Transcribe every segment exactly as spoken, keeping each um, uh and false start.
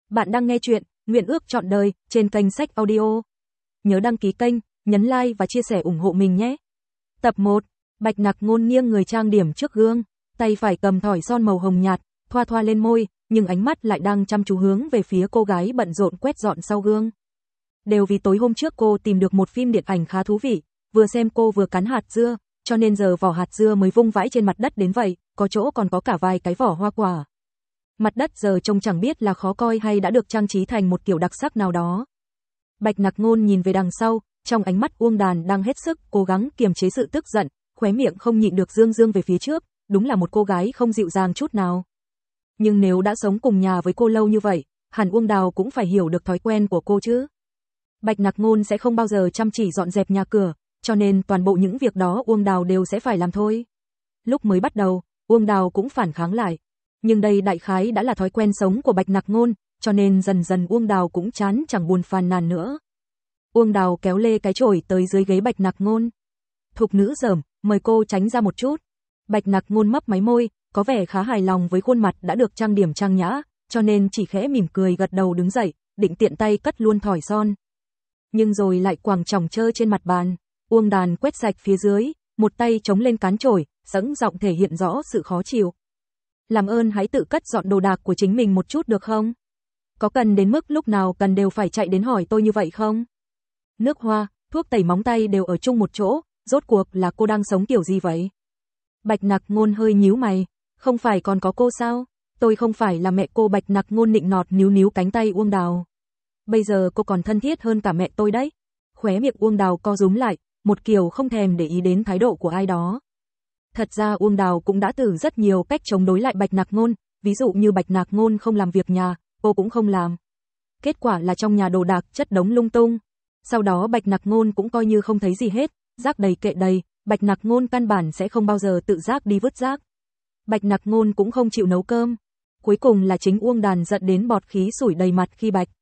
Bạn đang nghe chuyện Nguyện ước trọn đời trên kênh Sách Audio. Nhớ đăng ký kênh, nhấn like và chia sẻ ủng hộ mình nhé. Tập một. Bạch Nặc Ngôn nghiêng người trang điểm trước gương, tay phải cầm thỏi son màu hồng nhạt, thoa thoa lên môi, nhưng ánh mắt lại đang chăm chú hướng về phía cô gái bận rộn quét dọn sau gương. Đều vì tối hôm trước cô tìm được một phim điện ảnh khá thú vị, vừa xem cô vừa cắn hạt dưa, cho nên giờ vỏ hạt dưa mới vung vãi trên mặt đất đến vậy, có chỗ còn có cả vài cái vỏ hoa quả. Mặt đất giờ trông chẳng biết là khó coi hay đã được trang trí thành một kiểu đặc sắc nào đó. Bạch Nặc Ngôn nhìn về đằng sau, trong ánh mắt Uông Đàn đang hết sức cố gắng kiềm chế sự tức giận, khóe miệng không nhịn được dương dương về phía trước, đúng là một cô gái không dịu dàng chút nào. Nhưng nếu đã sống cùng nhà với cô lâu như vậy, hẳn Uông Đào cũng phải hiểu được thói quen của cô chứ. Bạch Nặc Ngôn sẽ không bao giờ chăm chỉ dọn dẹp nhà cửa, cho nên toàn bộ những việc đó Uông Đào đều sẽ phải làm thôi. Lúc mới bắt đầu, Uông Đào cũng phản kháng lại. Nhưng đây đại khái đã là thói quen sống của Bạch Nặc Ngôn, cho nên dần dần Uông Đào cũng chán chẳng buồn phàn nàn nữa. Uông Đào kéo lê cái chổi tới dưới ghế Bạch Nặc Ngôn. Thục nữ dởm, mời cô tránh ra một chút. Bạch Nặc Ngôn mấp máy môi, có vẻ khá hài lòng với khuôn mặt đã được trang điểm trang nhã, cho nên chỉ khẽ mỉm cười gật đầu đứng dậy, định tiện tay cất luôn thỏi son. Nhưng rồi lại quàng chỏng chơ trên mặt bàn. Uông Đàn quét sạch phía dưới, một tay chống lên cán chổi, sẵn giọng thể hiện rõ sự khó chịu. Làm ơn hãy tự cất dọn đồ đạc của chính mình một chút được không? Có cần đến mức lúc nào cần đều phải chạy đến hỏi tôi như vậy không? Nước hoa, thuốc tẩy móng tay đều ở chung một chỗ, rốt cuộc là cô đang sống kiểu gì vậy? Bạch Nặc Ngôn hơi nhíu mày, không phải còn có cô sao? Tôi không phải là mẹ cô. Bạch Nặc Ngôn nịnh nọt níu níu cánh tay Uông Đào. Bây giờ cô còn thân thiết hơn cả mẹ tôi đấy. Khóe miệng Uông Đào co rúm lại, một kiểu không thèm để ý đến thái độ của ai đó. Thật ra Uông Đào cũng đã thử rất nhiều cách chống đối lại Bạch Nặc Ngôn, ví dụ như Bạch Nặc Ngôn không làm việc nhà, cô cũng không làm. Kết quả là trong nhà đồ đạc chất đống lung tung. Sau đó Bạch Nặc Ngôn cũng coi như không thấy gì hết, rác đầy kệ đầy, Bạch Nặc Ngôn căn bản sẽ không bao giờ tự giác đi vứt rác. Bạch Nặc Ngôn cũng không chịu nấu cơm. Cuối cùng là chính Uông Đàn giận đến bọt khí sủi đầy mặt khi Bạch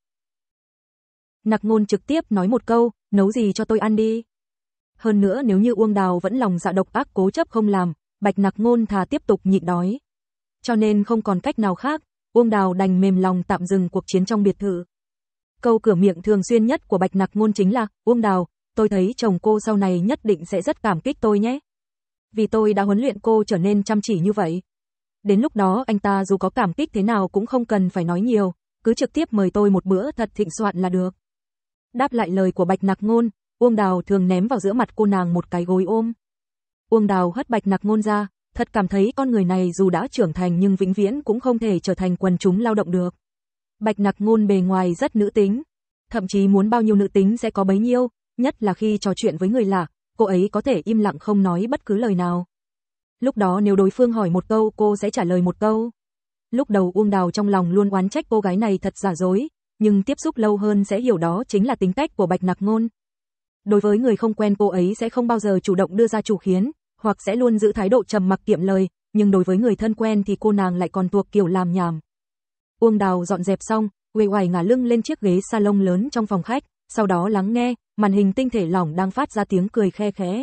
Nặc Ngôn trực tiếp nói một câu, nấu gì cho tôi ăn đi. Hơn nữa nếu như Uông Đào vẫn lòng dạ độc ác cố chấp không làm, Bạch Nặc Ngôn thà tiếp tục nhịn đói. Cho nên không còn cách nào khác, Uông Đào đành mềm lòng tạm dừng cuộc chiến trong biệt thự. Câu cửa miệng thường xuyên nhất của Bạch Nặc Ngôn chính là, Uông Đào, tôi thấy chồng cô sau này nhất định sẽ rất cảm kích tôi nhé. Vì tôi đã huấn luyện cô trở nên chăm chỉ như vậy. Đến lúc đó anh ta dù có cảm kích thế nào cũng không cần phải nói nhiều, cứ trực tiếp mời tôi một bữa thật thịnh soạn là được. Đáp lại lời của Bạch Nặc Ngôn, Uông Đào thường ném vào giữa mặt cô nàng một cái gối ôm. Uông Đào hất Bạch Nặc Ngôn ra, thật cảm thấy con người này dù đã trưởng thành nhưng vĩnh viễn cũng không thể trở thành quần chúng lao động được. Bạch Nặc Ngôn bề ngoài rất nữ tính, thậm chí muốn bao nhiêu nữ tính sẽ có bấy nhiêu, nhất là khi trò chuyện với người lạ, cô ấy có thể im lặng không nói bất cứ lời nào. Lúc đó nếu đối phương hỏi một câu cô sẽ trả lời một câu. Lúc đầu Uông Đào trong lòng luôn oán trách cô gái này thật giả dối, nhưng tiếp xúc lâu hơn sẽ hiểu đó chính là tính cách của Bạch Nặc Ngôn. Đối với người không quen cô ấy sẽ không bao giờ chủ động đưa ra chủ khiến, hoặc sẽ luôn giữ thái độ trầm mặc kiệm lời, nhưng đối với người thân quen thì cô nàng lại còn thuộc kiểu làm nhảm. Uông Đào dọn dẹp xong, uể oải ngả lưng lên chiếc ghế salon lớn trong phòng khách, sau đó lắng nghe, màn hình tinh thể lỏng đang phát ra tiếng cười khe khẽ.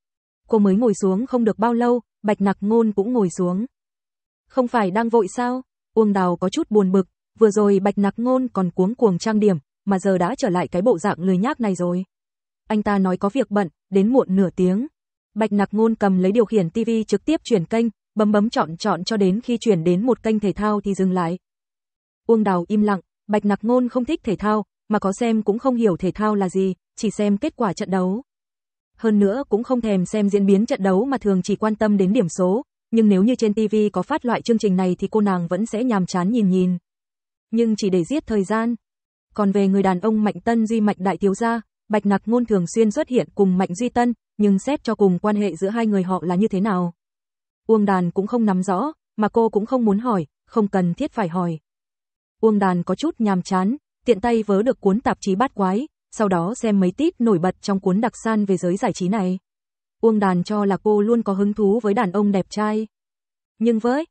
Cô mới ngồi xuống không được bao lâu, Bạch Nặc Ngôn cũng ngồi xuống. Không phải đang vội sao? Uông Đào có chút buồn bực, vừa rồi Bạch Nặc Ngôn còn cuống cuồng trang điểm, mà giờ đã trở lại cái bộ dạng lười nhác này rồi. Anh ta nói có việc bận, đến muộn nửa tiếng. Bạch Nặc Ngôn cầm lấy điều khiển tivi trực tiếp chuyển kênh, bấm bấm chọn chọn cho đến khi chuyển đến một kênh thể thao thì dừng lại. Uông Đào im lặng, Bạch Nặc Ngôn không thích thể thao, mà có xem cũng không hiểu thể thao là gì, chỉ xem kết quả trận đấu. Hơn nữa cũng không thèm xem diễn biến trận đấu mà thường chỉ quan tâm đến điểm số, nhưng nếu như trên tivi có phát loại chương trình này thì cô nàng vẫn sẽ nhàm chán nhìn nhìn. Nhưng chỉ để giết thời gian. Còn về người đàn ông Mạnh Tân Duy Mạnh đại thiếu gia, Bạch Nặc Ngôn thường xuyên xuất hiện cùng Mạnh Duy Tân, nhưng xét cho cùng quan hệ giữa hai người họ là như thế nào. Uông Đàn cũng không nắm rõ, mà cô cũng không muốn hỏi, không cần thiết phải hỏi. Uông Đàn có chút nhàm chán, tiện tay vớ được cuốn tạp chí Bát Quái, sau đó xem mấy tít nổi bật trong cuốn đặc san về giới giải trí này. Uông Đàn cho là cô luôn có hứng thú với đàn ông đẹp trai. Nhưng với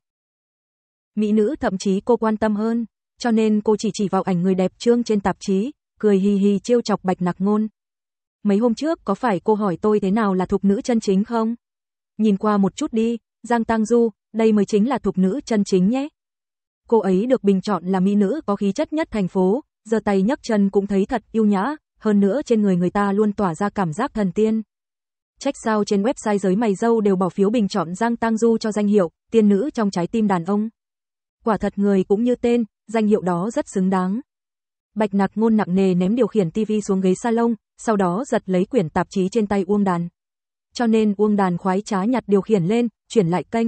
mỹ nữ thậm chí cô quan tâm hơn, cho nên cô chỉ chỉ vào ảnh người đẹp trương trên tạp chí, cười hì hì trêu chọc Bạch Nặc Ngôn. Mấy hôm trước có phải cô hỏi tôi thế nào là thục nữ chân chính không? Nhìn qua một chút đi, Giang Tang Du, đây mới chính là thục nữ chân chính nhé. Cô ấy được bình chọn là mỹ nữ có khí chất nhất thành phố, giơ tay nhấc chân cũng thấy thật yêu nhã, hơn nữa trên người người ta luôn tỏa ra cảm giác thần tiên. Trách sao trên website giới mày râu đều bỏ phiếu bình chọn Giang Tang Du cho danh hiệu tiên nữ trong trái tim đàn ông. Quả thật người cũng như tên, danh hiệu đó rất xứng đáng. Bạch Nặc Ngôn nặng nề ném điều khiển tivi xuống ghế salon, sau đó giật lấy quyển tạp chí trên tay Uông Đàn. Cho nên Uông Đàn khoái trá nhặt điều khiển lên, chuyển lại kênh.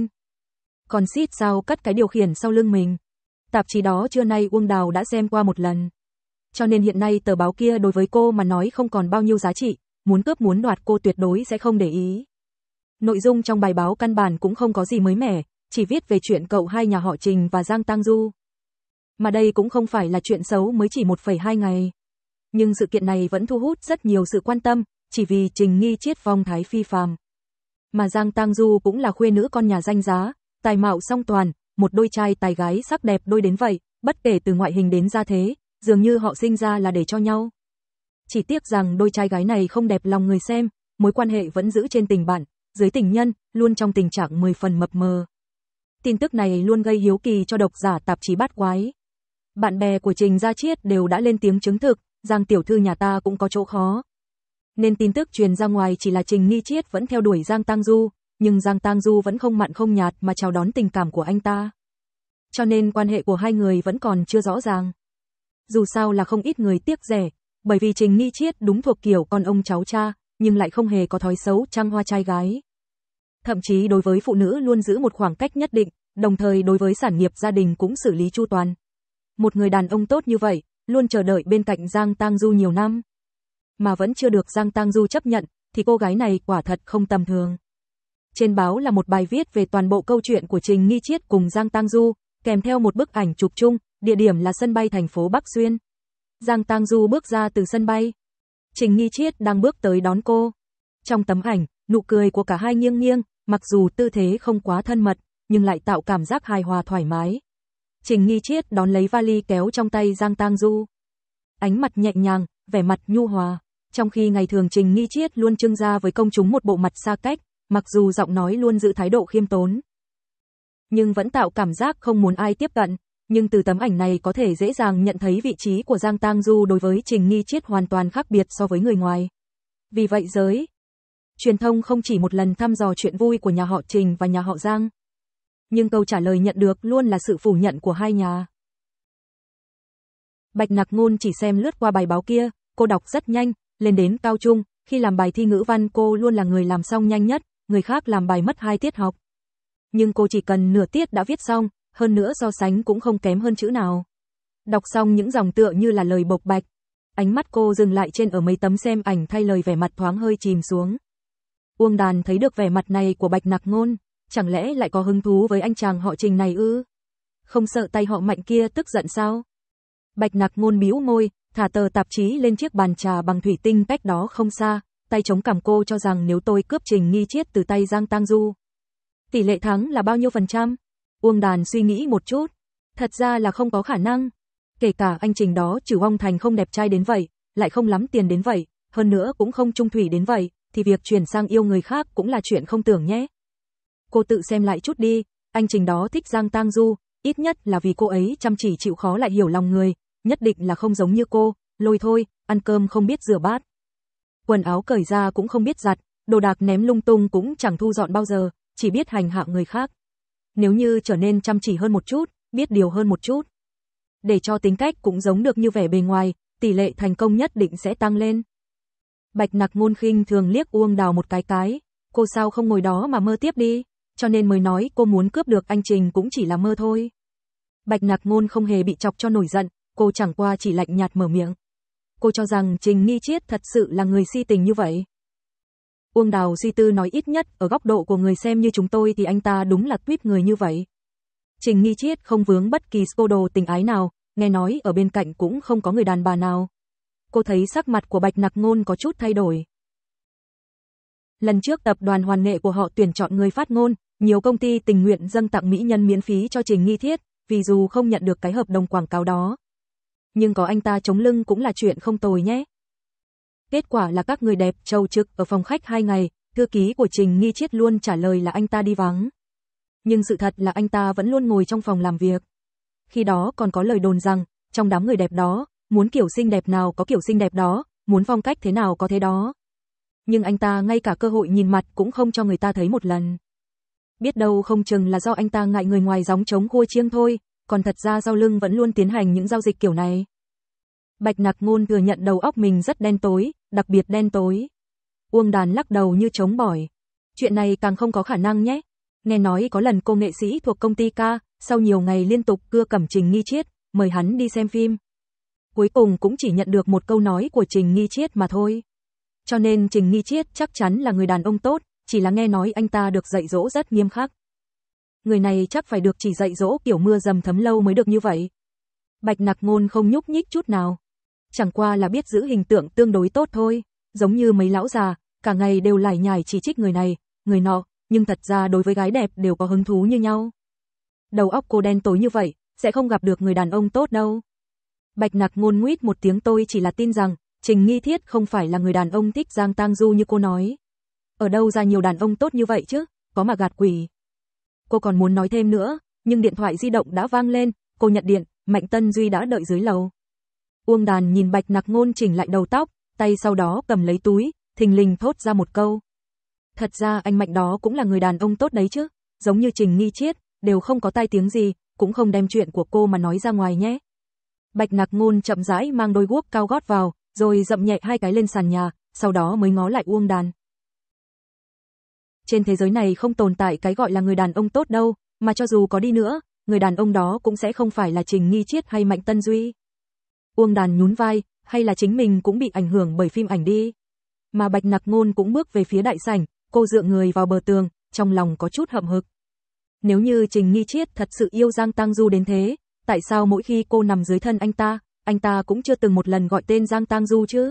Còn xít sao cất cái điều khiển sau lưng mình. Tạp chí đó trưa nay Uông Đào đã xem qua một lần. Cho nên hiện nay tờ báo kia đối với cô mà nói không còn bao nhiêu giá trị, muốn cướp muốn đoạt cô tuyệt đối sẽ không để ý. Nội dung trong bài báo căn bản cũng không có gì mới mẻ, chỉ viết về chuyện cậu hai nhà họ Trình và Giang Tang Du. Mà đây cũng không phải là chuyện xấu mới chỉ một phẩy hai ngày. Nhưng sự kiện này vẫn thu hút rất nhiều sự quan tâm, chỉ vì Trình Nghi Chiết phong thái phi phàm. Mà Giang Tang Du cũng là khuê nữ con nhà danh giá, tài mạo song toàn, một đôi trai tài gái sắc đẹp đôi đến vậy, bất kể từ ngoại hình đến gia thế, dường như họ sinh ra là để cho nhau. Chỉ tiếc rằng đôi trai gái này không đẹp lòng người xem, mối quan hệ vẫn giữ trên tình bạn, dưới tình nhân, luôn trong tình trạng mười phần mập mờ. Tin tức này luôn gây hiếu kỳ cho độc giả tạp chí Bát Quái. Bạn bè của Trình Gia Chiết đều đã lên tiếng chứng thực, Giang tiểu thư nhà ta cũng có chỗ khó. Nên tin tức truyền ra ngoài chỉ là Trình Nghi Chiết vẫn theo đuổi Giang Tang Du, nhưng Giang Tang Du vẫn không mặn không nhạt mà chào đón tình cảm của anh ta. Cho nên quan hệ của hai người vẫn còn chưa rõ ràng. Dù sao là không ít người tiếc rẻ, bởi vì Trình Nghi Chiết đúng thuộc kiểu con ông cháu cha, nhưng lại không hề có thói xấu trăng hoa trai gái. Thậm chí đối với phụ nữ luôn giữ một khoảng cách nhất định, đồng thời đối với sản nghiệp gia đình cũng xử lý chu toàn. Một người đàn ông tốt như vậy, luôn chờ đợi bên cạnh Giang Tang Du nhiều năm. Mà vẫn chưa được Giang Tang Du chấp nhận, thì cô gái này quả thật không tầm thường. Trên báo là một bài viết về toàn bộ câu chuyện của Trình Nghi Chiết cùng Giang Tang Du, kèm theo một bức ảnh chụp chung, địa điểm là sân bay thành phố Bắc Xuyên. Giang Tang Du bước ra từ sân bay. Trình Nghi Chiết đang bước tới đón cô. Trong tấm ảnh, nụ cười của cả hai nghiêng nghiêng, mặc dù tư thế không quá thân mật, nhưng lại tạo cảm giác hài hòa thoải mái. Trình Nghi Chiết đón lấy vali kéo trong tay Giang Tang Du. Ánh mặt nhẹ nhàng, vẻ mặt nhu hòa. Trong khi ngày thường Trình Nghi Chiết luôn trưng ra với công chúng một bộ mặt xa cách, mặc dù giọng nói luôn giữ thái độ khiêm tốn, nhưng vẫn tạo cảm giác không muốn ai tiếp cận. Nhưng từ tấm ảnh này có thể dễ dàng nhận thấy vị trí của Giang Tang Du đối với Trình Nghi Chiết hoàn toàn khác biệt so với người ngoài. Vì vậy giới truyền thông không chỉ một lần thăm dò chuyện vui của nhà họ Trình và nhà họ Giang, nhưng câu trả lời nhận được luôn là sự phủ nhận của hai nhà. Bạch Nặc Ngôn chỉ xem lướt qua bài báo kia, cô đọc rất nhanh, lên đến cao trung, khi làm bài thi ngữ văn cô luôn là người làm xong nhanh nhất, người khác làm bài mất hai tiết học. Nhưng cô chỉ cần nửa tiết đã viết xong, hơn nữa so sánh cũng không kém hơn chữ nào. Đọc xong những dòng tựa như là lời bộc bạch, ánh mắt cô dừng lại trên ở mấy tấm xem ảnh thay lời, vẻ mặt thoáng hơi chìm xuống. Uông Đàn thấy được vẻ mặt này của Bạch Nặc Ngôn, chẳng lẽ lại có hứng thú với anh chàng họ Trình này ư? Không sợ tay họ Mạnh kia tức giận sao? Bạch Nặc Ngôn bĩu môi, thả tờ tạp chí lên chiếc bàn trà bằng thủy tinh cách đó không xa, tay chống cằm. Cô cho rằng nếu tôi cướp Trình Nghi Chiết từ tay Giang Tang Du, tỷ lệ thắng là bao nhiêu phần trăm? Uông Đàn suy nghĩ một chút, thật ra là không có khả năng. Kể cả anh Trình đó trừ Ông Thành không đẹp trai đến vậy, lại không lắm tiền đến vậy, hơn nữa cũng không trung thủy đến vậy, thì việc chuyển sang yêu người khác cũng là chuyện không tưởng nhé. Cô tự xem lại chút đi, anh Trình đó thích Giang Tang Du, ít nhất là vì cô ấy chăm chỉ chịu khó lại hiểu lòng người, nhất định là không giống như cô, lôi thôi, ăn cơm không biết rửa bát. Quần áo cởi ra cũng không biết giặt, đồ đạc ném lung tung cũng chẳng thu dọn bao giờ, chỉ biết hành hạ người khác. Nếu như trở nên chăm chỉ hơn một chút, biết điều hơn một chút, để cho tính cách cũng giống được như vẻ bề ngoài, tỷ lệ thành công nhất định sẽ tăng lên. Bạch Nặc Ngôn khinh thường liếc Uông Đào một cái cái, cô sao không ngồi đó mà mơ tiếp đi, cho nên mới nói cô muốn cướp được anh Trình cũng chỉ là mơ thôi. Bạch Nặc Ngôn không hề bị chọc cho nổi giận, cô chẳng qua chỉ lạnh nhạt mở miệng. Cô cho rằng Trình Nghi Chiết thật sự là người si tình như vậy. Uông Đào suy tư nói, ít nhất ở góc độ của người xem như chúng tôi thì anh ta đúng là tuýp người như vậy. Trình Nghi Chiết không vướng bất kỳ scandal tình ái nào, nghe nói ở bên cạnh cũng không có người đàn bà nào. Cô thấy sắc mặt của Bạch Nặc Ngôn có chút thay đổi. Lần trước tập đoàn Hoàn Nghệ của họ tuyển chọn người phát ngôn, nhiều công ty tình nguyện dâng tặng mỹ nhân miễn phí cho Trình Nghi Chiết, vì dù không nhận được cái hợp đồng quảng cáo đó, nhưng có anh ta chống lưng cũng là chuyện không tồi nhé. Kết quả là các người đẹp trầu trực ở phòng khách hai ngày, thư ký của Trình Nghi Chiết luôn trả lời là anh ta đi vắng. Nhưng sự thật là anh ta vẫn luôn ngồi trong phòng làm việc. khi đó còn có lời đồn rằng, trong đám người đẹp đó, muốn kiểu xinh đẹp nào có kiểu xinh đẹp đó, muốn phong cách thế nào có thế đó. Nhưng anh ta ngay cả cơ hội nhìn mặt cũng không cho người ta thấy một lần. Biết đâu không chừng là do anh ta ngại người ngoài gióng trống cua chiêng thôi, còn thật ra sau lưng vẫn luôn tiến hành những giao dịch kiểu này. Bạch Nặc Ngôn thừa nhận đầu óc mình rất đen tối, đặc biệt đen tối. Uông Đàn lắc đầu như chống bỏi. Chuyện này càng không có khả năng nhé. Nghe nói có lần cô nghệ sĩ thuộc công ty ca, sau nhiều ngày liên tục cưa cẩm Trình Nghi Chiết, mời hắn đi xem phim. Cuối cùng cũng chỉ nhận được một câu nói của Trình Nghi Chiết mà thôi. Cho nên Trình Nghi Chiết chắc chắn là người đàn ông tốt, chỉ là nghe nói anh ta được dạy dỗ rất nghiêm khắc. Người này chắc phải được chỉ dạy dỗ kiểu mưa dầm thấm lâu mới được như vậy. Bạch Nặc Ngôn không nhúc nhích chút nào. Chẳng qua là biết giữ hình tượng tương đối tốt thôi, giống như mấy lão già, cả ngày đều lải nhải chỉ trích người này, người nọ, nhưng thật ra đối với gái đẹp đều có hứng thú như nhau. Đầu óc cô đen tối như vậy, sẽ không gặp được người đàn ông tốt đâu. Bạch Nặc Ngôn nguýt một tiếng, tôi chỉ là tin rằng, Trình Nghi Thiết không phải là người đàn ông thích Giang Tang Du như cô nói. Ở đâu ra nhiều đàn ông tốt như vậy chứ, có mà gạt quỷ. Cô còn muốn nói thêm nữa, nhưng điện thoại di động đã vang lên, cô nhận điện, Mạnh Tân Duy đã đợi dưới lầu. Uông Đàn nhìn Bạch Nặc Ngôn chỉnh lại đầu tóc, tay sau đó cầm lấy túi, thình lình thốt ra một câu. Thật ra anh Mạnh đó cũng là người đàn ông tốt đấy chứ, giống như Trình Nghi Chiết, đều không có tai tiếng gì, cũng không đem chuyện của cô mà nói ra ngoài nhé. Bạch Nặc Ngôn chậm rãi mang đôi guốc cao gót vào, rồi dậm nhẹ hai cái lên sàn nhà, sau đó mới ngó lại Uông Đàn. Trên thế giới này không tồn tại cái gọi là người đàn ông tốt đâu, mà cho dù có đi nữa, người đàn ông đó cũng sẽ không phải là Trình Nghi Chiết hay Mạnh Tân Duy. Uông Đàn nhún vai, hay là chính mình cũng bị ảnh hưởng bởi phim ảnh đi. Mà Bạch Nặc Ngôn cũng bước về phía đại sảnh, cô dựa người vào bờ tường, trong lòng có chút hậm hực. Nếu như Trình Nghi Chiết thật sự yêu Giang Tang Du đến thế, tại sao mỗi khi cô nằm dưới thân anh ta, anh ta cũng chưa từng một lần gọi tên Giang Tang Du chứ?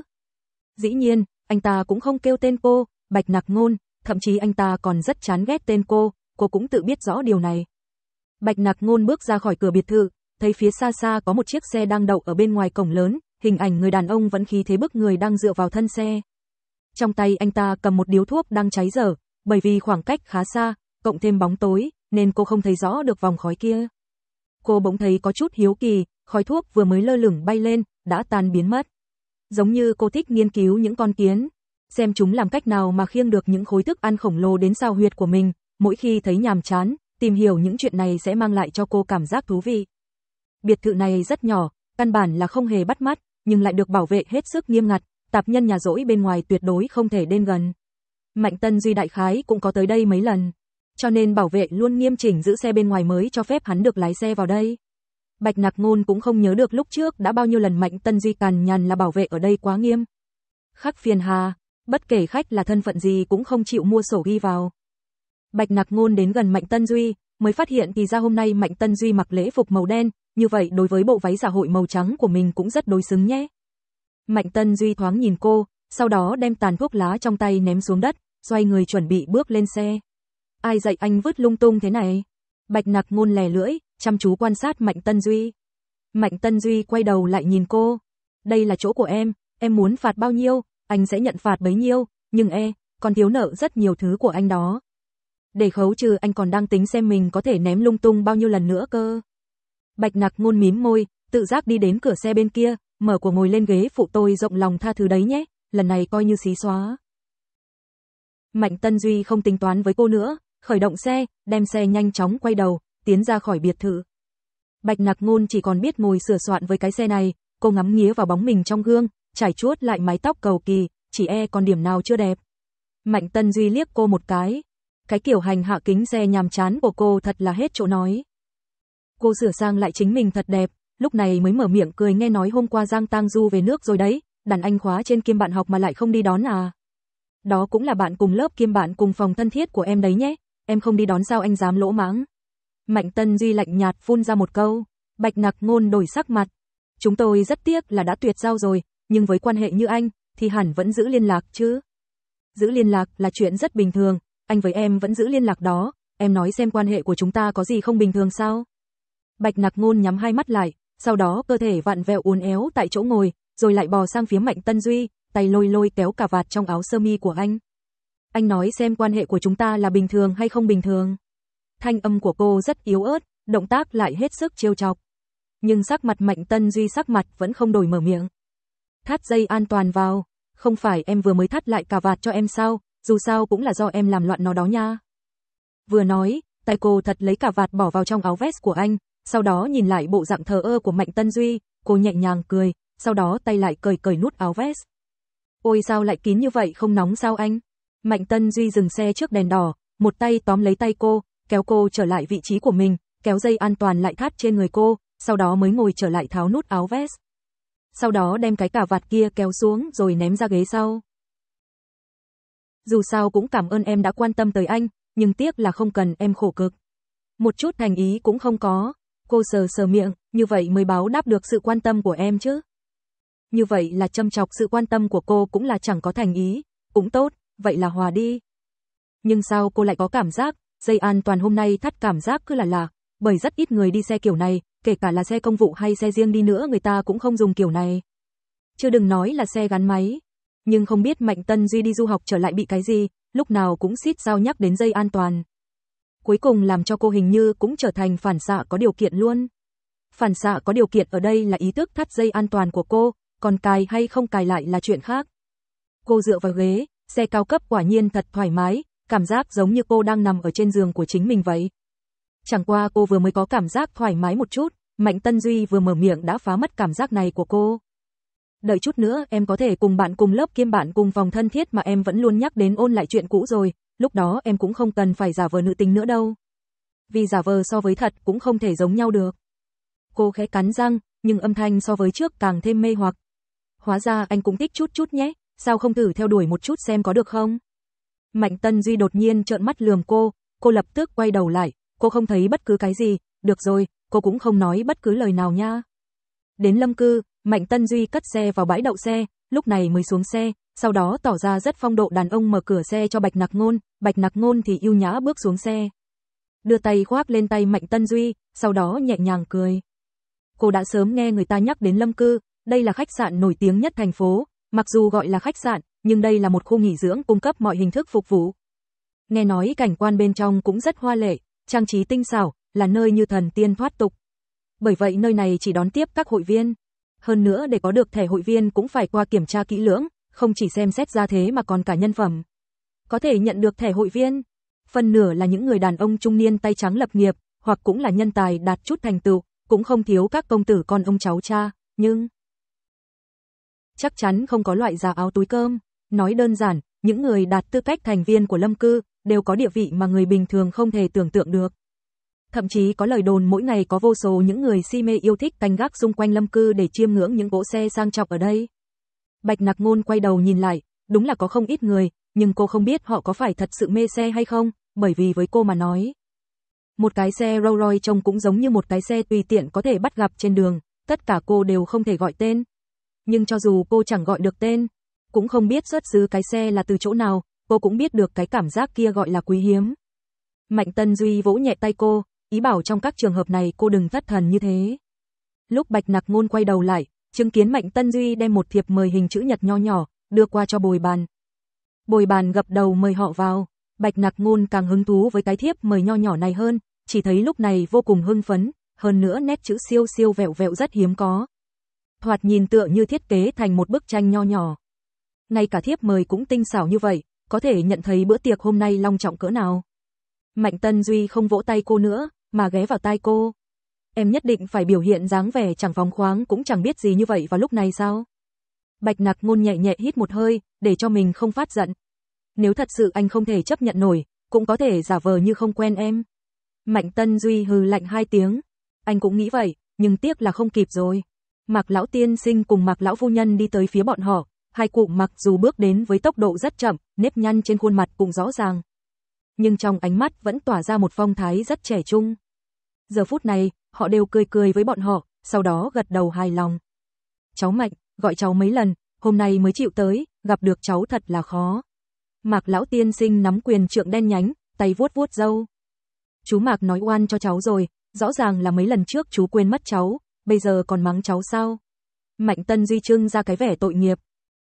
Dĩ nhiên, anh ta cũng không kêu tên cô, Bạch Nặc Ngôn, thậm chí anh ta còn rất chán ghét tên cô, cô cũng tự biết rõ điều này. Bạch Nặc Ngôn bước ra khỏi cửa biệt thự, thấy phía xa xa có một chiếc xe đang đậu ở bên ngoài cổng lớn, hình ảnh người đàn ông vẫn khí thế bức người đang dựa vào thân xe. Trong tay anh ta cầm một điếu thuốc đang cháy dở, bởi vì khoảng cách khá xa, cộng thêm bóng tối, nên cô không thấy rõ được vòng khói kia. Cô bỗng thấy có chút hiếu kỳ, khói thuốc vừa mới lơ lửng bay lên, đã tan biến mất. Giống như cô thích nghiên cứu những con kiến, xem chúng làm cách nào mà khiêng được những khối thức ăn khổng lồ đến sao huyệt của mình, mỗi khi thấy nhàm chán, tìm hiểu những chuyện này sẽ mang lại cho cô cảm giác thú vị. Biệt thự này rất nhỏ, căn bản là không hề bắt mắt, nhưng lại được bảo vệ hết sức nghiêm ngặt, tạp nhân nhà dỗi bên ngoài tuyệt đối không thể đến gần. Mạnh Tân Duy đại khái cũng có tới đây mấy lần, cho nên bảo vệ luôn nghiêm chỉnh giữ xe bên ngoài mới cho phép hắn được lái xe vào đây. Bạch Nặc Ngôn cũng không nhớ được lúc trước đã bao nhiêu lần Mạnh Tân Duy cằn nhằn là bảo vệ ở đây quá nghiêm. Khắc phiền hà, bất kể khách là thân phận gì cũng không chịu mua sổ ghi vào. Bạch Nặc Ngôn đến gần Mạnh Tân Duy, mới phát hiện thì ra hôm nay Mạnh Tân Duy mặc lễ phục màu đen, như vậy đối với bộ váy dạ hội màu trắng của mình cũng rất đối xứng nhé. Mạnh Tân Duy thoáng nhìn cô, sau đó đem tàn thuốc lá trong tay ném xuống đất, xoay người chuẩn bị bước lên xe. Ai dạy anh vứt lung tung thế này? Bạch Nặc Ngôn lè lưỡi, chăm chú quan sát Mạnh Tân Duy. Mạnh Tân Duy quay đầu lại nhìn cô. Đây là chỗ của em, em muốn phạt bao nhiêu, anh sẽ nhận phạt bấy nhiêu, nhưng e, còn thiếu nợ rất nhiều thứ của anh đó. Để khấu trừ anh còn đang tính xem mình có thể ném lung tung bao nhiêu lần nữa cơ. Bạch Nặc Ngôn mím môi, tự giác đi đến cửa xe bên kia, mở của ngồi lên ghế phụ, tôi rộng lòng tha thứ đấy nhé, lần này coi như xí xóa. Mạnh Tân Duy không tính toán với cô nữa, khởi động xe, đem xe nhanh chóng quay đầu, tiến ra khỏi biệt thự. Bạch Nặc Ngôn chỉ còn biết ngồi sửa soạn với cái xe này, cô ngắm nghía vào bóng mình trong gương, trải chuốt lại mái tóc cầu kỳ, chỉ e còn điểm nào chưa đẹp. Mạnh Tân Duy liếc cô một cái. Cái kiểu hành hạ kính xe nhàm chán của cô thật là hết chỗ nói. Cô sửa sang lại chính mình thật đẹp, lúc này mới mở miệng cười, nghe nói hôm qua Giang Tang Du về nước rồi đấy, đàn anh khóa trên kiêm bạn học mà lại không đi đón à? Đó cũng là bạn cùng lớp kiêm bạn cùng phòng thân thiết của em đấy nhé, em không đi đón sao anh dám lỗ mãng? Mạnh Tân Duy lạnh nhạt phun ra một câu. Bạch Nặc Ngôn đổi sắc mặt. Chúng tôi rất tiếc là đã tuyệt giao rồi, nhưng với quan hệ như anh, thì hẳn vẫn giữ liên lạc chứ. Giữ liên lạc là chuyện rất bình thường, anh với em vẫn giữ liên lạc đó, em nói xem quan hệ của chúng ta có gì không bình thường sao? Bạch Nặc Ngôn nhắm hai mắt lại, sau đó cơ thể vặn vẹo uốn éo tại chỗ ngồi, rồi lại bò sang phía Mạnh Tân Duy, tay lôi lôi kéo cà vạt trong áo sơ mi của anh. Anh nói xem quan hệ của chúng ta là bình thường hay không bình thường? Thanh âm của cô rất yếu ớt, động tác lại hết sức trêu chọc. Nhưng sắc mặt Mạnh Tân Duy sắc mặt vẫn không đổi mở miệng. Thắt dây an toàn vào, không phải em vừa mới thắt lại cà vạt cho em sao, dù sao cũng là do em làm loạn nó đó nha. Vừa nói, tay cô thật lấy cà vạt bỏ vào trong áo vest của anh, sau đó nhìn lại bộ dạng thờ ơ của Mạnh Tân Duy, cô nhẹ nhàng cười, sau đó tay lại cởi cởi nút áo vest. Ôi sao lại kín như vậy, không nóng sao anh? Mạnh Tân Duy dừng xe trước đèn đỏ, một tay tóm lấy tay cô, kéo cô trở lại vị trí của mình, kéo dây an toàn lại thắt trên người cô, sau đó mới ngồi trở lại tháo nút áo vest. Sau đó đem cái cà vạt kia kéo xuống rồi ném ra ghế sau. Dù sao cũng cảm ơn em đã quan tâm tới anh, nhưng tiếc là không cần em khổ cực. Một chút thành ý cũng không có. Cô sờ sờ miệng, như vậy mới báo đáp được sự quan tâm của em chứ. Như vậy là châm chọc sự quan tâm của cô cũng là chẳng có thành ý, cũng tốt, vậy là hòa đi. Nhưng sao cô lại có cảm giác, dây an toàn hôm nay thắt cảm giác cứ là lạ, bởi rất ít người đi xe kiểu này, kể cả là xe công vụ hay xe riêng đi nữa người ta cũng không dùng kiểu này. Chứ đừng nói là xe gắn máy. Nhưng không biết Mạnh Tân Duy đi du học trở lại bị cái gì, lúc nào cũng xít sao nhắc đến dây an toàn. Cuối cùng làm cho cô hình như cũng trở thành phản xạ có điều kiện luôn. Phản xạ có điều kiện ở đây là ý thức thắt dây an toàn của cô, còn cài hay không cài lại là chuyện khác. Cô dựa vào ghế, xe cao cấp quả nhiên thật thoải mái, cảm giác giống như cô đang nằm ở trên giường của chính mình vậy. Chẳng qua cô vừa mới có cảm giác thoải mái một chút, Mạnh Tân Duy vừa mở miệng đã phá mất cảm giác này của cô. Đợi chút nữa em có thể cùng bạn cùng lớp kiêm bạn cùng phòng thân thiết mà em vẫn luôn nhắc đến ôn lại chuyện cũ rồi, lúc đó em cũng không cần phải giả vờ nữ tính nữa đâu. Vì giả vờ so với thật cũng không thể giống nhau được. Cô khẽ cắn răng, nhưng âm thanh so với trước càng thêm mê hoặc. Hóa ra anh cũng thích chút chút nhé, sao không thử theo đuổi một chút xem có được không? Mạnh Tân Duy đột nhiên trợn mắt lườm cô, cô lập tức quay đầu lại, cô không thấy bất cứ cái gì, được rồi, cô cũng không nói bất cứ lời nào nha. Đến Lâm Cư, Mạnh Tân Duy cất xe vào bãi đậu xe, lúc này mới xuống xe, sau đó tỏ ra rất phong độ đàn ông mở cửa xe cho Bạch Nặc Ngôn, Bạch Nặc Ngôn thì ưu nhã bước xuống xe. Đưa tay khoác lên tay Mạnh Tân Duy, sau đó nhẹ nhàng cười. Cô đã sớm nghe người ta nhắc đến Lâm Cư, đây là khách sạn nổi tiếng nhất thành phố, mặc dù gọi là khách sạn, nhưng đây là một khu nghỉ dưỡng cung cấp mọi hình thức phục vụ. Nghe nói cảnh quan bên trong cũng rất hoa lệ, trang trí tinh xảo, là nơi như thần tiên thoát tục. Bởi vậy nơi này chỉ đón tiếp các hội viên. Hơn nữa để có được thẻ hội viên cũng phải qua kiểm tra kỹ lưỡng, không chỉ xem xét gia thế mà còn cả nhân phẩm. Có thể nhận được thẻ hội viên, phần nửa là những người đàn ông trung niên tay trắng lập nghiệp, hoặc cũng là nhân tài đạt chút thành tựu, cũng không thiếu các công tử con ông cháu cha, nhưng chắc chắn không có loại giả áo túi cơm. Nói đơn giản, những người đạt tư cách thành viên của Lâm Cư đều có địa vị mà người bình thường không thể tưởng tượng được. Thậm chí có lời đồn mỗi ngày có vô số những người si mê yêu thích canh gác xung quanh Lâm Cư để chiêm ngưỡng những cỗ xe sang trọng ở đây. Bạch Nặc Ngôn quay đầu nhìn lại, đúng là có không ít người, nhưng cô không biết họ có phải thật sự mê xe hay không, bởi vì với cô mà nói, một cái xe Rolls Royce trông cũng giống như một cái xe tùy tiện có thể bắt gặp trên đường, tất cả cô đều không thể gọi tên. Nhưng cho dù cô chẳng gọi được tên, cũng không biết xuất xứ cái xe là từ chỗ nào, cô cũng biết được cái cảm giác kia gọi là quý hiếm. Mạnh Tân Duy vỗ nhẹ tay cô, ý bảo trong các trường hợp này cô đừng thất thần như thế. Lúc Bạch Nặc Ngôn quay đầu lại, chứng kiến Mạnh Tân Duy đem một thiệp mời hình chữ nhật nho nhỏ, đưa qua cho Bồi Bàn. Bồi Bàn gập đầu mời họ vào, Bạch Nặc Ngôn càng hứng thú với cái thiệp mời nho nhỏ này hơn, chỉ thấy lúc này vô cùng hưng phấn, hơn nữa nét chữ siêu siêu vẹo vẹo rất hiếm có. Thoạt nhìn tựa như thiết kế thành một bức tranh nho nhỏ. Ngay cả thiệp mời cũng tinh xảo như vậy, có thể nhận thấy bữa tiệc hôm nay long trọng cỡ nào. Mạnh Tân Duy không vỗ tay cô nữa, mà ghé vào tai cô. Em nhất định phải biểu hiện dáng vẻ chẳng phóng khoáng cũng chẳng biết gì như vậy vào lúc này sao? Bạch Nặc Ngôn nhẹ nhẹ hít một hơi, để cho mình không phát giận. Nếu thật sự anh không thể chấp nhận nổi, cũng có thể giả vờ như không quen em. Mạnh Tân Duy hừ lạnh hai tiếng. Anh cũng nghĩ vậy, nhưng tiếc là không kịp rồi. Mạc lão tiên sinh cùng Mạc lão phu nhân đi tới phía bọn họ, hai cụ mặc dù bước đến với tốc độ rất chậm, nếp nhăn trên khuôn mặt cũng rõ ràng. Nhưng trong ánh mắt vẫn tỏa ra một phong thái rất trẻ trung. Giờ phút này, họ đều cười cười với bọn họ, sau đó gật đầu hài lòng. Cháu Mạnh, gọi cháu mấy lần, hôm nay mới chịu tới, gặp được cháu thật là khó. Mạc lão tiên sinh nắm quyền trượng đen nhánh, tay vuốt vuốt râu. Chú Mạc nói oan cho cháu rồi, rõ ràng là mấy lần trước chú quên mất cháu, bây giờ còn mắng cháu sao? Mạnh Tân Duy trưng ra cái vẻ tội nghiệp.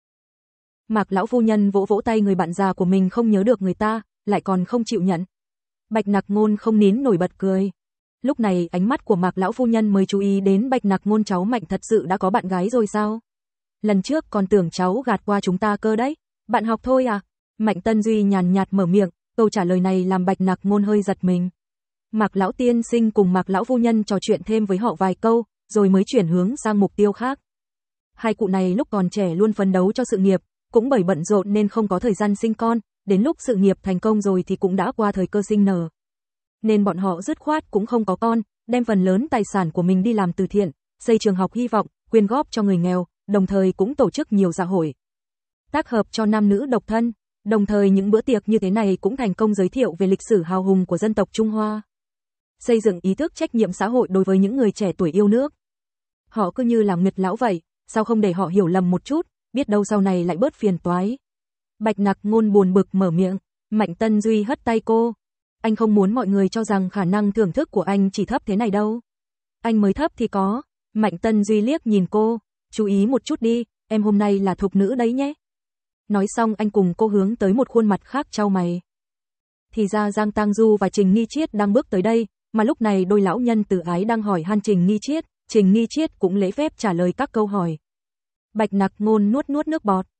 Mạc lão phu nhân vỗ vỗ tay người bạn già của mình không nhớ được người ta, lại còn không chịu nhận. Bạch Nặc Ngôn không nín nổi bật cười. Lúc này ánh mắt của Mạc lão phu nhân mới chú ý đến Bạch Nặc Ngôn cháu Mạnh thật sự đã có bạn gái rồi sao? Lần trước còn tưởng cháu gạt qua chúng ta cơ đấy. Bạn học thôi à? Mạnh Tân Duy nhàn nhạt mở miệng, câu trả lời này làm Bạch Nặc Ngôn hơi giật mình. Mạc lão tiên sinh cùng Mạc lão phu nhân trò chuyện thêm với họ vài câu, rồi mới chuyển hướng sang mục tiêu khác. Hai cụ này lúc còn trẻ luôn phấn đấu cho sự nghiệp, cũng bởi bận rộn nên không có thời gian sinh con, đến lúc sự nghiệp thành công rồi thì cũng đã qua thời cơ sinh nở. Nên bọn họ dứt khoát cũng không có con, đem phần lớn tài sản của mình đi làm từ thiện, xây trường học hy vọng, quyên góp cho người nghèo, đồng thời cũng tổ chức nhiều dạ hội tác hợp cho nam nữ độc thân, đồng thời những bữa tiệc như thế này cũng thành công giới thiệu về lịch sử hào hùng của dân tộc Trung Hoa. Xây dựng ý thức trách nhiệm xã hội đối với những người trẻ tuổi yêu nước. Họ cứ như làm nghịch lão vậy, sao không để họ hiểu lầm một chút, biết đâu sau này lại bớt phiền toái. Bạch Nặc Ngôn buồn bực mở miệng, Mạnh Tân Duy hất tay cô. Anh không muốn mọi người cho rằng khả năng thưởng thức của anh chỉ thấp thế này đâu. Anh mới thấp thì có. Mạnh Tân Duy liếc nhìn cô, chú ý một chút đi, em hôm nay là thục nữ đấy nhé. Nói xong anh cùng cô hướng tới một khuôn mặt khác chau mày. Thì ra Giang Tang Du và Trình Nghi Chiết đang bước tới đây, mà lúc này đôi lão nhân từ ái đang hỏi han Trình Nghi Chiết, Trình Nghi Chiết cũng lễ phép trả lời các câu hỏi. Bạch Nặc Ngôn nuốt nuốt nước bọt.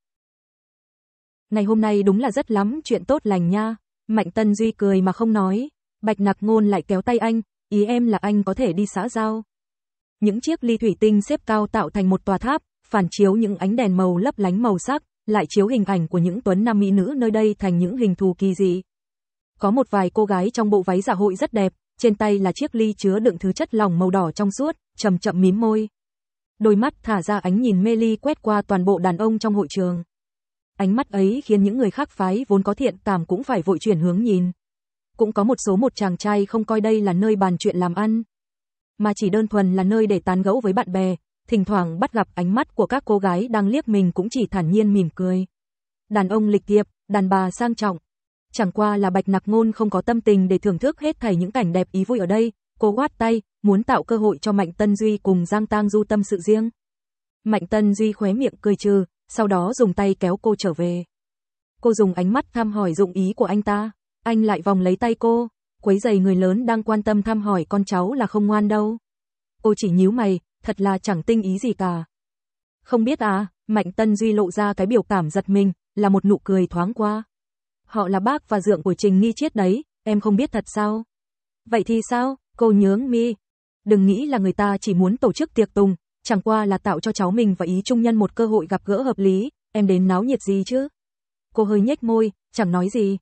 Ngày hôm nay đúng là rất lắm chuyện tốt lành nha. Mạnh Tân Duy cười mà không nói. Bạch Nặc Ngôn lại kéo tay anh, ý em là anh có thể đi xã giao. Những chiếc ly thủy tinh xếp cao tạo thành một tòa tháp, phản chiếu những ánh đèn màu lấp lánh màu sắc, lại chiếu hình ảnh của những tuấn nam mỹ nữ nơi đây thành những hình thù kỳ dị. Có một vài cô gái trong bộ váy dạ hội rất đẹp, trên tay là chiếc ly chứa đựng thứ chất lỏng màu đỏ trong suốt, chậm chậm mím môi. Đôi mắt thả ra ánh nhìn mê ly quét qua toàn bộ đàn ông trong hội trường. Ánh mắt ấy khiến những người khác phái vốn có thiện cảm cũng phải vội chuyển hướng nhìn. Cũng có một số một chàng trai không coi đây là nơi bàn chuyện làm ăn, mà chỉ đơn thuần là nơi để tán gẫu với bạn bè, thỉnh thoảng bắt gặp ánh mắt của các cô gái đang liếc mình cũng chỉ thản nhiên mỉm cười. Đàn ông lịch thiệp, đàn bà sang trọng. Chẳng qua là Bạch Nặc Ngôn không có tâm tình để thưởng thức hết thảy những cảnh đẹp ý vui ở đây, cô quát tay, muốn tạo cơ hội cho Mạnh Tân Duy cùng Giang Tang Du tâm sự riêng. Mạnh Tân Duy khóe miệng cười trừ, sau đó dùng tay kéo cô trở về. Cô dùng ánh mắt thăm hỏi dụng ý của anh ta, anh lại vòng lấy tay cô, quấy rầy người lớn đang quan tâm thăm hỏi con cháu là không ngoan đâu. Cô chỉ nhíu mày, thật là chẳng tinh ý gì cả. Không biết à, Mạnh Tân Duy lộ ra cái biểu cảm giật mình, là một nụ cười thoáng qua. Họ là bác và dượng của Trình Nghi Chiết đấy, em không biết thật sao? Vậy thì sao? Cô nhướng mi. Đừng nghĩ là người ta chỉ muốn tổ chức tiệc tùng, chẳng qua là tạo cho cháu mình và ý trung nhân một cơ hội gặp gỡ hợp lý, em đến náo nhiệt gì chứ? Cô hơi nhếch môi, chẳng nói gì.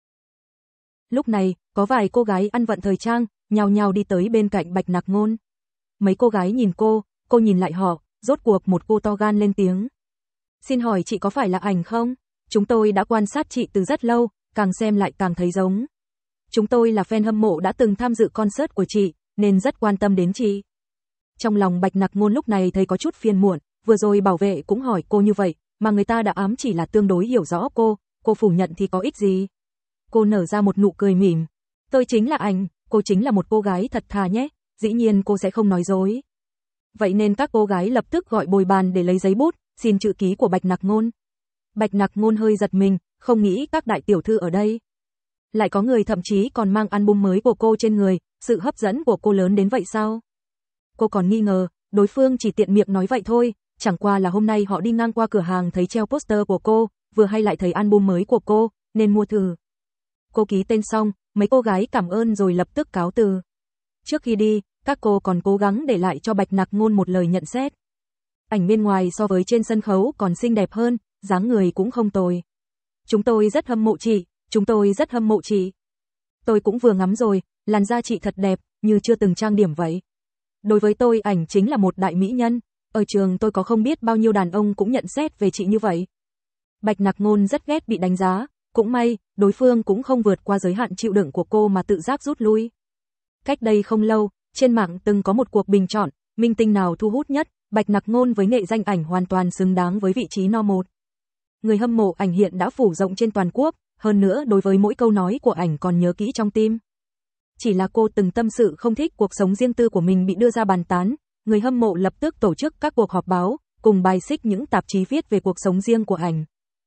Lúc này, có vài cô gái ăn vận thời trang, nhao nhao đi tới bên cạnh Bạch Nặc Ngôn. Mấy cô gái nhìn cô, cô nhìn lại họ, rốt cuộc một cô to gan lên tiếng. Xin hỏi chị có phải là Ảnh không? Chúng tôi đã quan sát chị từ rất lâu, càng xem lại càng thấy giống. Chúng tôi là fan hâm mộ đã từng tham dự concert của chị, nên rất quan tâm đến chị. Trong lòng Bạch Nặc Ngôn lúc này thấy có chút phiền muộn, vừa rồi bảo vệ cũng hỏi cô như vậy, mà người ta đã ám chỉ là tương đối hiểu rõ cô, cô phủ nhận thì có ích gì. Cô nở ra một nụ cười mỉm. Tôi chính là Ảnh, cô chính là một cô gái thật thà nhé, dĩ nhiên cô sẽ không nói dối. Vậy nên các cô gái lập tức gọi bồi bàn để lấy giấy bút, xin chữ ký của Bạch Nặc Ngôn. Bạch Nặc Ngôn hơi giật mình, không nghĩ các đại tiểu thư ở đây. Lại có người thậm chí còn mang album mới của cô trên người, sự hấp dẫn của cô lớn đến vậy sao? Cô còn nghi ngờ, đối phương chỉ tiện miệng nói vậy thôi, chẳng qua là hôm nay họ đi ngang qua cửa hàng thấy treo poster của cô, vừa hay lại thấy album mới của cô, nên mua thử. Cô ký tên xong, mấy cô gái cảm ơn rồi lập tức cáo từ. Trước khi đi, các cô còn cố gắng để lại cho Bạch Nặc Ngôn một lời nhận xét. Ảnh bên ngoài so với trên sân khấu còn xinh đẹp hơn, dáng người cũng không tồi. Chúng tôi rất hâm mộ chị, chúng tôi rất hâm mộ chị. Tôi cũng vừa ngắm rồi, làn da chị thật đẹp, như chưa từng trang điểm vậy. Đối với tôi Ảnh chính là một đại mỹ nhân, ở trường tôi có không biết bao nhiêu đàn ông cũng nhận xét về chị như vậy. Bạch Nặc Ngôn rất ghét bị đánh giá, cũng may, đối phương cũng không vượt qua giới hạn chịu đựng của cô mà tự giác rút lui. Cách đây không lâu, trên mạng từng có một cuộc bình chọn, minh tinh nào thu hút nhất, Bạch Nặc Ngôn với nghệ danh Ảnh hoàn toàn xứng đáng với vị trí no một. Người hâm mộ Ảnh hiện đã phủ rộng trên toàn quốc, hơn nữa đối với mỗi câu nói của Ảnh còn nhớ kỹ trong tim. Chỉ là cô từng tâm sự không thích cuộc sống riêng tư của mình bị đưa ra bàn tán, người hâm mộ lập tức tổ chức các cuộc họp báo, cùng bài xích những tạp chí viết về cuộc sống riêng của Ảnh.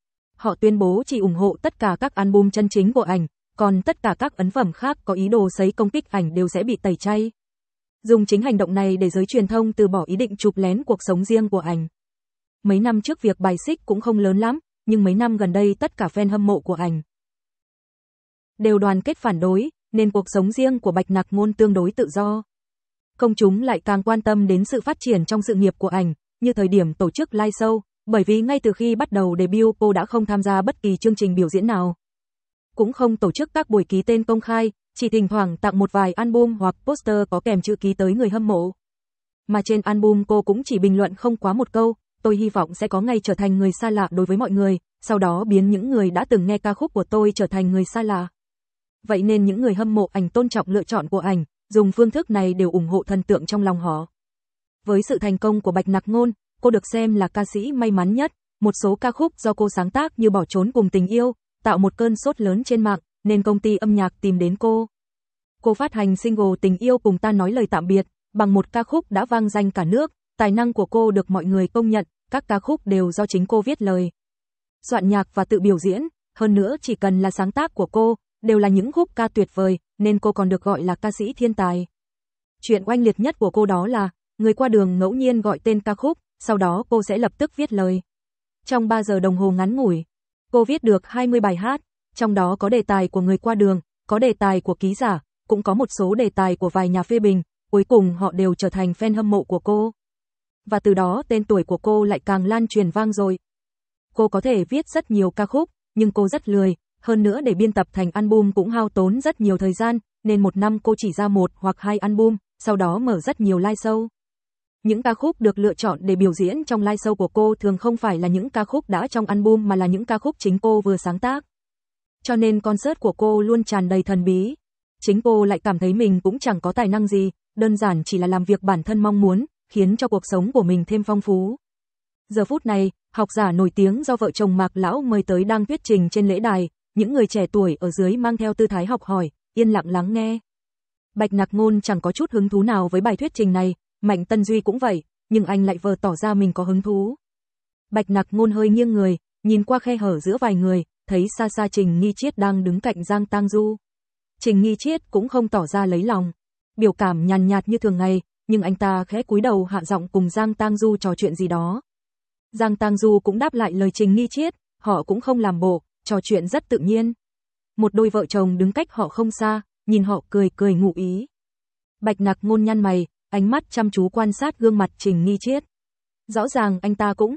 Họ tuyên bố chỉ ủng hộ tất cả các album chân chính của Ảnh, còn tất cả các ấn phẩm khác có ý đồ sấy công kích Ảnh đều sẽ bị tẩy chay. Dùng chính hành động này để giới truyền thông từ bỏ ý định chụp lén cuộc sống riêng của ảnh. Mấy năm trước việc bài xích cũng không lớn lắm, nhưng mấy năm gần đây tất cả fan hâm mộ của ảnh đều đoàn kết phản đối, nên cuộc sống riêng của Bạch Nặc Ngôn tương đối tự do. Công chúng lại càng quan tâm đến sự phát triển trong sự nghiệp của ảnh, như thời điểm tổ chức live show, bởi vì ngay từ khi bắt đầu debut cô đã không tham gia bất kỳ chương trình biểu diễn nào. Cũng không tổ chức các buổi ký tên công khai, chỉ thỉnh thoảng tặng một vài album hoặc poster có kèm chữ ký tới người hâm mộ. Mà trên album cô cũng chỉ bình luận không quá một câu, tôi hy vọng sẽ có ngày trở thành người xa lạ đối với mọi người, sau đó biến những người đã từng nghe ca khúc của tôi trở thành người xa lạ. Vậy nên những người hâm mộ ảnh tôn trọng lựa chọn của ảnh, dùng phương thức này đều ủng hộ thần tượng trong lòng họ. Với sự thành công của Bạch Nặc Ngôn, cô được xem là ca sĩ may mắn nhất, một số ca khúc do cô sáng tác như Bỏ Trốn Cùng Tình Yêu, tạo một cơn sốt lớn trên mạng, nên công ty âm nhạc tìm đến cô. Cô phát hành single Tình Yêu Cùng Ta Nói Lời Tạm Biệt, bằng một ca khúc đã vang danh cả nước, tài năng của cô được mọi người công nhận, các ca khúc đều do chính cô viết lời, soạn nhạc và tự biểu diễn, hơn nữa chỉ cần là sáng tác của cô, đều là những khúc ca tuyệt vời, nên cô còn được gọi là ca sĩ thiên tài. Chuyện oanh liệt nhất của cô đó là, người qua đường ngẫu nhiên gọi tên ca khúc, sau đó cô sẽ lập tức viết lời. Trong ba giờ đồng hồ ngắn ngủi, cô viết được hai mươi bài hát, trong đó có đề tài của người qua đường, có đề tài của ký giả, cũng có một số đề tài của vài nhà phê bình, cuối cùng họ đều trở thành fan hâm mộ của cô. Và từ đó tên tuổi của cô lại càng lan truyền vang dội. Cô có thể viết rất nhiều ca khúc, nhưng cô rất lười, hơn nữa để biên tập thành album cũng hao tốn rất nhiều thời gian, nên một năm cô chỉ ra một hoặc hai album, sau đó mở rất nhiều live show. Những ca khúc được lựa chọn để biểu diễn trong live show của cô thường không phải là những ca khúc đã trong album mà là những ca khúc chính cô vừa sáng tác. Cho nên concert của cô luôn tràn đầy thần bí. Chính cô lại cảm thấy mình cũng chẳng có tài năng gì, đơn giản chỉ là làm việc bản thân mong muốn, khiến cho cuộc sống của mình thêm phong phú. Giờ phút này, học giả nổi tiếng do vợ chồng Mạc Lão mời tới đang thuyết trình trên lễ đài, những người trẻ tuổi ở dưới mang theo tư thái học hỏi, yên lặng lắng nghe. Bạch Nặc Ngôn chẳng có chút hứng thú nào với bài thuyết trình này, Mạnh Tân Duy cũng vậy, nhưng anh lại vờ tỏ ra mình có hứng thú. Bạch Nặc Ngôn hơi nghiêng người, nhìn qua khe hở giữa vài người, thấy xa xa Trình Nghi Chiết đang đứng cạnh Giang Tang Du. Trình Nghi Chiết cũng không tỏ ra lấy lòng, biểu cảm nhàn nhạt như thường ngày, nhưng anh ta khẽ cúi đầu hạ giọng cùng Giang Tang Du trò chuyện gì đó. Giang Tang Du cũng đáp lại lời Trình Nghi Chiết, họ cũng không làm bộ, trò chuyện rất tự nhiên. Một đôi vợ chồng đứng cách họ không xa, nhìn họ cười cười ngụ ý. Bạch Nặc Ngôn nhăn mày, ánh mắt chăm chú quan sát gương mặt Trình Nghi Chiết. Rõ ràng anh ta cũng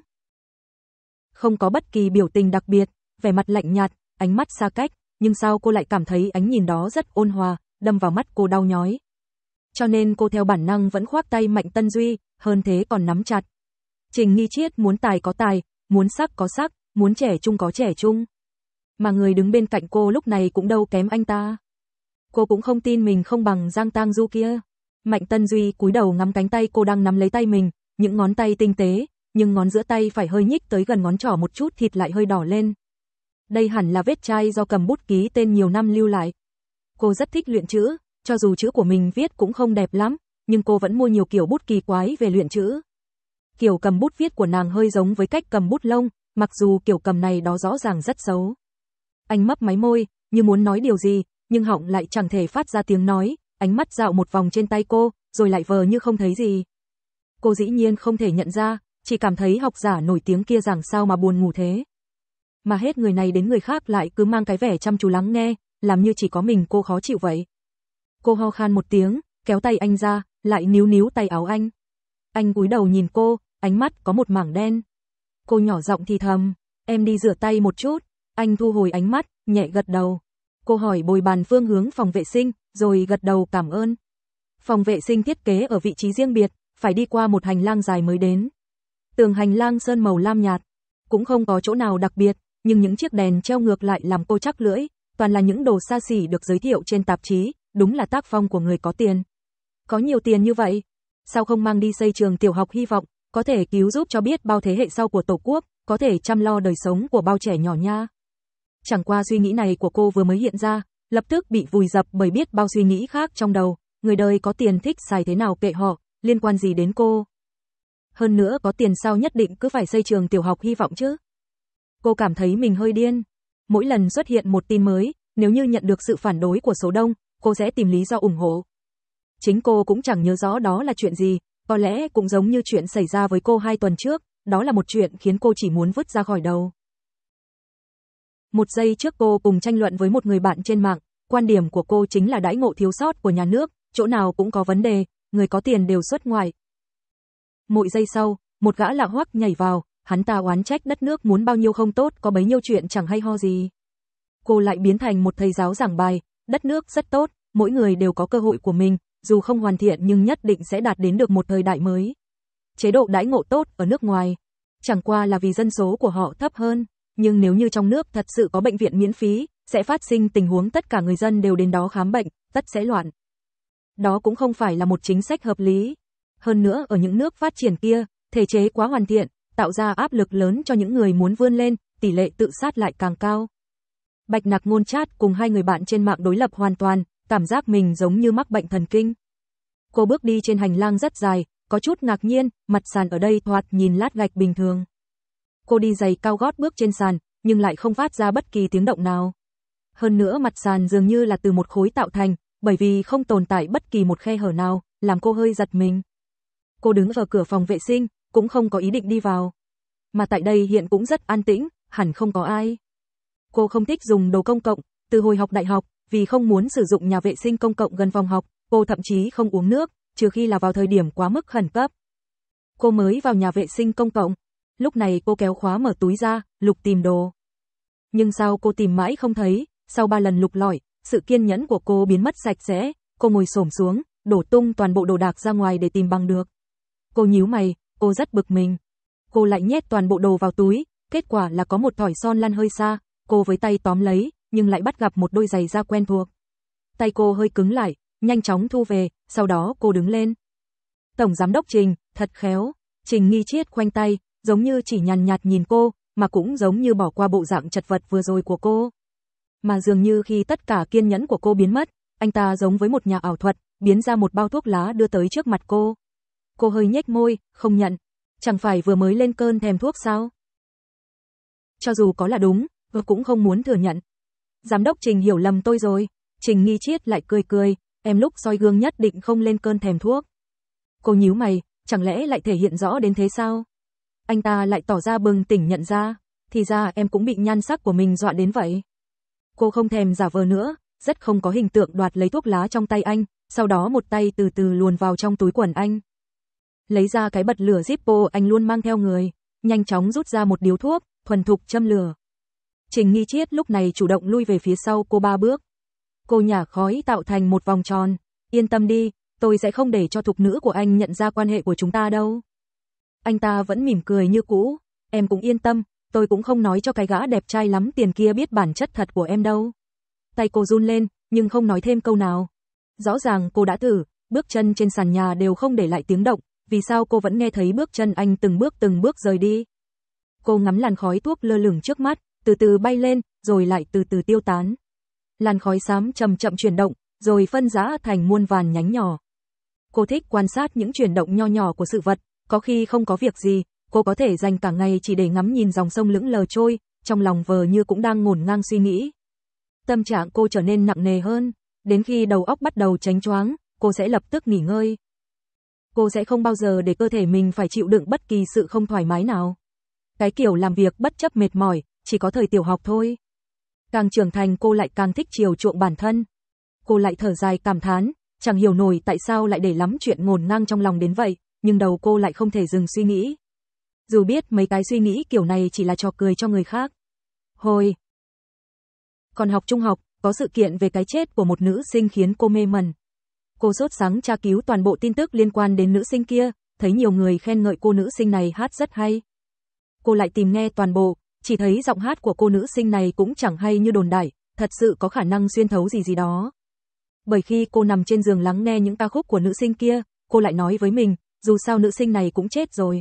không có bất kỳ biểu tình đặc biệt, vẻ mặt lạnh nhạt, ánh mắt xa cách, nhưng sao cô lại cảm thấy ánh nhìn đó rất ôn hòa, đâm vào mắt cô đau nhói. Cho nên cô theo bản năng vẫn khoác tay Mạnh Tân Duy, hơn thế còn nắm chặt. Trình Nghi Chiết muốn tài có tài, muốn sắc có sắc, muốn trẻ trung có trẻ trung. Mà người đứng bên cạnh cô lúc này cũng đâu kém anh ta. Cô cũng không tin mình không bằng Giang Tang Du kia. Mạnh Tân Duy cúi đầu ngắm cánh tay cô đang nắm lấy tay mình, những ngón tay tinh tế, nhưng ngón giữa tay phải hơi nhích tới gần ngón trỏ một chút thịt lại hơi đỏ lên. Đây hẳn là vết chai do cầm bút ký tên nhiều năm lưu lại. Cô rất thích luyện chữ, cho dù chữ của mình viết cũng không đẹp lắm, nhưng cô vẫn mua nhiều kiểu bút kỳ quái về luyện chữ. Kiểu cầm bút viết của nàng hơi giống với cách cầm bút lông, mặc dù kiểu cầm này đó rõ ràng rất xấu. Anh mấp máy môi, như muốn nói điều gì, nhưng họng lại chẳng thể phát ra tiếng nói, ánh mắt dạo một vòng trên tay cô, rồi lại vờ như không thấy gì. Cô dĩ nhiên không thể nhận ra, chỉ cảm thấy học giả nổi tiếng kia rằng sao mà buồn ngủ thế. Mà hết người này đến người khác lại cứ mang cái vẻ chăm chú lắng nghe, làm như chỉ có mình cô khó chịu vậy. Cô ho khan một tiếng, kéo tay anh ra, lại níu níu tay áo anh. Anh cúi đầu nhìn cô, ánh mắt có một mảng đen. Cô nhỏ giọng thì thầm, em đi rửa tay một chút. Anh thu hồi ánh mắt, nhẹ gật đầu. Cô hỏi bồi bàn phương hướng phòng vệ sinh, rồi gật đầu cảm ơn. Phòng vệ sinh thiết kế ở vị trí riêng biệt, phải đi qua một hành lang dài mới đến. Tường hành lang sơn màu lam nhạt, cũng không có chỗ nào đặc biệt, nhưng những chiếc đèn treo ngược lại làm cô chắc lưỡi, toàn là những đồ xa xỉ được giới thiệu trên tạp chí, đúng là tác phong của người có tiền. Có nhiều tiền như vậy, sao không mang đi xây trường tiểu học hy vọng, có thể cứu giúp cho biết bao thế hệ sau của Tổ quốc, có thể chăm lo đời sống của bao trẻ nhỏ nha. Chẳng qua suy nghĩ này của cô vừa mới hiện ra, lập tức bị vùi dập bởi biết bao suy nghĩ khác trong đầu, người đời có tiền thích xài thế nào kệ họ, liên quan gì đến cô. Hơn nữa có tiền sao nhất định cứ phải xây trường tiểu học hy vọng chứ. Cô cảm thấy mình hơi điên. Mỗi lần xuất hiện một tin mới, nếu như nhận được sự phản đối của số đông, cô sẽ tìm lý do ủng hộ. Chính cô cũng chẳng nhớ rõ đó là chuyện gì, có lẽ cũng giống như chuyện xảy ra với cô hai tuần trước, đó là một chuyện khiến cô chỉ muốn vứt ra khỏi đầu. Một giây trước cô cùng tranh luận với một người bạn trên mạng, quan điểm của cô chính là đãi ngộ thiếu sót của nhà nước, chỗ nào cũng có vấn đề, người có tiền đều xuất ngoại. Mỗi giây sau, một gã lạ hoắc nhảy vào, hắn ta oán trách đất nước muốn bao nhiêu không tốt, có bấy nhiêu chuyện chẳng hay ho gì. Cô lại biến thành một thầy giáo giảng bài, đất nước rất tốt, mỗi người đều có cơ hội của mình, dù không hoàn thiện nhưng nhất định sẽ đạt đến được một thời đại mới. Chế độ đãi ngộ tốt ở nước ngoài, chẳng qua là vì dân số của họ thấp hơn, nhưng nếu như trong nước thật sự có bệnh viện miễn phí, sẽ phát sinh tình huống tất cả người dân đều đến đó khám bệnh, tất sẽ loạn. Đó cũng không phải là một chính sách hợp lý. Hơn nữa ở những nước phát triển kia, thể chế quá hoàn thiện, tạo ra áp lực lớn cho những người muốn vươn lên, tỷ lệ tự sát lại càng cao. Bạch Nặc Ngôn chat cùng hai người bạn trên mạng đối lập hoàn toàn, cảm giác mình giống như mắc bệnh thần kinh. Cô bước đi trên hành lang rất dài, có chút ngạc nhiên, mặt sàn ở đây thoạt nhìn lát gạch bình thường. Cô đi giày cao gót bước trên sàn, nhưng lại không phát ra bất kỳ tiếng động nào. Hơn nữa mặt sàn dường như là từ một khối tạo thành, bởi vì không tồn tại bất kỳ một khe hở nào, làm cô hơi giật mình. Cô đứng ở cửa phòng vệ sinh, cũng không có ý định đi vào. Mà tại đây hiện cũng rất an tĩnh, hẳn không có ai. Cô không thích dùng đồ công cộng, từ hồi học đại học, vì không muốn sử dụng nhà vệ sinh công cộng gần phòng học, cô thậm chí không uống nước, trừ khi là vào thời điểm quá mức khẩn cấp. Cô mới vào nhà vệ sinh công cộng, lúc này cô kéo khóa mở túi ra, lục tìm đồ. Nhưng sao cô tìm mãi không thấy, sau ba lần lục lọi, sự kiên nhẫn của cô biến mất sạch sẽ, cô ngồi xổm xuống, đổ tung toàn bộ đồ đạc ra ngoài để tìm bằng được. Cô nhíu mày, cô rất bực mình. Cô lại nhét toàn bộ đồ vào túi, kết quả là có một thỏi son lăn hơi xa, cô với tay tóm lấy, nhưng lại bắt gặp một đôi giày da quen thuộc. Tay cô hơi cứng lại, nhanh chóng thu về, sau đó cô đứng lên. Tổng giám đốc Trình, thật khéo. Trình Nghi Triết khoanh tay, giống như chỉ nhàn nhạt nhìn cô, mà cũng giống như bỏ qua bộ dạng chật vật vừa rồi của cô. Mà dường như khi tất cả kiên nhẫn của cô biến mất, anh ta giống với một nhà ảo thuật, biến ra một bao thuốc lá đưa tới trước mặt cô. Cô hơi nhếch môi, không nhận. Chẳng phải vừa mới lên cơn thèm thuốc sao? Cho dù có là đúng, tôi cũng không muốn thừa nhận. Giám đốc Trình hiểu lầm tôi rồi. Trình Nghi Triết lại cười cười, em lúc soi gương nhất định không lên cơn thèm thuốc. Cô nhíu mày, chẳng lẽ lại thể hiện rõ đến thế sao? Anh ta lại tỏ ra bừng tỉnh nhận ra, thì ra em cũng bị nhan sắc của mình dọa đến vậy. Cô không thèm giả vờ nữa, rất không có hình tượng đoạt lấy thuốc lá trong tay anh, sau đó một tay từ từ luồn vào trong túi quần anh. Lấy ra cái bật lửa Zippo anh luôn mang theo người, nhanh chóng rút ra một điếu thuốc, thuần thục châm lửa. Trình Nghi Triết lúc này chủ động lui về phía sau cô ba bước. Cô nhả khói tạo thành một vòng tròn, yên tâm đi, tôi sẽ không để cho thục nữ của anh nhận ra quan hệ của chúng ta đâu. Anh ta vẫn mỉm cười như cũ, em cũng yên tâm, tôi cũng không nói cho cái gã đẹp trai lắm tiền kia biết bản chất thật của em đâu. Tay cô run lên, nhưng không nói thêm câu nào. Rõ ràng cô đã thử, bước chân trên sàn nhà đều không để lại tiếng động, vì sao cô vẫn nghe thấy bước chân anh từng bước từng bước rời đi. Cô ngắm làn khói thuốc lơ lửng trước mắt, từ từ bay lên, rồi lại từ từ tiêu tán. Làn khói xám chậm chậm chuyển động, rồi phân rã thành muôn vàn nhánh nhỏ. Cô thích quan sát những chuyển động nho nhỏ của sự vật, có khi không có việc gì, cô có thể dành cả ngày chỉ để ngắm nhìn dòng sông lững lờ trôi, trong lòng vờ như cũng đang ngổn ngang suy nghĩ. Tâm trạng cô trở nên nặng nề hơn, đến khi đầu óc bắt đầu chánh choáng, cô sẽ lập tức nghỉ ngơi. Cô sẽ không bao giờ để cơ thể mình phải chịu đựng bất kỳ sự không thoải mái nào. Cái kiểu làm việc bất chấp mệt mỏi, chỉ có thời tiểu học thôi. Càng trưởng thành cô lại càng thích chiều chuộng bản thân. Cô lại thở dài cảm thán, chẳng hiểu nổi tại sao lại để lắm chuyện ngổn ngang trong lòng đến vậy, nhưng đầu cô lại không thể dừng suy nghĩ. Dù biết mấy cái suy nghĩ kiểu này chỉ là trò cười cho người khác. Hồi còn học trung học, có sự kiện về cái chết của một nữ sinh khiến cô mê mẩn. Cô sốt sắng tra cứu toàn bộ tin tức liên quan đến nữ sinh kia, thấy nhiều người khen ngợi cô nữ sinh này hát rất hay. Cô lại tìm nghe toàn bộ, chỉ thấy giọng hát của cô nữ sinh này cũng chẳng hay như đồn đại, thật sự có khả năng xuyên thấu gì gì đó. Bởi khi cô nằm trên giường lắng nghe những ca khúc của nữ sinh kia, cô lại nói với mình, dù sao nữ sinh này cũng chết rồi.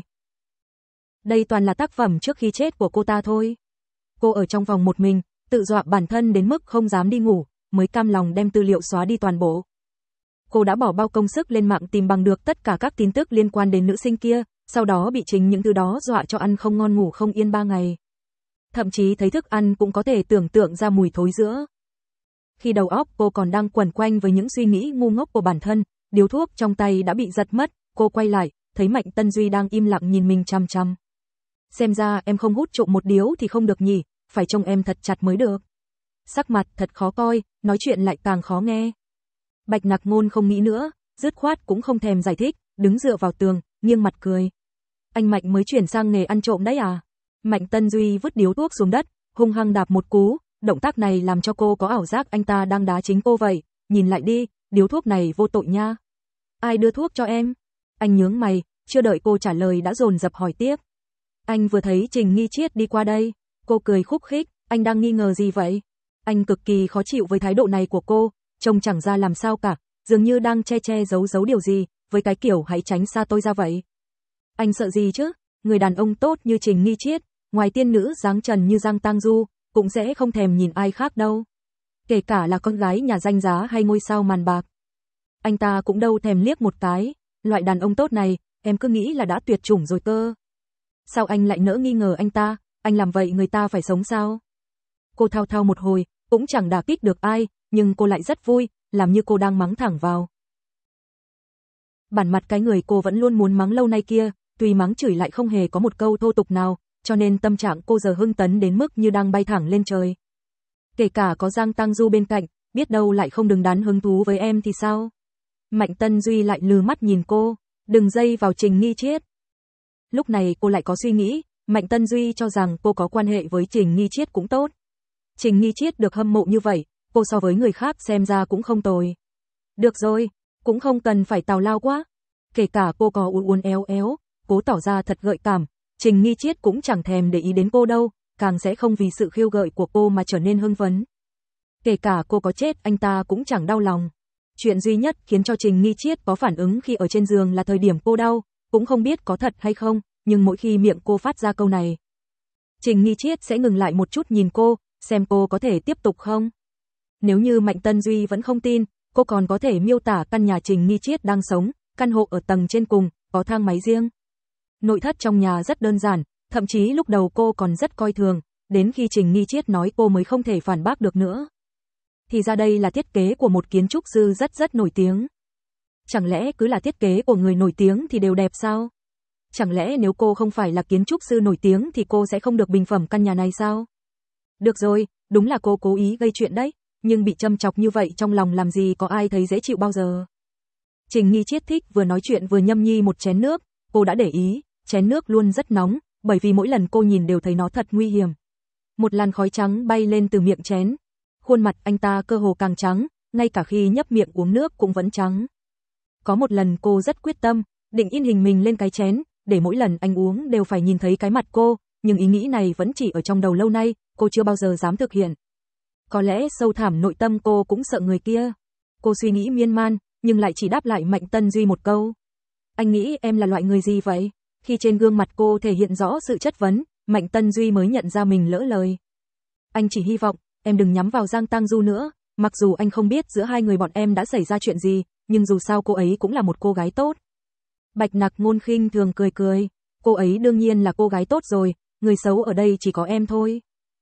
Đây toàn là tác phẩm trước khi chết của cô ta thôi. Cô ở trong phòng một mình, tự dọa bản thân đến mức không dám đi ngủ, mới cam lòng đem tư liệu xóa đi toàn bộ. Cô đã bỏ bao công sức lên mạng tìm bằng được tất cả các tin tức liên quan đến nữ sinh kia, sau đó bị chính những thứ đó dọa cho ăn không ngon ngủ không yên ba ngày. Thậm chí thấy thức ăn cũng có thể tưởng tượng ra mùi thối giữa. Khi đầu óc cô còn đang quẩn quanh với những suy nghĩ ngu ngốc của bản thân, điếu thuốc trong tay đã bị giật mất, cô quay lại, thấy Mạnh Tân Duy đang im lặng nhìn mình chằm chằm. Xem ra em không hút trộm một điếu thì không được nhỉ, phải trông em thật chặt mới được. Sắc mặt thật khó coi, nói chuyện lại càng khó nghe. Bạch Nặc Ngôn không nghĩ nữa, dứt khoát cũng không thèm giải thích, đứng dựa vào tường, nghiêng mặt cười. Anh Mạnh mới chuyển sang nghề ăn trộm đấy à? Mạnh Tân Duy vứt điếu thuốc xuống đất, hung hăng đạp một cú, động tác này làm cho cô có ảo giác anh ta đang đá chính cô vậy, nhìn lại đi, điếu thuốc này vô tội nha. Ai đưa thuốc cho em? Anh nhướng mày, chưa đợi cô trả lời đã dồn dập hỏi tiếp. Anh vừa thấy Trình Nghi Triết đi qua đây, cô cười khúc khích, anh đang nghi ngờ gì vậy? Anh cực kỳ khó chịu với thái độ này của cô, trông chẳng ra làm sao cả, dường như đang che che giấu giấu điều gì, với cái kiểu hãy tránh xa tôi ra vậy. Anh sợ gì chứ? Người đàn ông tốt như Trình Nghi Triết, ngoài tiên nữ dáng trần như Giang Tang Du, cũng sẽ không thèm nhìn ai khác đâu. Kể cả là con gái nhà danh giá hay ngôi sao màn bạc. Anh ta cũng đâu thèm liếc một cái, loại đàn ông tốt này, em cứ nghĩ là đã tuyệt chủng rồi cơ. Sao anh lại nỡ nghi ngờ anh ta, anh làm vậy người ta phải sống sao? Cô thao thao một hồi, cũng chẳng đả kích được ai, nhưng cô lại rất vui, làm như cô đang mắng thẳng vào. Bản mặt cái người cô vẫn luôn muốn mắng lâu nay kia, tuy mắng chửi lại không hề có một câu thô tục nào, cho nên tâm trạng cô giờ hưng tấn đến mức như đang bay thẳng lên trời. Kể cả có Giang Tang Du bên cạnh, biết đâu lại không đứng đắn hứng thú với em thì sao? Mạnh Tân Duy lại lừ mắt nhìn cô, đừng dây vào Trình Nghi Triết. Lúc này cô lại có suy nghĩ, Mạnh Tân Duy cho rằng cô có quan hệ với Trình Nghi Triết cũng tốt. Trình Nghi Triết được hâm mộ như vậy, cô so với người khác xem ra cũng không tồi. Được rồi, cũng không cần phải tào lao quá. Kể cả cô có uốn uốn éo éo, cố tỏ ra thật gợi cảm, Trình Nghi Triết cũng chẳng thèm để ý đến cô đâu, càng sẽ không vì sự khiêu gợi của cô mà trở nên hưng phấn. Kể cả cô có chết anh ta cũng chẳng đau lòng. Chuyện duy nhất khiến cho Trình Nghi Triết có phản ứng khi ở trên giường là thời điểm cô đau, cũng không biết có thật hay không, nhưng mỗi khi miệng cô phát ra câu này, Trình Nghi Triết sẽ ngừng lại một chút nhìn cô, xem cô có thể tiếp tục không. Nếu như Mạnh Tân Duy vẫn không tin, cô còn có thể miêu tả căn nhà Trình Nghi Triết đang sống, căn hộ ở tầng trên cùng, có thang máy riêng. Nội thất trong nhà rất đơn giản, thậm chí lúc đầu cô còn rất coi thường, đến khi Trình Nghi Triết nói cô mới không thể phản bác được nữa. Thì ra đây là thiết kế của một kiến trúc sư rất rất nổi tiếng. Chẳng lẽ cứ là thiết kế của người nổi tiếng thì đều đẹp sao? Chẳng lẽ nếu cô không phải là kiến trúc sư nổi tiếng thì cô sẽ không được bình phẩm căn nhà này sao? Được rồi, đúng là cô cố ý gây chuyện đấy, nhưng bị châm chọc như vậy trong lòng làm gì có ai thấy dễ chịu bao giờ. Trình Nghi Triết thích vừa nói chuyện vừa nhâm nhi một chén nước, cô đã để ý, chén nước luôn rất nóng, bởi vì mỗi lần cô nhìn đều thấy nó thật nguy hiểm. Một làn khói trắng bay lên từ miệng chén, khuôn mặt anh ta cơ hồ càng trắng, ngay cả khi nhấp miệng uống nước cũng vẫn trắng. Có một lần cô rất quyết tâm, định in hình mình lên cái chén, để mỗi lần anh uống đều phải nhìn thấy cái mặt cô, nhưng ý nghĩ này vẫn chỉ ở trong đầu lâu nay, cô chưa bao giờ dám thực hiện. Có lẽ sâu thẳm nội tâm cô cũng sợ người kia. Cô suy nghĩ miên man, nhưng lại chỉ đáp lại Mạnh Tân Duy một câu. Anh nghĩ em là loại người gì vậy? Khi trên gương mặt cô thể hiện rõ sự chất vấn, Mạnh Tân Duy mới nhận ra mình lỡ lời. Anh chỉ hy vọng, em đừng nhắm vào Giang Tang Du nữa, mặc dù anh không biết giữa hai người bọn em đã xảy ra chuyện gì, nhưng dù sao cô ấy cũng là một cô gái tốt. Bạch Nặc Ngôn khinh thường cười cười, cô ấy đương nhiên là cô gái tốt rồi, người xấu ở đây chỉ có em thôi.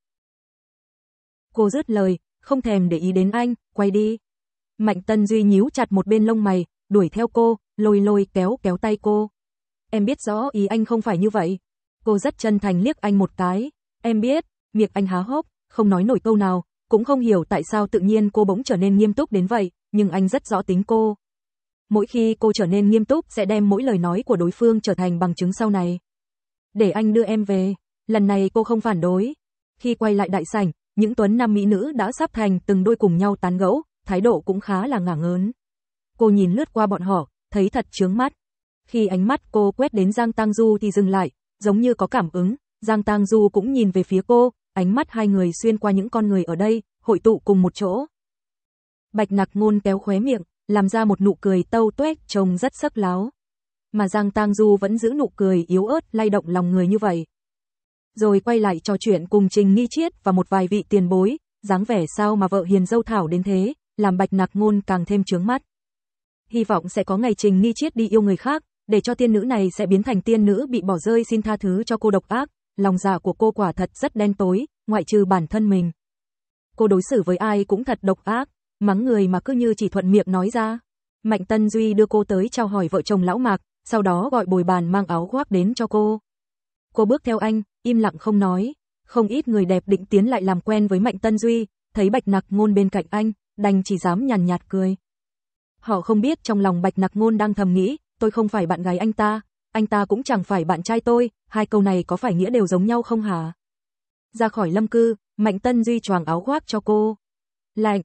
Cô dứt lời, không thèm để ý đến anh, quay đi. Mạnh Tân Duy nhíu chặt một bên lông mày, đuổi theo cô, lôi lôi kéo kéo tay cô. Em biết rõ ý anh không phải như vậy. Cô rất chân thành liếc anh một cái. Em biết, miệng anh há hốc, không nói nổi câu nào, cũng không hiểu tại sao tự nhiên cô bỗng trở nên nghiêm túc đến vậy, nhưng anh rất rõ tính cô. Mỗi khi cô trở nên nghiêm túc sẽ đem mỗi lời nói của đối phương trở thành bằng chứng sau này. Để anh đưa em về, lần này cô không phản đối. Khi quay lại đại sảnh, những tuấn nam mỹ nữ đã sắp thành từng đôi cùng nhau tán gẫu, thái độ cũng khá là ngả ngớn. Cô nhìn lướt qua bọn họ, thấy thật chướng mắt. Khi ánh mắt cô quét đến Giang Tang Du thì dừng lại, giống như có cảm ứng, Giang Tang Du cũng nhìn về phía cô, ánh mắt hai người xuyên qua những con người ở đây, hội tụ cùng một chỗ. Bạch Nặc Ngôn kéo khóe miệng, làm ra một nụ cười tâu tuét trông rất sắc láo. Mà Giang Tang Du vẫn giữ nụ cười yếu ớt lay động lòng người như vậy. Rồi quay lại trò chuyện cùng Trình Nghi Triết và một vài vị tiền bối, dáng vẻ sao mà vợ hiền dâu thảo đến thế, làm Bạch Nặc Ngôn càng thêm chướng mắt. Hy vọng sẽ có ngày Trình Nghi Triết đi yêu người khác, để cho tiên nữ này sẽ biến thành tiên nữ bị bỏ rơi xin tha thứ cho cô độc ác, lòng dạ của cô quả thật rất đen tối, ngoại trừ bản thân mình. Cô đối xử với ai cũng thật độc ác, mắng người mà cứ như chỉ thuận miệng nói ra. Mạnh Tân Duy đưa cô tới chào hỏi vợ chồng lão Mạc, sau đó gọi bồi bàn mang áo khoác đến cho cô. Cô bước theo anh, im lặng không nói. Không ít người đẹp định tiến lại làm quen với Mạnh Tân Duy, thấy Bạch Nặc Ngôn bên cạnh anh, đành chỉ dám nhàn nhạt cười. Họ không biết trong lòng Bạch Nặc Ngôn đang thầm nghĩ, tôi không phải bạn gái anh ta, anh ta cũng chẳng phải bạn trai tôi, hai câu này có phải nghĩa đều giống nhau không hả? Ra khỏi lâm cư, Mạnh Tân Duy choàng áo khoác cho cô. Lạnh.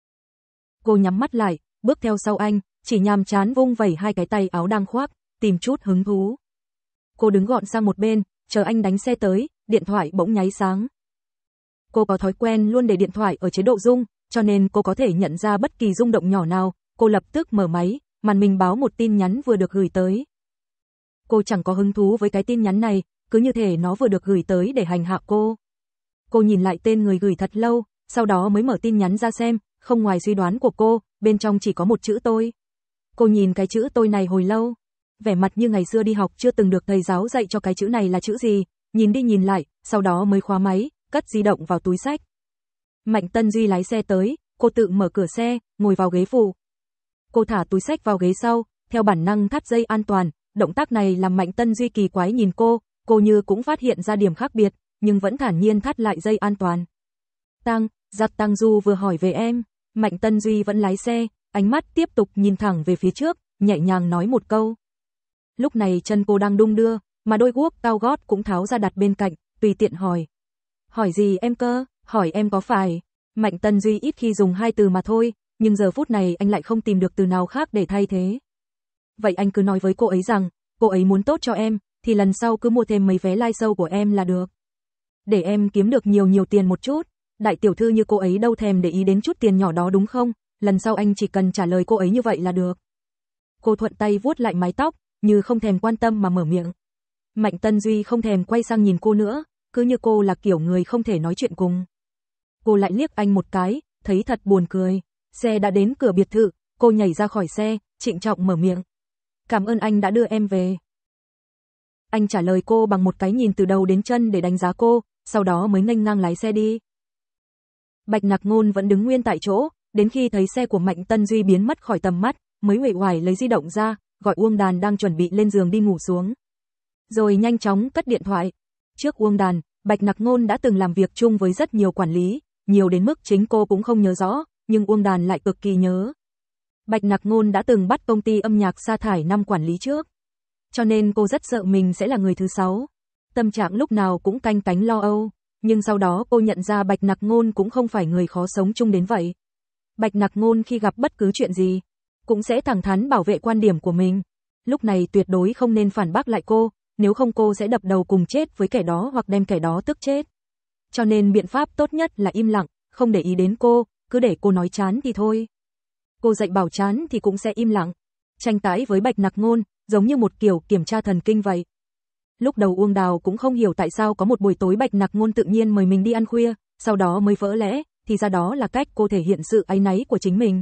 Cô nhắm mắt lại, bước theo sau anh, chỉ nhàm chán vung vẩy hai cái tay áo đang khoác, tìm chút hứng thú. Cô đứng gọn sang một bên, chờ anh đánh xe tới, điện thoại bỗng nháy sáng. Cô có thói quen luôn để điện thoại ở chế độ rung, cho nên cô có thể nhận ra bất kỳ rung động nhỏ nào, cô lập tức mở máy, màn hình báo một tin nhắn vừa được gửi tới. Cô chẳng có hứng thú với cái tin nhắn này, cứ như thể nó vừa được gửi tới để hành hạ cô. Cô nhìn lại tên người gửi thật lâu, sau đó mới mở tin nhắn ra xem, không ngoài suy đoán của cô, bên trong chỉ có một chữ tôi. Cô nhìn cái chữ tôi này hồi lâu, vẻ mặt như ngày xưa đi học chưa từng được thầy giáo dạy cho cái chữ này là chữ gì, nhìn đi nhìn lại, sau đó mới khóa máy, cất di động vào túi xách. Mạnh Tân Duy lái xe tới, cô tự mở cửa xe, ngồi vào ghế phụ. Cô thả túi xách vào ghế sau, theo bản năng thắt dây an toàn, động tác này làm Mạnh Tân Duy kỳ quái nhìn cô, cô như cũng phát hiện ra điểm khác biệt, nhưng vẫn thản nhiên thắt lại dây an toàn. Tăng, giặt Tăng Du vừa hỏi về em, Mạnh Tân Duy vẫn lái xe, ánh mắt tiếp tục nhìn thẳng về phía trước, nhẹ nhàng nói một câu. Lúc này chân cô đang đung đưa, mà đôi guốc cao gót cũng tháo ra đặt bên cạnh, tùy tiện hỏi. Hỏi gì em cơ, hỏi em có phải. Mạnh Tân Duy ít khi dùng hai từ mà thôi, nhưng giờ phút này anh lại không tìm được từ nào khác để thay thế. Vậy anh cứ nói với cô ấy rằng, cô ấy muốn tốt cho em, thì lần sau cứ mua thêm mấy vé live show của em là được. Để em kiếm được nhiều nhiều tiền một chút, đại tiểu thư như cô ấy đâu thèm để ý đến chút tiền nhỏ đó đúng không, lần sau anh chỉ cần trả lời cô ấy như vậy là được. Cô thuận tay vuốt lại mái tóc, như không thèm quan tâm mà mở miệng. Mạnh Tân Duy không thèm quay sang nhìn cô nữa, cứ như cô là kiểu người không thể nói chuyện cùng. Cô lại liếc anh một cái, thấy thật buồn cười. Xe đã đến cửa biệt thự, cô nhảy ra khỏi xe, trịnh trọng mở miệng. Cảm ơn anh đã đưa em về. Anh trả lời cô bằng một cái nhìn từ đầu đến chân để đánh giá cô, sau đó mới nghênh ngang lái xe đi. Bạch Nặc Ngôn vẫn đứng nguyên tại chỗ, đến khi thấy xe của Mạnh Tân Duy biến mất khỏi tầm mắt, mới uể oải lấy di động ra, gọi Uông Đàn đang chuẩn bị lên giường đi ngủ xuống. Rồi nhanh chóng cất điện thoại. Trước Uông Đàn, Bạch Nặc Ngôn đã từng làm việc chung với rất nhiều quản lý, nhiều đến mức chính cô cũng không nhớ rõ, nhưng Uông Đàn lại cực kỳ nhớ. Bạch Nặc Ngôn đã từng bắt công ty âm nhạc sa thải năm quản lý trước, cho nên cô rất sợ mình sẽ là người thứ sáu. Tâm trạng lúc nào cũng canh cánh lo âu, nhưng sau đó cô nhận ra Bạch Nặc Ngôn cũng không phải người khó sống chung đến vậy. Bạch Nặc Ngôn khi gặp bất cứ chuyện gì, cũng sẽ thẳng thắn bảo vệ quan điểm của mình. Lúc này tuyệt đối không nên phản bác lại cô, nếu không cô sẽ đập đầu cùng chết với kẻ đó hoặc đem kẻ đó tức chết. Cho nên biện pháp tốt nhất là im lặng, không để ý đến cô, cứ để cô nói chán thì thôi. Cô dạy bảo chán thì cũng sẽ im lặng. Tranh cãi với Bạch Nặc Ngôn, giống như một kiểu kiểm tra thần kinh vậy. Lúc đầu Uông Đào cũng không hiểu tại sao có một buổi tối Bạch Nặc Ngôn tự nhiên mời mình đi ăn khuya, sau đó mới vỡ lẽ, thì ra đó là cách cô thể hiện sự áy náy của chính mình.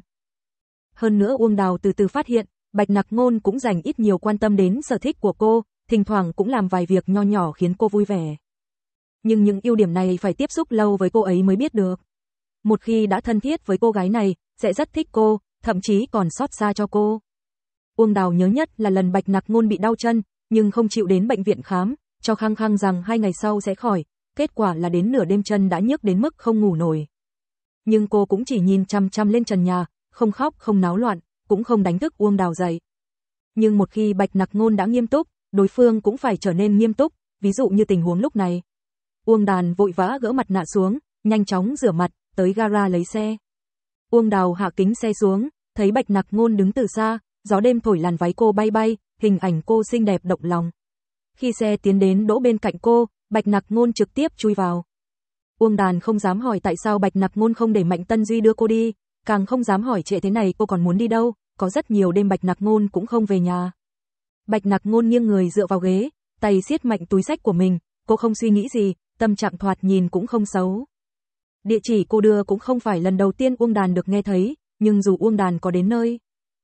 Hơn nữa Uông Đào từ từ phát hiện, Bạch Nặc Ngôn cũng dành ít nhiều quan tâm đến sở thích của cô, thỉnh thoảng cũng làm vài việc nho nhỏ khiến cô vui vẻ. Nhưng những ưu điểm này phải tiếp xúc lâu với cô ấy mới biết được. Một khi đã thân thiết với cô gái này, sẽ rất thích cô, thậm chí còn xót xa cho cô. Uông Đào nhớ nhất là lần Bạch Nặc Ngôn bị đau chân, nhưng không chịu đến bệnh viện khám, cho khăng khăng rằng hai ngày sau sẽ khỏi, kết quả là đến nửa đêm chân đã nhức đến mức không ngủ nổi. Nhưng cô cũng chỉ nhìn chăm chăm lên trần nhà, không khóc không náo loạn, cũng không đánh thức Uông Đào dậy. Nhưng một khi Bạch Nặc Ngôn đã nghiêm túc, đối phương cũng phải trở nên nghiêm túc, ví dụ như tình huống lúc này. Uông Đàn vội vã gỡ mặt nạ xuống, nhanh chóng rửa mặt, tới gara lấy xe. Uông Đào hạ kính xe xuống, thấy Bạch Nặc Ngôn đứng từ xa, gió đêm thổi làn váy cô bay bay, hình ảnh cô xinh đẹp động lòng. Khi xe tiến đến đỗ bên cạnh cô, Bạch Nặc Ngôn trực tiếp chui vào. Uông Đàn không dám hỏi tại sao Bạch Nặc Ngôn không để Mạnh Tân Duy đưa cô đi, càng không dám hỏi trễ thế này cô còn muốn đi đâu, có rất nhiều đêm Bạch Nặc Ngôn cũng không về nhà. Bạch Nặc Ngôn nghiêng người dựa vào ghế, tay siết mạnh túi xách của mình, cô không suy nghĩ gì, tâm trạng thoạt nhìn cũng không xấu. Địa chỉ cô đưa cũng không phải lần đầu tiên Uông Đàn được nghe thấy, nhưng dù Uông Đàn có đến nơi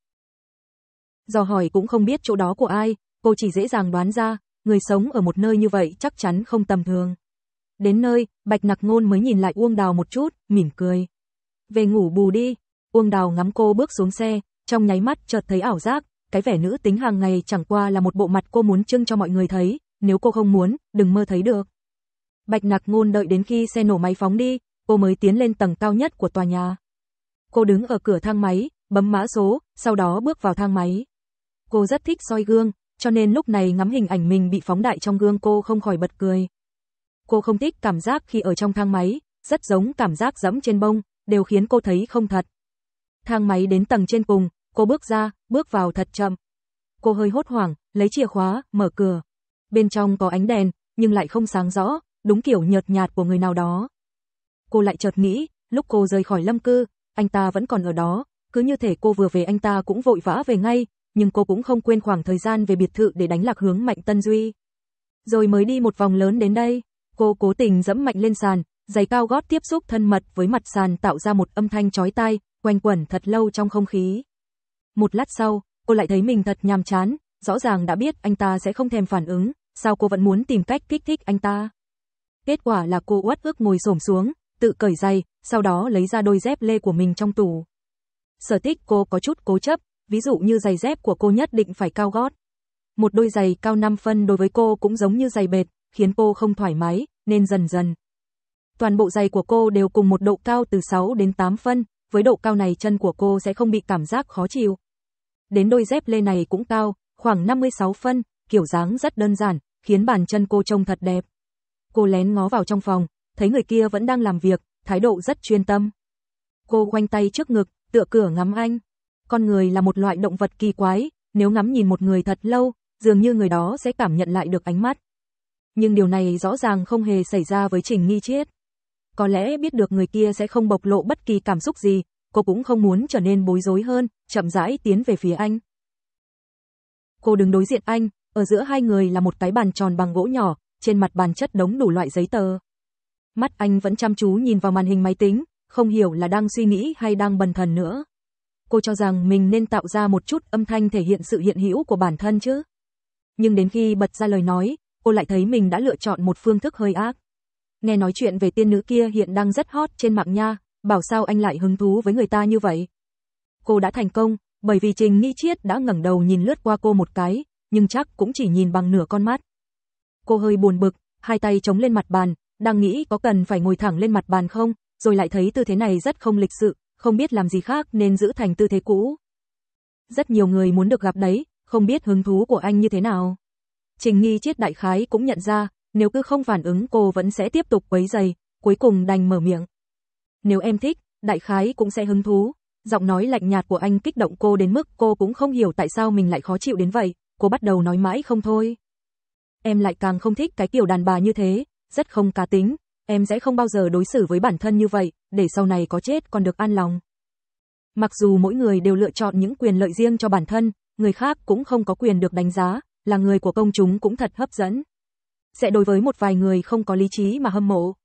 dò hỏi cũng không biết chỗ đó của ai, cô chỉ dễ dàng đoán ra, người sống ở một nơi như vậy chắc chắn không tầm thường. Đến nơi, Bạch Nặc Ngôn mới nhìn lại Uông Đào một chút, mỉm cười. Về ngủ bù đi. Uông Đào ngắm cô bước xuống xe, Trong nháy mắt chợt thấy ảo giác, cái vẻ nữ tính hàng ngày chẳng qua là một bộ mặt cô muốn trưng cho mọi người thấy, nếu cô không muốn, đừng mơ thấy được. Bạch Nặc Ngôn đợi đến khi xe nổ máy phóng đi, cô mới tiến lên tầng cao nhất của tòa nhà. Cô đứng ở cửa thang máy, bấm mã số, sau đó bước vào thang máy. Cô rất thích soi gương, cho nên lúc này ngắm hình ảnh mình bị phóng đại trong gương cô không khỏi bật cười. Cô không thích cảm giác khi ở trong thang máy, rất giống cảm giác dẫm trên bông, đều khiến cô thấy không thật. Thang máy đến tầng trên cùng, cô bước ra, bước vào thật chậm. Cô hơi hốt hoảng, lấy chìa khóa, mở cửa. Bên trong có ánh đèn, nhưng lại không sáng rõ, đúng kiểu nhợt nhạt của người nào đó. Cô lại chợt nghĩ, lúc cô rời khỏi Lâm Cư, anh ta vẫn còn ở đó, cứ như thể cô vừa về anh ta cũng vội vã về ngay, nhưng cô cũng không quên khoảng thời gian về biệt thự để đánh lạc hướng Mạnh Tân Duy. Rồi mới đi một vòng lớn đến đây, cô cố tình dẫm mạnh lên sàn, giày cao gót tiếp xúc thân mật với mặt sàn tạo ra một âm thanh chói tai, quanh quẩn thật lâu trong không khí. Một lát sau, cô lại thấy mình thật nhàm chán, rõ ràng đã biết anh ta sẽ không thèm phản ứng, sao cô vẫn muốn tìm cách kích thích anh ta. Kết quả là cô uất ức ngồi xổm xuống, tự cởi giày, sau đó lấy ra đôi dép lê của mình trong tủ. Sở thích cô có chút cố chấp, ví dụ như giày dép của cô nhất định phải cao gót. Một đôi giày cao năm phân đối với cô cũng giống như giày bệt, khiến cô không thoải mái, nên dần dần. Toàn bộ giày của cô đều cùng một độ cao từ sáu đến tám phân, với độ cao này chân của cô sẽ không bị cảm giác khó chịu. Đến đôi dép lê này cũng cao, khoảng năm mươi sáu phân, kiểu dáng rất đơn giản, khiến bàn chân cô trông thật đẹp. Cô lén ngó vào trong phòng, thấy người kia vẫn đang làm việc, thái độ rất chuyên tâm. Cô khoanh tay trước ngực, tựa cửa ngắm anh. Con người là một loại động vật kỳ quái, nếu ngắm nhìn một người thật lâu, dường như người đó sẽ cảm nhận lại được ánh mắt. Nhưng điều này rõ ràng không hề xảy ra với Trình Nghi Triết. Có lẽ biết được người kia sẽ không bộc lộ bất kỳ cảm xúc gì, cô cũng không muốn trở nên bối rối hơn, chậm rãi tiến về phía anh. Cô đứng đối diện anh, ở giữa hai người là một cái bàn tròn bằng gỗ nhỏ, trên mặt bàn chất đống đủ loại giấy tờ. Mắt anh vẫn chăm chú nhìn vào màn hình máy tính, không hiểu là đang suy nghĩ hay đang bần thần nữa. Cô cho rằng mình nên tạo ra một chút âm thanh thể hiện sự hiện hữu của bản thân chứ. Nhưng đến khi bật ra lời nói, cô lại thấy mình đã lựa chọn một phương thức hơi ác. Nghe nói chuyện về tiên nữ kia hiện đang rất hot trên mạng nha, bảo sao anh lại hứng thú với người ta như vậy. Cô đã thành công, bởi vì Trình Nghi Triết đã ngẩng đầu nhìn lướt qua cô một cái, nhưng chắc cũng chỉ nhìn bằng nửa con mắt. Cô hơi buồn bực, hai tay chống lên mặt bàn, đang nghĩ có cần phải ngồi thẳng lên mặt bàn không, rồi lại thấy tư thế này rất không lịch sự, không biết làm gì khác nên giữ thành tư thế cũ. Rất nhiều người muốn được gặp đấy, không biết hứng thú của anh như thế nào. Trình Nghi Triết đại khái cũng nhận ra, nếu cứ không phản ứng cô vẫn sẽ tiếp tục quấy rầy, cuối cùng đành mở miệng. Nếu em thích, đại khái cũng sẽ hứng thú. Giọng nói lạnh nhạt của anh kích động cô đến mức cô cũng không hiểu tại sao mình lại khó chịu đến vậy, cô bắt đầu nói mãi không thôi. Em lại càng không thích cái kiểu đàn bà như thế, rất không cá tính, em sẽ không bao giờ đối xử với bản thân như vậy, để sau này có chết còn được an lòng. Mặc dù mỗi người đều lựa chọn những quyền lợi riêng cho bản thân, người khác cũng không có quyền được đánh giá, là người của công chúng cũng thật hấp dẫn. Sẽ đối với một vài người không có lý trí mà hâm mộ.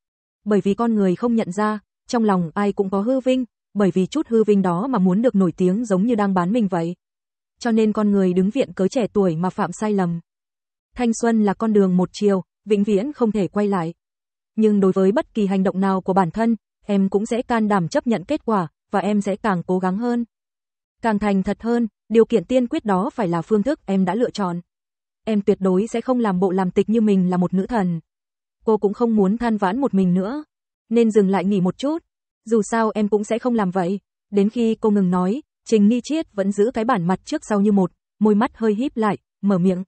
Bởi vì con người không nhận ra, trong lòng ai cũng có hư vinh, bởi vì chút hư vinh đó mà muốn được nổi tiếng giống như đang bán mình vậy. Cho nên con người đứng viện cớ trẻ tuổi mà phạm sai lầm. Thanh xuân là con đường một chiều, vĩnh viễn không thể quay lại. Nhưng đối với bất kỳ hành động nào của bản thân, em cũng sẽ can đảm chấp nhận kết quả, và em sẽ càng cố gắng hơn. Càng thành thật hơn, điều kiện tiên quyết đó phải là phương thức em đã lựa chọn. Em tuyệt đối sẽ không làm bộ làm tịch như mình là một nữ thần. Cô cũng không muốn than vãn một mình nữa, nên dừng lại nghỉ một chút. Dù sao em cũng sẽ không làm vậy. Đến khi cô ngừng nói, Trình Nghi Triết vẫn giữ cái bản mặt trước sau như một, môi mắt hơi híp lại, mở miệng.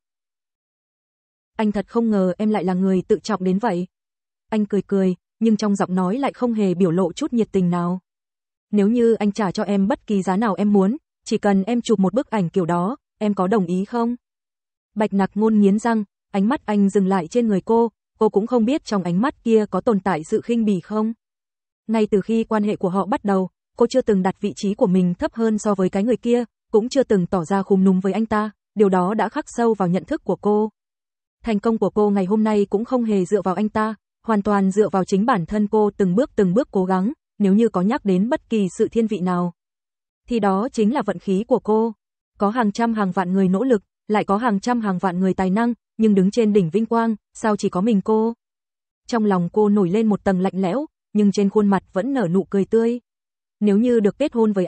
Anh thật không ngờ em lại là người tự trọng đến vậy. Anh cười cười, nhưng trong giọng nói lại không hề biểu lộ chút nhiệt tình nào. Nếu như anh trả cho em bất kỳ giá nào em muốn, chỉ cần em chụp một bức ảnh kiểu đó, em có đồng ý không? Bạch Nặc Ngôn nghiến răng, ánh mắt anh dừng lại trên người cô, cô cũng không biết trong ánh mắt kia có tồn tại sự khinh bỉ không. Ngay từ khi quan hệ của họ bắt đầu, cô chưa từng đặt vị trí của mình thấp hơn so với cái người kia, cũng chưa từng tỏ ra khúm núm với anh ta, điều đó đã khắc sâu vào nhận thức của cô. Thành công của cô ngày hôm nay cũng không hề dựa vào anh ta, hoàn toàn dựa vào chính bản thân cô từng bước từng bước cố gắng, nếu như có nhắc đến bất kỳ sự thiên vị nào. Thì đó chính là vận khí của cô. Có hàng trăm hàng vạn người nỗ lực, lại có hàng trăm hàng vạn người tài năng, nhưng đứng trên đỉnh vinh quang, sao chỉ có mình cô? Trong lòng cô nổi lên một tầng lạnh lẽo, nhưng trên khuôn mặt vẫn nở nụ cười tươi. Nếu như được kết hôn với anh,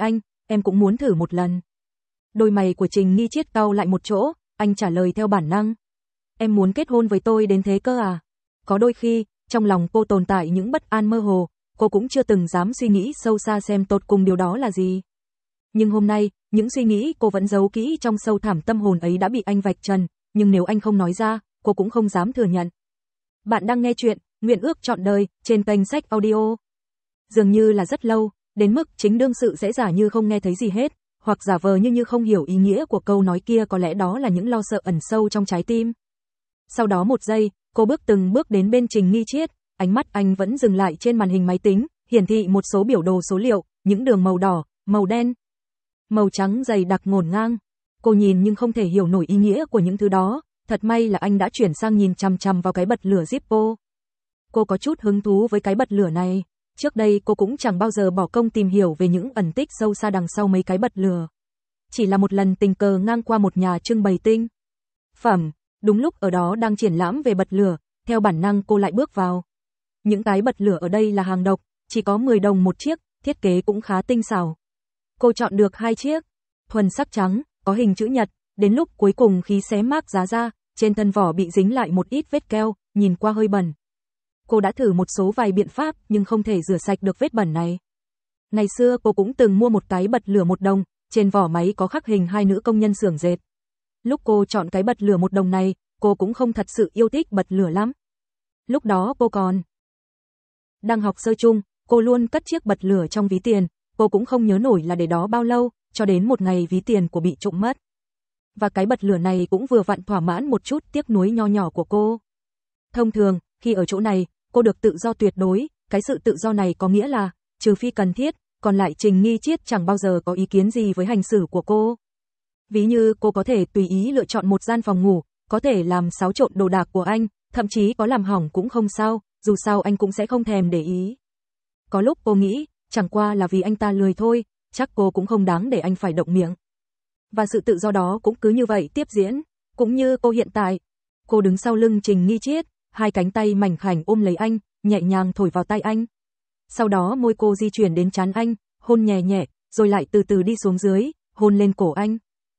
em cũng muốn thử một lần. Đôi mày của Trình Nghi Chiết cau lại một chỗ, anh trả lời theo bản năng. Em muốn kết hôn với tôi đến thế cơ à? Có đôi khi, trong lòng cô tồn tại những bất an mơ hồ, cô cũng chưa từng dám suy nghĩ sâu xa xem tột cùng điều đó là gì. Nhưng hôm nay, những suy nghĩ cô vẫn giấu kỹ trong sâu thẳm tâm hồn ấy đã bị anh vạch trần, nhưng nếu anh không nói ra, cô cũng không dám thừa nhận. Bạn đang nghe chuyện Nguyện ước trọn đời trên kênh Sách Audio. Dường như là rất lâu, đến mức chính đương sự sẽ giả như không nghe thấy gì hết, hoặc giả vờ như như không hiểu ý nghĩa của câu nói kia, có lẽ đó là những lo sợ ẩn sâu trong trái tim. Sau đó một giây, cô bước từng bước đến bên Trình Nghi Chiết, ánh mắt anh vẫn dừng lại trên màn hình máy tính, hiển thị một số biểu đồ số liệu, những đường màu đỏ, màu đen, màu trắng dày đặc ngổn ngang. Cô nhìn nhưng không thể hiểu nổi ý nghĩa của những thứ đó, thật may là anh đã chuyển sang nhìn chằm chằm vào cái bật lửa Zippo. Cô có chút hứng thú với cái bật lửa này, trước đây cô cũng chẳng bao giờ bỏ công tìm hiểu về những ẩn tích sâu xa đằng sau mấy cái bật lửa. Chỉ là một lần tình cờ ngang qua một nhà trưng bày tinh phẩm, đúng lúc ở đó đang triển lãm về bật lửa, theo bản năng cô lại bước vào. Những cái bật lửa ở đây là hàng độc, chỉ có mười đồng một chiếc, thiết kế cũng khá tinh xảo. Cô chọn được hai chiếc, thuần sắc trắng, có hình chữ nhật, đến lúc cuối cùng khi xé mác giá ra, trên thân vỏ bị dính lại một ít vết keo, nhìn qua hơi bẩn. Cô đã thử một số vài biện pháp nhưng không thể rửa sạch được vết bẩn này. Ngày xưa cô cũng từng mua một cái bật lửa một đồng, trên vỏ máy có khắc hình hai nữ công nhân xưởng dệt. Lúc cô chọn cái bật lửa một đồng này, cô cũng không thật sự yêu thích bật lửa lắm. Lúc đó cô còn đang học sơ chung, cô luôn cất chiếc bật lửa trong ví tiền, cô cũng không nhớ nổi là để đó bao lâu, cho đến một ngày ví tiền của bị trộm mất. Và cái bật lửa này cũng vừa vặn thỏa mãn một chút tiếc nuối nho nhỏ của cô. Thông thường, khi ở chỗ này, cô được tự do tuyệt đối, cái sự tự do này có nghĩa là, trừ phi cần thiết, còn lại Trình Nghi Chiết chẳng bao giờ có ý kiến gì với hành xử của cô. Ví như cô có thể tùy ý lựa chọn một gian phòng ngủ, có thể làm xáo trộn đồ đạc của anh, thậm chí có làm hỏng cũng không sao, dù sao anh cũng sẽ không thèm để ý. Có lúc cô nghĩ, chẳng qua là vì anh ta lười thôi, chắc cô cũng không đáng để anh phải động miệng. Và sự tự do đó cũng cứ như vậy tiếp diễn, cũng như cô hiện tại. Cô đứng sau lưng Trình Nghi Chiết, hai cánh tay mảnh khảnh ôm lấy anh, nhẹ nhàng thổi vào tay anh. Sau đó môi cô di chuyển đến trán anh, hôn nhẹ nhẹ, rồi lại từ từ đi xuống dưới, hôn lên cổ anh.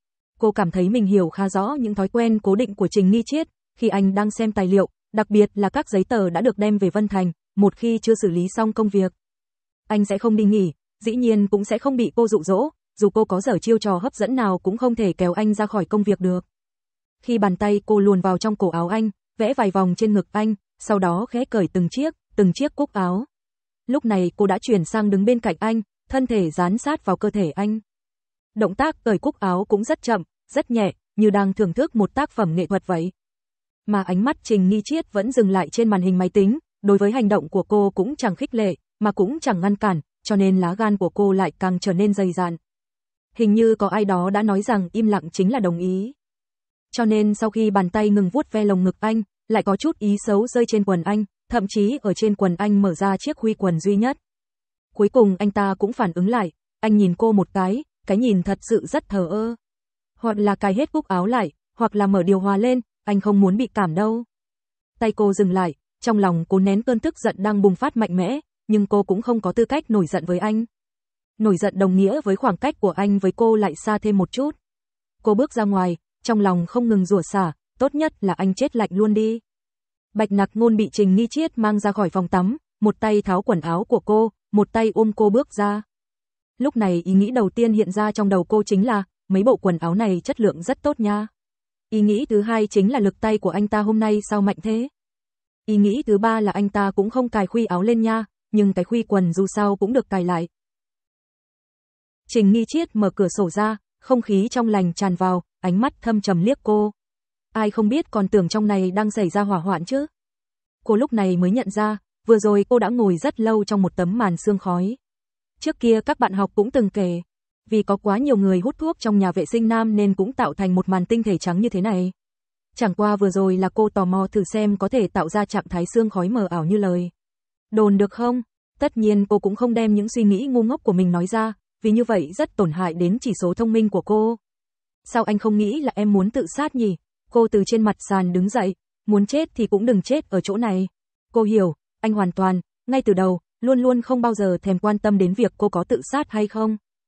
Cô cảm thấy mình hiểu khá rõ những thói quen cố định của Trình Nghi Chiết, khi anh đang xem tài liệu, đặc biệt là các giấy tờ đã được đem về Vân Thành, một khi chưa xử lý xong công việc. Anh sẽ không đi nghỉ, dĩ nhiên cũng sẽ không bị cô dụ dỗ, dù cô có giở chiêu trò hấp dẫn nào cũng không thể kéo anh ra khỏi công việc được. Khi bàn tay cô luồn vào trong cổ áo anh, vẽ vài vòng trên ngực anh, sau đó khẽ cởi từng chiếc, từng chiếc cúc áo. Lúc này cô đã chuyển sang đứng bên cạnh anh, thân thể dán sát vào cơ thể anh. Động tác cởi cúc áo cũng rất chậm, rất nhẹ, như đang thưởng thức một tác phẩm nghệ thuật vậy. Mà ánh mắt Trình Nghi Chiết vẫn dừng lại trên màn hình máy tính, đối với hành động của cô cũng chẳng khích lệ, mà cũng chẳng ngăn cản, cho nên lá gan của cô lại càng trở nên dày dạn. Hình như có ai đó đã nói rằng im lặng chính là đồng ý. Cho nên sau khi bàn tay ngừng vuốt ve lồng ngực anh, lại có chút ý xấu rơi trên quần anh, thậm chí ở trên quần anh mở ra chiếc huy quần duy nhất. Cuối cùng anh ta cũng phản ứng lại, anh nhìn cô một cái, cái nhìn thật sự rất thờ ơ. Hoặc là cài hết cúc áo lại, hoặc là mở điều hòa lên, anh không muốn bị cảm đâu. Tay cô dừng lại, trong lòng cô nén cơn tức giận đang bùng phát mạnh mẽ, nhưng cô cũng không có tư cách nổi giận với anh. Nổi giận đồng nghĩa với khoảng cách của anh với cô lại xa thêm một chút. Cô bước ra ngoài, trong lòng không ngừng rủa xả, tốt nhất là anh chết lạnh luôn đi. Bạch Nặc Ngôn bị Trình Nghi Chiết mang ra khỏi phòng tắm, một tay tháo quần áo của cô, một tay ôm cô bước ra. Lúc này ý nghĩ đầu tiên hiện ra trong đầu cô chính là, mấy bộ quần áo này chất lượng rất tốt nha. Ý nghĩ thứ hai chính là lực tay của anh ta hôm nay sao mạnh thế. Ý nghĩ thứ ba là anh ta cũng không cài khuy áo lên nha, nhưng cái khuy quần dù sao cũng được cài lại. Trình Nghi Chiết mở cửa sổ ra, không khí trong lành tràn vào, ánh mắt thâm trầm liếc cô. Ai không biết còn tưởng trong này đang xảy ra hỏa hoạn chứ. Cô lúc này mới nhận ra, vừa rồi cô đã ngồi rất lâu trong một tấm màn sương khói. Trước kia các bạn học cũng từng kể, vì có quá nhiều người hút thuốc trong nhà vệ sinh nam nên cũng tạo thành một màn tinh thể trắng như thế này. Chẳng qua vừa rồi là cô tò mò thử xem có thể tạo ra trạng thái sương khói mờ ảo như lời đồn được không? Tất nhiên cô cũng không đem những suy nghĩ ngu ngốc của mình nói ra, vì như vậy rất tổn hại đến chỉ số thông minh của cô. Sao anh không nghĩ là em muốn tự sát nhỉ? Cô từ trên mặt sàn đứng dậy, muốn chết thì cũng đừng chết ở chỗ này. Cô hiểu, anh hoàn toàn, ngay từ đầu, luôn luôn không bao giờ thèm quan tâm đến việc cô có tự sát hay không.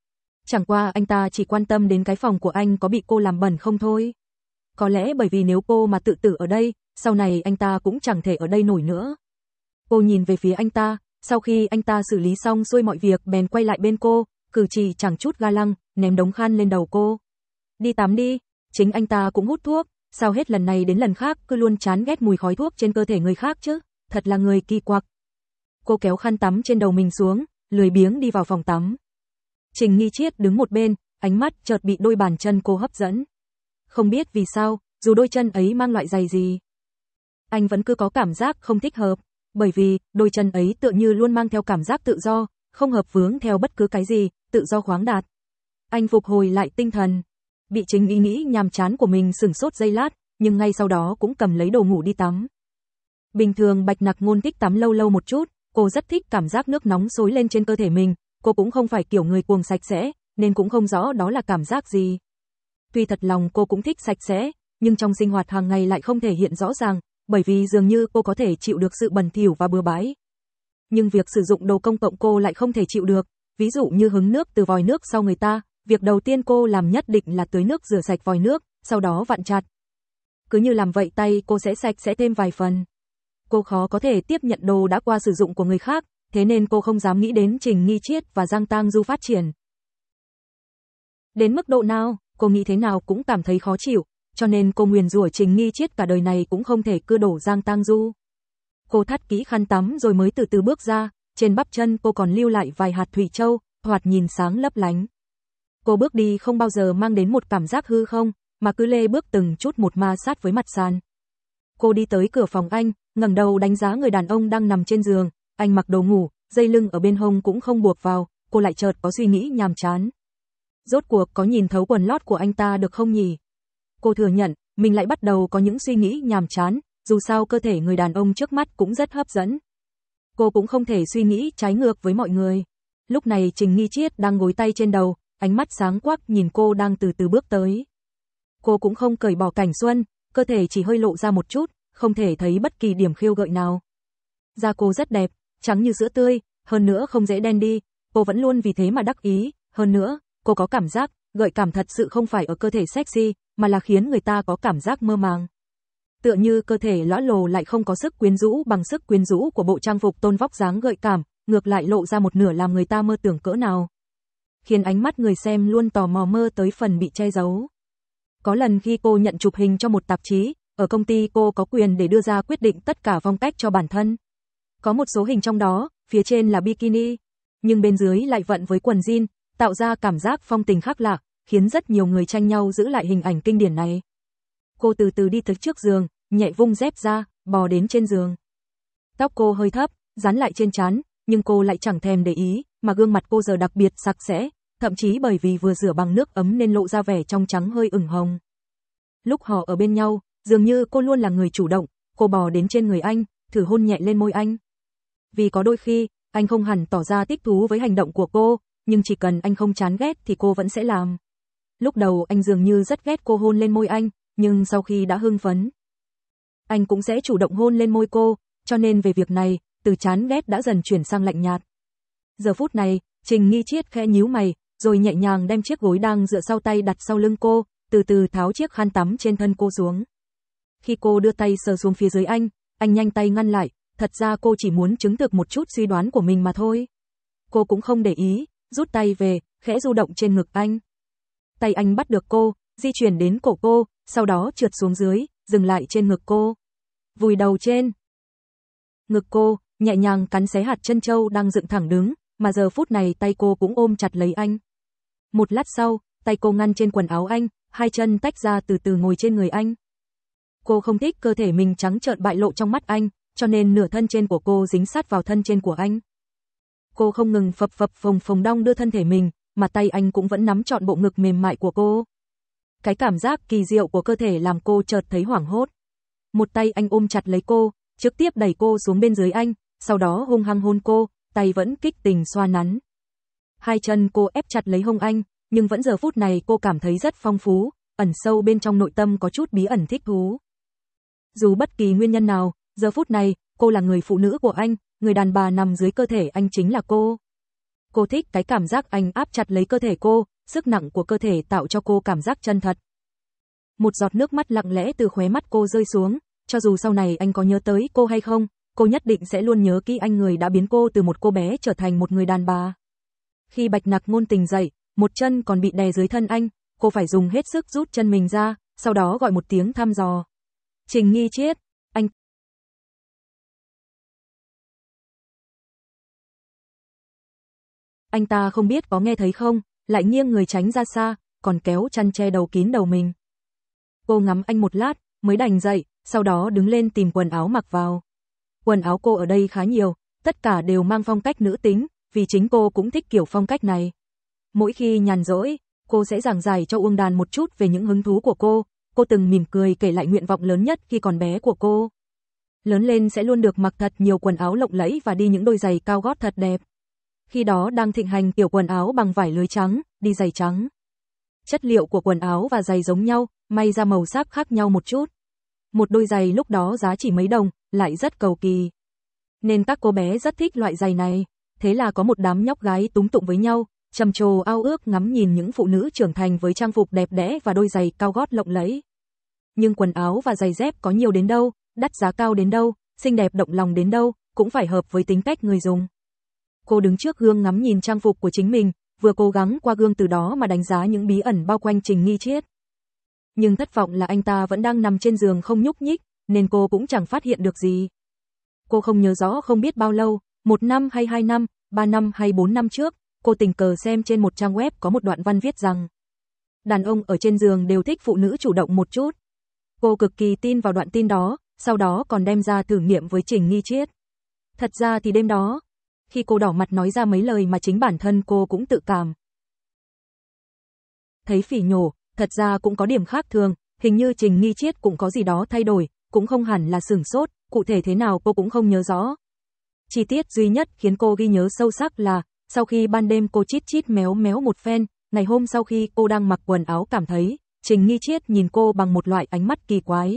Chẳng qua anh ta chỉ quan tâm đến cái phòng của anh có bị cô làm bẩn không thôi. Có lẽ bởi vì nếu cô mà tự tử ở đây, sau này anh ta cũng chẳng thể ở đây nổi nữa. Cô nhìn về phía anh ta, sau khi anh ta xử lý xong xuôi mọi việc bèn quay lại bên cô, cử chỉ chẳng chút ga lăng, ném đống khăn lên đầu cô. Đi tắm đi, chính anh ta cũng hút thuốc, sao hết lần này đến lần khác cứ luôn chán ghét mùi khói thuốc trên cơ thể người khác chứ, thật là người kỳ quặc. Cô kéo khăn tắm trên đầu mình xuống, lười biếng đi vào phòng tắm. Trình Nghi Triết đứng một bên, ánh mắt chợt bị đôi bàn chân cô hấp dẫn. Không biết vì sao, dù đôi chân ấy mang loại giày gì, anh vẫn cứ có cảm giác không thích hợp, bởi vì đôi chân ấy tựa như luôn mang theo cảm giác tự do, không hợp vướng theo bất cứ cái gì, tự do khoáng đạt. Anh phục hồi lại tinh thần, bị chính ý nghĩ nhàm chán của mình sửng sốt giây lát, nhưng ngay sau đó cũng cầm lấy đồ ngủ đi tắm. Bình thường Bạch Nặc Ngôn thích tắm lâu lâu một chút, cô rất thích cảm giác nước nóng xối lên trên cơ thể mình, cô cũng không phải kiểu người cuồng sạch sẽ, nên cũng không rõ đó là cảm giác gì. Tuy thật lòng cô cũng thích sạch sẽ, nhưng trong sinh hoạt hàng ngày lại không thể hiện rõ ràng, bởi vì dường như cô có thể chịu được sự bẩn thỉu và bừa bãi. Nhưng việc sử dụng đồ công cộng cô lại không thể chịu được, ví dụ như hứng nước từ vòi nước sau người ta, việc đầu tiên cô làm nhất định là tưới nước rửa sạch vòi nước, sau đó vặn chặt. Cứ như làm vậy tay cô sẽ sạch sẽ thêm vài phần. Cô khó có thể tiếp nhận đồ đã qua sử dụng của người khác, thế nên cô không dám nghĩ đến Trình Nghi Triết và Giang Tang Du phát triển. Đến mức độ nào, cô nghĩ thế nào cũng cảm thấy khó chịu, cho nên cô nguyền rủa Trình Nghi Triết cả đời này cũng không thể cưa đổ Giang Tang Du. Cô thắt kỹ khăn tắm rồi mới từ từ bước ra, trên bắp chân cô còn lưu lại vài hạt thủy châu, thoạt nhìn sáng lấp lánh. Cô bước đi không bao giờ mang đến một cảm giác hư không, mà cứ lê bước từng chút một ma sát với mặt sàn. Cô đi tới cửa phòng anh, ngẩng đầu đánh giá người đàn ông đang nằm trên giường, anh mặc đồ ngủ, dây lưng ở bên hông cũng không buộc vào, cô lại chợt có suy nghĩ nhàm chán. Rốt cuộc có nhìn thấu quần lót của anh ta được không nhỉ? Cô thừa nhận, mình lại bắt đầu có những suy nghĩ nhàm chán, dù sao cơ thể người đàn ông trước mắt cũng rất hấp dẫn. Cô cũng không thể suy nghĩ trái ngược với mọi người. Lúc này Trình Nghi Triết đang gối tay trên đầu, ánh mắt sáng quắc nhìn cô đang từ từ bước tới. Cô cũng không cởi bỏ cảnh xuân, cơ thể chỉ hơi lộ ra một chút, không thể thấy bất kỳ điểm khiêu gợi nào. Da cô rất đẹp, trắng như sữa tươi, hơn nữa không dễ đen đi, cô vẫn luôn vì thế mà đắc ý, hơn nữa, cô có cảm giác, gợi cảm thật sự không phải ở cơ thể sexy, mà là khiến người ta có cảm giác mơ màng. Tựa như cơ thể lõa lồ lại không có sức quyến rũ bằng sức quyến rũ của bộ trang phục tôn vóc dáng gợi cảm, ngược lại lộ ra một nửa làm người ta mơ tưởng cỡ nào. Khiến ánh mắt người xem luôn tò mò mơ tới phần bị che giấu. Có lần khi cô nhận chụp hình cho một tạp chí, ở công ty cô có quyền để đưa ra quyết định tất cả phong cách cho bản thân. Có một số hình trong đó, phía trên là bikini, nhưng bên dưới lại vận với quần jean, tạo ra cảm giác phong tình khác lạ, khiến rất nhiều người tranh nhau giữ lại hình ảnh kinh điển này. Cô từ từ đi tới trước giường, nhẹ vung dép ra, bò đến trên giường. Tóc cô hơi thấp, dán lại trên trán, nhưng cô lại chẳng thèm để ý, mà gương mặt cô giờ đặc biệt sạch sẽ, thậm chí bởi vì vừa rửa bằng nước ấm nên lộ ra vẻ trong trắng hơi ửng hồng. Lúc họ ở bên nhau, dường như cô luôn là người chủ động, cô bò đến trên người anh, thử hôn nhẹ lên môi anh. Vì có đôi khi, anh không hẳn tỏ ra thích thú với hành động của cô, nhưng chỉ cần anh không chán ghét thì cô vẫn sẽ làm. Lúc đầu anh dường như rất ghét cô hôn lên môi anh, nhưng sau khi đã hưng phấn, anh cũng sẽ chủ động hôn lên môi cô, cho nên về việc này, từ chán ghét đã dần chuyển sang lạnh nhạt. Giờ phút này, Trình Nghi Triết khẽ nhíu mày, rồi nhẹ nhàng đem chiếc gối đang dựa sau tay đặt sau lưng cô, từ từ tháo chiếc khăn tắm trên thân cô xuống. Khi cô đưa tay sờ xuống phía dưới anh, anh nhanh tay ngăn lại, thật ra cô chỉ muốn chứng thực một chút suy đoán của mình mà thôi. Cô cũng không để ý, rút tay về, khẽ du động trên ngực anh. Tay anh bắt được cô, di chuyển đến cổ cô, sau đó trượt xuống dưới, dừng lại trên ngực cô. Vùi đầu trên ngực cô, nhẹ nhàng cắn xé hạt trân châu đang dựng thẳng đứng, mà giờ phút này tay cô cũng ôm chặt lấy anh. Một lát sau, tay cô ngăn trên quần áo anh, hai chân tách ra từ từ ngồi trên người anh. Cô không thích cơ thể mình trắng trợn bại lộ trong mắt anh, cho nên nửa thân trên của cô dính sát vào thân trên của anh. Cô không ngừng phập phập phồng phồng đong đưa thân thể mình, mà tay anh cũng vẫn nắm trọn bộ ngực mềm mại của cô. Cái cảm giác kỳ diệu của cơ thể làm cô chợt thấy hoảng hốt. Một tay anh ôm chặt lấy cô, trực tiếp đẩy cô xuống bên dưới anh, sau đó hung hăng hôn cô, tay vẫn kích tình xoa nắn. Hai chân cô ép chặt lấy hông anh, nhưng vẫn giờ phút này cô cảm thấy rất phong phú, ẩn sâu bên trong nội tâm có chút bí ẩn thích thú. Dù bất kỳ nguyên nhân nào, giờ phút này, cô là người phụ nữ của anh, người đàn bà nằm dưới cơ thể anh chính là cô. Cô thích cái cảm giác anh áp chặt lấy cơ thể cô, sức nặng của cơ thể tạo cho cô cảm giác chân thật. Một giọt nước mắt lặng lẽ từ khóe mắt cô rơi xuống, cho dù sau này anh có nhớ tới cô hay không, cô nhất định sẽ luôn nhớ kỹ anh, người đã biến cô từ một cô bé trở thành một người đàn bà. Khi Bạch Nặc Ngôn tỉnh dậy, một chân còn bị đè dưới thân anh, cô phải dùng hết sức rút chân mình ra, sau đó gọi một tiếng thăm dò. Trình Nghi Triết, anh. Anh ta không biết có nghe thấy không, lại nghiêng người tránh ra xa, còn kéo chăn che đầu kín đầu mình. Cô ngắm anh một lát, mới đành dậy, sau đó đứng lên tìm quần áo mặc vào. Quần áo cô ở đây khá nhiều, tất cả đều mang phong cách nữ tính, vì chính cô cũng thích kiểu phong cách này. Mỗi khi nhàn rỗi, cô sẽ giảng giải cho Uông Đàn một chút về những hứng thú của cô, cô từng mỉm cười kể lại nguyện vọng lớn nhất khi còn bé của cô. Lớn lên sẽ luôn được mặc thật nhiều quần áo lộng lẫy và đi những đôi giày cao gót thật đẹp. Khi đó đang thịnh hành kiểu quần áo bằng vải lưới trắng, đi giày trắng. Chất liệu của quần áo và giày giống nhau, may ra màu sắc khác nhau một chút. Một đôi giày lúc đó giá chỉ mấy đồng, lại rất cầu kỳ. Nên các cô bé rất thích loại giày này, thế là có một đám nhóc gái túng tụng với nhau, trầm trồ ao ước ngắm nhìn những phụ nữ trưởng thành với trang phục đẹp đẽ và đôi giày cao gót lộng lẫy. Nhưng quần áo và giày dép có nhiều đến đâu, đắt giá cao đến đâu, xinh đẹp động lòng đến đâu, cũng phải hợp với tính cách người dùng. Cô đứng trước gương ngắm nhìn trang phục của chính mình, vừa cố gắng qua gương từ đó mà đánh giá những bí ẩn bao quanh Trình Nghi Triết. Nhưng thất vọng là anh ta vẫn đang nằm trên giường không nhúc nhích, nên cô cũng chẳng phát hiện được gì. Cô không nhớ rõ không biết bao lâu, một năm hay hai năm, ba năm hay bốn năm trước, cô tình cờ xem trên một trang web có một đoạn văn viết rằng đàn ông ở trên giường đều thích phụ nữ chủ động một chút. Cô cực kỳ tin vào đoạn tin đó, sau đó còn đem ra thử nghiệm với Trình Nghi Triết. Thật ra thì đêm đó, khi cô đỏ mặt nói ra mấy lời mà chính bản thân cô cũng tự cảm thấy phỉ nhổ, thật ra cũng có điểm khác thường, hình như Trình Nghi Triết cũng có gì đó thay đổi, cũng không hẳn là sửng sốt, cụ thể thế nào cô cũng không nhớ rõ. Chi tiết duy nhất khiến cô ghi nhớ sâu sắc là, sau khi ban đêm cô chít chít méo méo một phen, ngày hôm sau khi cô đang mặc quần áo cảm thấy, Trình Nghi Triết nhìn cô bằng một loại ánh mắt kỳ quái.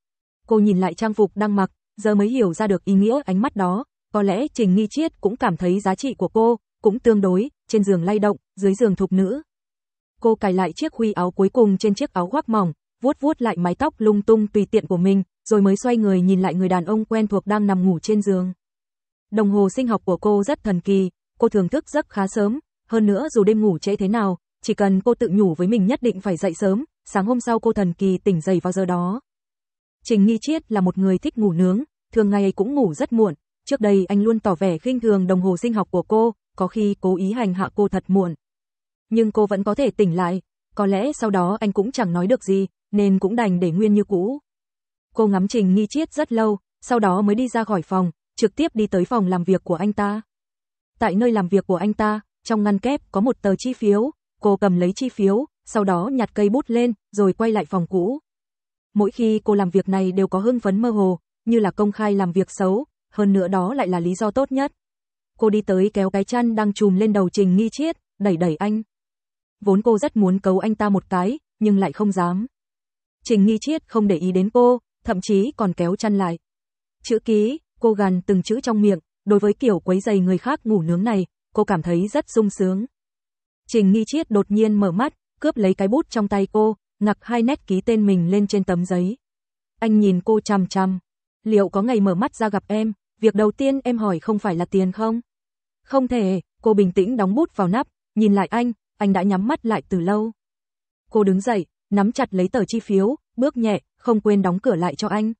Cô nhìn lại trang phục đang mặc, giờ mới hiểu ra được ý nghĩa ánh mắt đó, có lẽ Trình Nghi Triết cũng cảm thấy giá trị của cô, cũng tương đối, trên giường lay động, dưới giường thục nữ. Cô cài lại chiếc khuy áo cuối cùng trên chiếc áo khoác mỏng, vuốt vuốt lại mái tóc lung tung tùy tiện của mình, rồi mới xoay người nhìn lại người đàn ông quen thuộc đang nằm ngủ trên giường. Đồng hồ sinh học của cô rất thần kỳ, cô thường thức giấc khá sớm, hơn nữa dù đêm ngủ trễ thế nào, chỉ cần cô tự nhủ với mình nhất định phải dậy sớm, sáng hôm sau cô thần kỳ tỉnh dậy vào giờ đó. Trình Nghi Triết là một người thích ngủ nướng, thường ngày cũng ngủ rất muộn, trước đây anh luôn tỏ vẻ khinh thường đồng hồ sinh học của cô, có khi cố ý hành hạ cô thật muộn. Nhưng cô vẫn có thể tỉnh lại, có lẽ sau đó anh cũng chẳng nói được gì, nên cũng đành để nguyên như cũ. Cô ngắm Trình Nghi Triết rất lâu, sau đó mới đi ra khỏi phòng, trực tiếp đi tới phòng làm việc của anh ta. Tại nơi làm việc của anh ta, trong ngăn kép có một tờ chi phiếu, cô cầm lấy chi phiếu, sau đó nhặt cây bút lên, rồi quay lại phòng cũ. Mỗi khi cô làm việc này đều có hưng phấn mơ hồ, như là công khai làm việc xấu, hơn nữa đó lại là lý do tốt nhất. Cô đi tới kéo cái chăn đang trùm lên đầu Trình Nghi Triết, đẩy đẩy anh. Vốn cô rất muốn cấu anh ta một cái, nhưng lại không dám. Trình Nghi Triết không để ý đến cô, thậm chí còn kéo chăn lại. Chữ ký, cô gằn từng chữ trong miệng, đối với kiểu quấy giày người khác ngủ nướng này, cô cảm thấy rất sung sướng. Trình Nghi Triết đột nhiên mở mắt, cướp lấy cái bút trong tay cô, ngặc hai nét ký tên mình lên trên tấm giấy. Anh nhìn cô chằm chằm. Liệu có ngày mở mắt ra gặp em, việc đầu tiên em hỏi không phải là tiền không? Không thể, cô bình tĩnh đóng bút vào nắp, nhìn lại anh, anh đã nhắm mắt lại từ lâu. Cô đứng dậy, nắm chặt lấy tờ chi phiếu, bước nhẹ, không quên đóng cửa lại cho anh.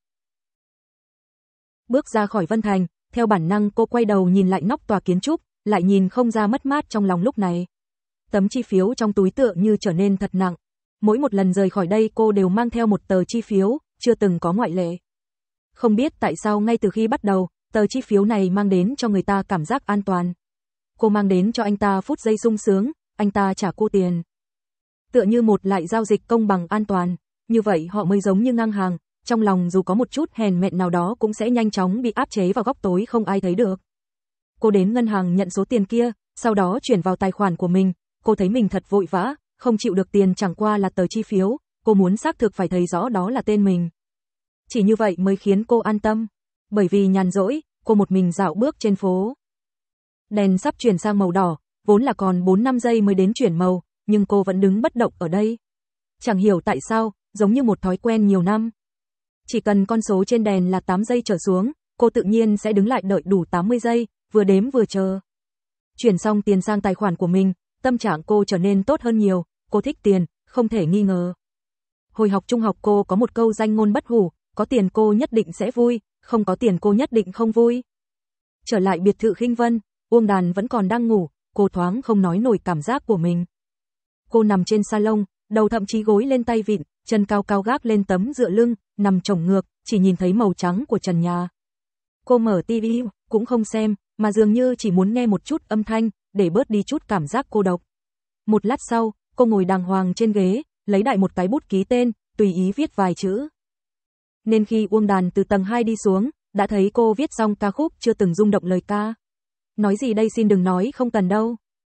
Bước ra khỏi Vân Thành, theo bản năng cô quay đầu nhìn lại nóc tòa kiến trúc, lại nhìn không ra mất mát trong lòng lúc này. Tấm chi phiếu trong túi tựa như trở nên thật nặng. Mỗi một lần rời khỏi đây cô đều mang theo một tờ chi phiếu, chưa từng có ngoại lệ. Không biết tại sao ngay từ khi bắt đầu, tờ chi phiếu này mang đến cho người ta cảm giác an toàn. Cô mang đến cho anh ta phút giây sung sướng, anh ta trả cô tiền. Tựa như một lại giao dịch công bằng an toàn, như vậy họ mới giống như ngang hàng, trong lòng dù có một chút hèn mẹn nào đó cũng sẽ nhanh chóng bị áp chế vào góc tối không ai thấy được. Cô đến ngân hàng nhận số tiền kia, sau đó chuyển vào tài khoản của mình, cô thấy mình thật vội vã, không chịu được tiền chẳng qua là tờ chi phiếu, cô muốn xác thực phải thấy rõ đó là tên mình. Chỉ như vậy mới khiến cô an tâm, bởi vì nhàn rỗi, cô một mình dạo bước trên phố. Đèn sắp chuyển sang màu đỏ, vốn là còn bốn năm giây mới đến chuyển màu, nhưng cô vẫn đứng bất động ở đây. Chẳng hiểu tại sao, giống như một thói quen nhiều năm. Chỉ cần con số trên đèn là tám giây trở xuống, cô tự nhiên sẽ đứng lại đợi đủ tám mươi giây, vừa đếm vừa chờ. Chuyển xong tiền sang tài khoản của mình, tâm trạng cô trở nên tốt hơn nhiều, cô thích tiền, không thể nghi ngờ. Hồi học trung học cô có một câu danh ngôn bất hủ, có tiền cô nhất định sẽ vui, không có tiền cô nhất định không vui. Trở lại biệt thự Khinh Vân, Uông Đàn vẫn còn đang ngủ, cô thoáng không nói nổi cảm giác của mình. Cô nằm trên salon, đầu thậm chí gối lên tay vịn, chân cao cao gác lên tấm dựa lưng, nằm chồng ngược, chỉ nhìn thấy màu trắng của trần nhà. Cô mở tivi, cũng không xem, mà dường như chỉ muốn nghe một chút âm thanh, để bớt đi chút cảm giác cô độc. Một lát sau, cô ngồi đàng hoàng trên ghế, lấy đại một cái bút ký tên, tùy ý viết vài chữ. Nên khi Uông Đàn từ tầng hai đi xuống, đã thấy cô viết xong ca khúc chưa từng rung động lời ca. Nói gì đây, xin đừng nói không cần đâu.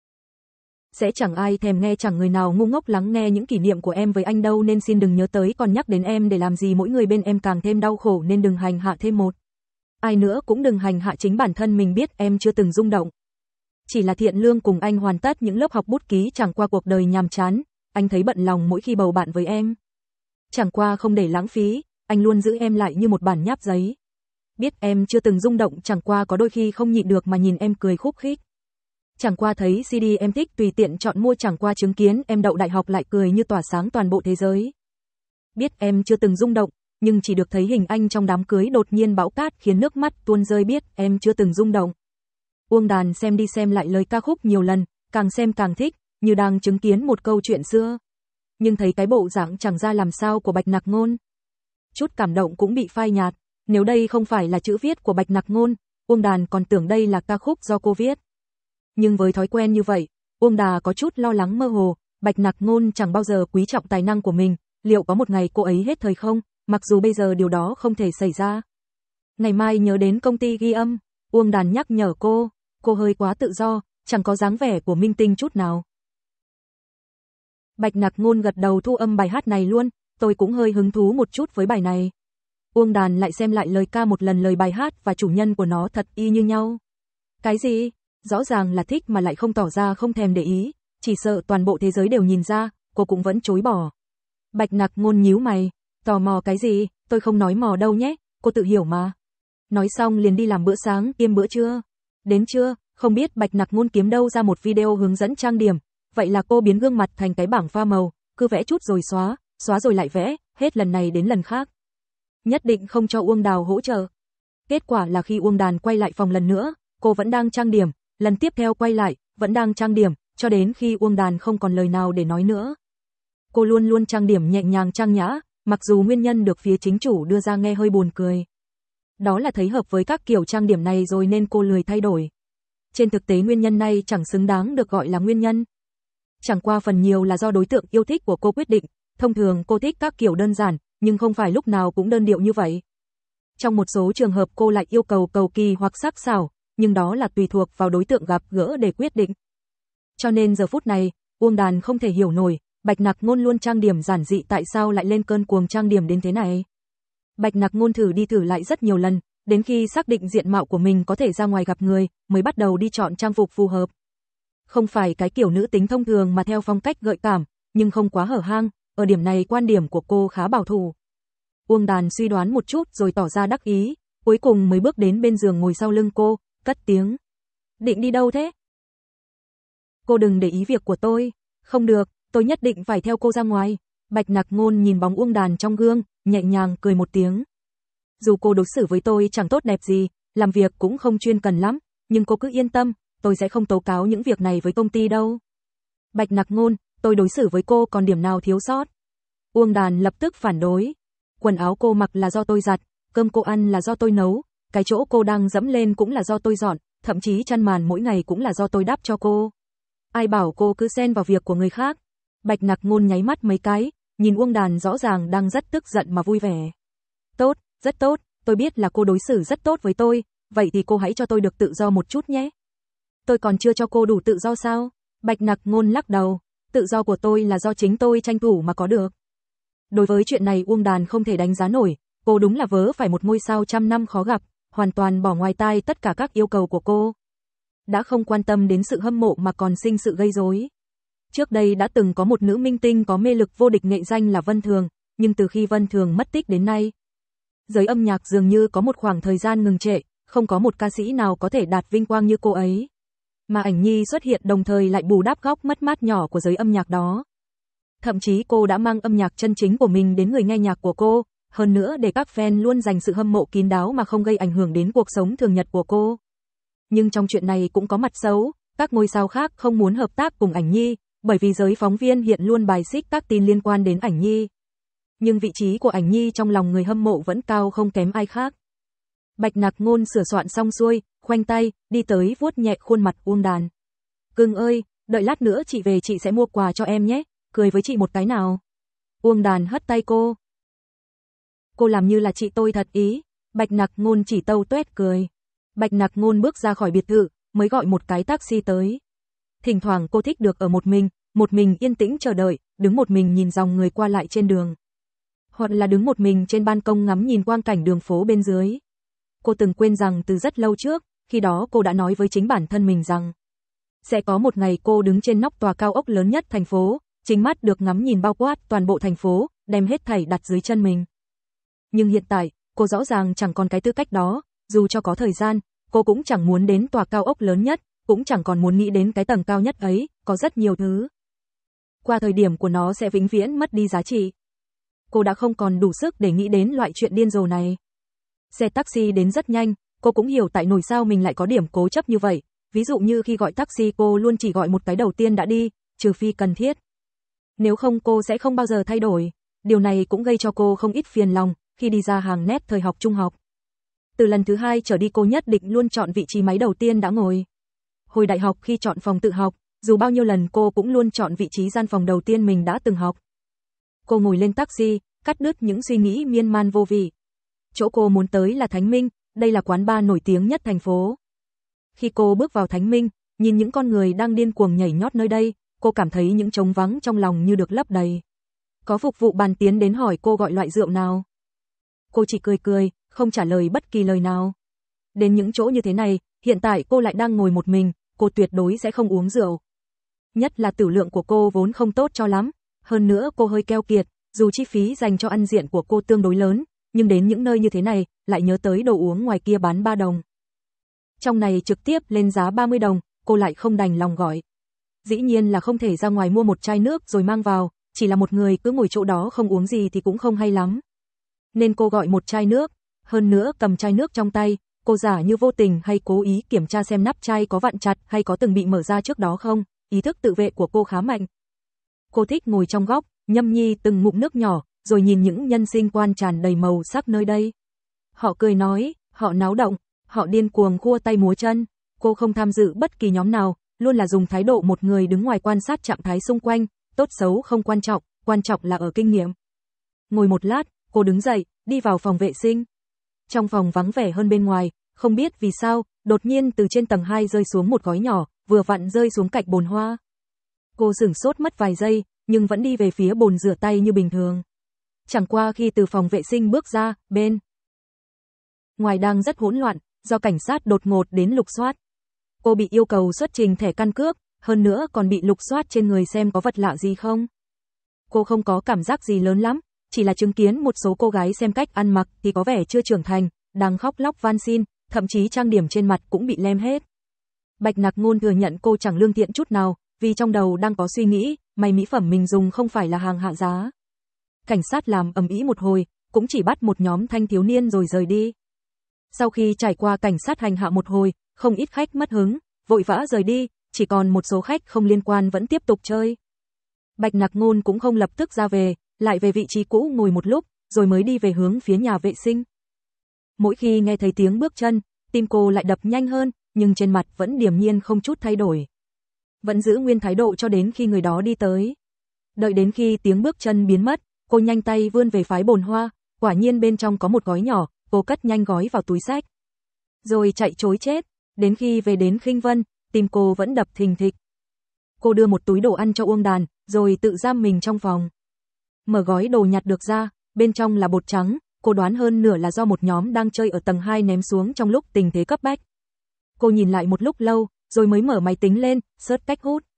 Sẽ chẳng ai thèm nghe, chẳng người nào ngu ngốc lắng nghe những kỷ niệm của em với anh đâu, nên xin đừng nhớ tới còn nhắc đến em để làm gì, mỗi người bên em càng thêm đau khổ, nên đừng hành hạ thêm một ai nữa, cũng đừng hành hạ chính bản thân mình, biết em chưa từng rung động. Chỉ là thiện lương cùng anh hoàn tất những lớp học bút ký, chẳng qua cuộc đời nhàm chán, anh thấy bận lòng mỗi khi bầu bạn với em. Chẳng qua không để lãng phí, anh luôn giữ em lại như một bản nháp giấy. Biết em chưa từng rung động, chẳng qua có đôi khi không nhịn được mà nhìn em cười khúc khích. Chẳng qua thấy xê đê em thích tùy tiện chọn mua, chẳng qua chứng kiến em đậu đại học lại cười như tỏa sáng toàn bộ thế giới. Biết em chưa từng rung động, nhưng chỉ được thấy hình anh trong đám cưới đột nhiên bão cát khiến nước mắt tuôn rơi, biết em chưa từng rung động. Uông Đàn xem đi xem lại lời ca khúc nhiều lần, càng xem càng thích, như đang chứng kiến một câu chuyện xưa. Nhưng thấy cái bộ dạng chẳng ra làm sao của Bạch Nặc Ngôn. Chút cảm động cũng bị phai nhạt, nếu đây không phải là chữ viết của Bạch Nặc Ngôn, Uông Đàn còn tưởng đây là ca khúc do cô viết. Nhưng với thói quen như vậy, Uông Đà có chút lo lắng mơ hồ, Bạch Nặc Ngôn chẳng bao giờ quý trọng tài năng của mình, liệu có một ngày cô ấy hết thời không, mặc dù bây giờ điều đó không thể xảy ra. Ngày mai nhớ đến công ty ghi âm, Uông Đàn nhắc nhở cô, cô hơi quá tự do, chẳng có dáng vẻ của minh tinh chút nào. Bạch Nặc Ngôn gật đầu, thu âm bài hát này luôn, tôi cũng hơi hứng thú một chút với bài này. Uông Đàn lại xem lại lời ca một lần, lời bài hát và chủ nhân của nó thật y như nhau. Cái gì? Rõ ràng là thích mà lại không tỏ ra, không thèm để ý, chỉ sợ toàn bộ thế giới đều nhìn ra, cô cũng vẫn chối bỏ. Bạch Nặc Ngôn nhíu mày, tò mò cái gì, tôi không nói mò đâu nhé, cô tự hiểu mà. Nói xong liền đi làm bữa sáng kiêm bữa trưa. Đến trưa, không biết Bạch Nặc Ngôn kiếm đâu ra một video hướng dẫn trang điểm, vậy là cô biến gương mặt thành cái bảng pha màu, cứ vẽ chút rồi xóa, xóa rồi lại vẽ, hết lần này đến lần khác. Nhất định không cho Uông Đào hỗ trợ. Kết quả là khi Uông Đàn quay lại phòng lần nữa, cô vẫn đang trang điểm, lần tiếp theo quay lại, vẫn đang trang điểm, cho đến khi Uông Đàn không còn lời nào để nói nữa. Cô luôn luôn trang điểm nhẹ nhàng trang nhã, mặc dù nguyên nhân được phía chính chủ đưa ra nghe hơi buồn cười. Đó là thấy hợp với các kiểu trang điểm này rồi nên cô lười thay đổi. Trên thực tế nguyên nhân này chẳng xứng đáng được gọi là nguyên nhân. Chẳng qua phần nhiều là do đối tượng yêu thích của cô quyết định, thông thường cô thích các kiểu đơn giản, nhưng không phải lúc nào cũng đơn điệu như vậy. Trong một số trường hợp cô lại yêu cầu cầu kỳ hoặc sắc sảo, nhưng đó là tùy thuộc vào đối tượng gặp gỡ để quyết định. Cho nên giờ phút này, Uông Đàn không thể hiểu nổi, Bạch Nặc Ngôn luôn trang điểm giản dị tại sao lại lên cơn cuồng trang điểm đến thế này. Bạch Nặc Ngôn thử đi thử lại rất nhiều lần, đến khi xác định diện mạo của mình có thể ra ngoài gặp người, mới bắt đầu đi chọn trang phục phù hợp. Không phải cái kiểu nữ tính thông thường mà theo phong cách gợi cảm, nhưng không quá hở hang, ở điểm này quan điểm của cô khá bảo thủ. Uông Đàn suy đoán một chút rồi tỏ ra đắc ý, cuối cùng mới bước đến bên giường ngồi sau lưng cô, cất tiếng. Định đi đâu thế? Cô đừng để ý việc của tôi. Không được, tôi nhất định phải theo cô ra ngoài. Bạch Nặc Ngôn nhìn bóng Uông Đàn trong gương, nhẹ nhàng cười một tiếng. Dù cô đối xử với tôi chẳng tốt đẹp gì, làm việc cũng không chuyên cần lắm, nhưng cô cứ yên tâm, tôi sẽ không tố cáo những việc này với công ty đâu. Bạch Nặc Ngôn, tôi đối xử với cô còn điểm nào thiếu sót? Uông Đàn lập tức phản đối. Quần áo cô mặc là do tôi giặt, cơm cô ăn là do tôi nấu, cái chỗ cô đang dẫm lên cũng là do tôi dọn, thậm chí chăn màn mỗi ngày cũng là do tôi đắp cho cô. Ai bảo cô cứ xen vào việc của người khác? Bạch Nặc Ngôn nháy mắt mấy cái, nhìn Uông Đàn rõ ràng đang rất tức giận mà vui vẻ. Tốt, rất tốt, tôi biết là cô đối xử rất tốt với tôi, vậy thì cô hãy cho tôi được tự do một chút nhé. Tôi còn chưa cho cô đủ tự do sao? Bạch Nặc Ngôn lắc đầu, tự do của tôi là do chính tôi tranh thủ mà có được. Đối với chuyện này Uông Đàn không thể đánh giá nổi, cô đúng là vớ phải một ngôi sao trăm năm khó gặp, hoàn toàn bỏ ngoài tai tất cả các yêu cầu của cô. Đã không quan tâm đến sự hâm mộ mà còn sinh sự gây rối. Trước đây đã từng có một nữ minh tinh có mê lực vô địch nghệ danh là Vân Thường, nhưng từ khi Vân Thường mất tích đến nay, giới âm nhạc dường như có một khoảng thời gian ngừng trệ, không có một ca sĩ nào có thể đạt vinh quang như cô ấy. Mà Ảnh Nhi xuất hiện đồng thời lại bù đắp góc mất mát nhỏ của giới âm nhạc đó. Thậm chí cô đã mang âm nhạc chân chính của mình đến người nghe nhạc của cô, hơn nữa để các fan luôn dành sự hâm mộ kín đáo mà không gây ảnh hưởng đến cuộc sống thường nhật của cô. Nhưng trong chuyện này cũng có mặt xấu, các ngôi sao khác không muốn hợp tác cùng Ảnh Nhi, bởi vì giới phóng viên hiện luôn bài xích các tin liên quan đến Ảnh Nhi. Nhưng vị trí của Ảnh Nhi trong lòng người hâm mộ vẫn cao không kém ai khác. Bạch Nặc Ngôn sửa soạn xong xuôi, khoanh tay, đi tới vuốt nhẹ khuôn mặt Uông Đàn. Cưng ơi, đợi lát nữa chị về chị sẽ mua quà cho em nhé, cười với chị một cái nào. Uông Đàn hất tay cô. Cô làm như là chị tôi thật ý. Bạch Nặc Ngôn chỉ tâu tuét cười. Bạch Nặc Ngôn bước ra khỏi biệt thự, mới gọi một cái taxi tới. Thỉnh thoảng cô thích được ở một mình, một mình yên tĩnh chờ đợi, đứng một mình nhìn dòng người qua lại trên đường. Hoặc là đứng một mình trên ban công ngắm nhìn quang cảnh đường phố bên dưới. Cô từng quên rằng từ rất lâu trước, khi đó cô đã nói với chính bản thân mình rằng sẽ có một ngày cô đứng trên nóc tòa cao ốc lớn nhất thành phố, chính mắt được ngắm nhìn bao quát toàn bộ thành phố, đem hết thảy đặt dưới chân mình. Nhưng hiện tại, cô rõ ràng chẳng còn cái tư cách đó, dù cho có thời gian, cô cũng chẳng muốn đến tòa cao ốc lớn nhất, cũng chẳng còn muốn nghĩ đến cái tầng cao nhất ấy, có rất nhiều thứ. Qua thời điểm của nó sẽ vĩnh viễn mất đi giá trị. Cô đã không còn đủ sức để nghĩ đến loại chuyện điên rồ này. Xe taxi đến rất nhanh, cô cũng hiểu tại nổi sao mình lại có điểm cố chấp như vậy, ví dụ như khi gọi taxi cô luôn chỉ gọi một cái đầu tiên đã đi, trừ phi cần thiết. Nếu không cô sẽ không bao giờ thay đổi, điều này cũng gây cho cô không ít phiền lòng khi đi ra hàng nét thời học trung học. Từ lần thứ hai trở đi cô nhất định luôn chọn vị trí máy đầu tiên đã ngồi. Hồi đại học khi chọn phòng tự học, dù bao nhiêu lần cô cũng luôn chọn vị trí gian phòng đầu tiên mình đã từng học. Cô ngồi lên taxi, cắt đứt những suy nghĩ miên man vô vị. Chỗ cô muốn tới là Thánh Minh, đây là quán bar nổi tiếng nhất thành phố. Khi cô bước vào Thánh Minh, nhìn những con người đang điên cuồng nhảy nhót nơi đây, cô cảm thấy những trống vắng trong lòng như được lấp đầy. Có phục vụ bàn tiến đến hỏi cô gọi loại rượu nào. Cô chỉ cười cười, không trả lời bất kỳ lời nào. Đến những chỗ như thế này, hiện tại cô lại đang ngồi một mình, cô tuyệt đối sẽ không uống rượu. Nhất là tửu lượng của cô vốn không tốt cho lắm, hơn nữa cô hơi keo kiệt, dù chi phí dành cho ăn diện của cô tương đối lớn, nhưng đến những nơi như thế này, lại nhớ tới đồ uống ngoài kia bán ba đồng. Trong này trực tiếp lên giá ba mươi đồng, cô lại không đành lòng gọi. Dĩ nhiên là không thể ra ngoài mua một chai nước rồi mang vào, chỉ là một người cứ ngồi chỗ đó không uống gì thì cũng không hay lắm. Nên cô gọi một chai nước, hơn nữa cầm chai nước trong tay, cô giả như vô tình hay cố ý kiểm tra xem nắp chai có vặn chặt hay có từng bị mở ra trước đó không, ý thức tự vệ của cô khá mạnh. Cô thích ngồi trong góc, nhâm nhi từng ngụm nước nhỏ, rồi nhìn những nhân sinh quan tràn đầy màu sắc nơi đây. Họ cười nói, họ náo động, họ điên cuồng khua tay múa chân, cô không tham dự bất kỳ nhóm nào, luôn là dùng thái độ một người đứng ngoài quan sát trạng thái xung quanh, tốt xấu không quan trọng, quan trọng là ở kinh nghiệm. Ngồi một lát, cô đứng dậy, đi vào phòng vệ sinh. Trong phòng vắng vẻ hơn bên ngoài, không biết vì sao, đột nhiên từ trên tầng hai rơi xuống một gói nhỏ, vừa vặn rơi xuống cạnh bồn hoa. Cô sửng sốt mất vài giây, nhưng vẫn đi về phía bồn rửa tay như bình thường. Chẳng qua khi từ phòng vệ sinh bước ra, bên ngoài đang rất hỗn loạn, do cảnh sát đột ngột đến lục soát. Cô bị yêu cầu xuất trình thẻ căn cước, hơn nữa còn bị lục soát trên người xem có vật lạ gì không. Cô không có cảm giác gì lớn lắm, chỉ là chứng kiến một số cô gái xem cách ăn mặc thì có vẻ chưa trưởng thành, đang khóc lóc van xin, thậm chí trang điểm trên mặt cũng bị lem hết. Bạch Nặc Ngôn thừa nhận cô chẳng lương thiện chút nào, vì trong đầu đang có suy nghĩ, may mỹ phẩm mình dùng không phải là hàng hạ giá. Cảnh sát làm ầm ĩ một hồi, cũng chỉ bắt một nhóm thanh thiếu niên rồi rời đi. Sau khi trải qua cảnh sát hành hạ một hồi, không ít khách mất hứng, vội vã rời đi, chỉ còn một số khách không liên quan vẫn tiếp tục chơi. Bạch Nặc Ngôn cũng không lập tức ra về, lại về vị trí cũ ngồi một lúc, rồi mới đi về hướng phía nhà vệ sinh. Mỗi khi nghe thấy tiếng bước chân, tim cô lại đập nhanh hơn, nhưng trên mặt vẫn điềm nhiên không chút thay đổi. Vẫn giữ nguyên thái độ cho đến khi người đó đi tới. Đợi đến khi tiếng bước chân biến mất, cô nhanh tay vươn về phái bồn hoa, quả nhiên bên trong có một gói nhỏ, cô cất nhanh gói vào túi xách. Rồi chạy trối chết, đến khi về đến Khinh Vân, tim cô vẫn đập thình thịch. Cô đưa một túi đồ ăn cho Uông Đàn, rồi tự giam mình trong phòng. Mở gói đồ nhặt được ra, bên trong là bột trắng, cô đoán hơn nửa là do một nhóm đang chơi ở tầng hai ném xuống trong lúc tình thế cấp bách. Cô nhìn lại một lúc lâu, rồi mới mở máy tính lên, search cách hút.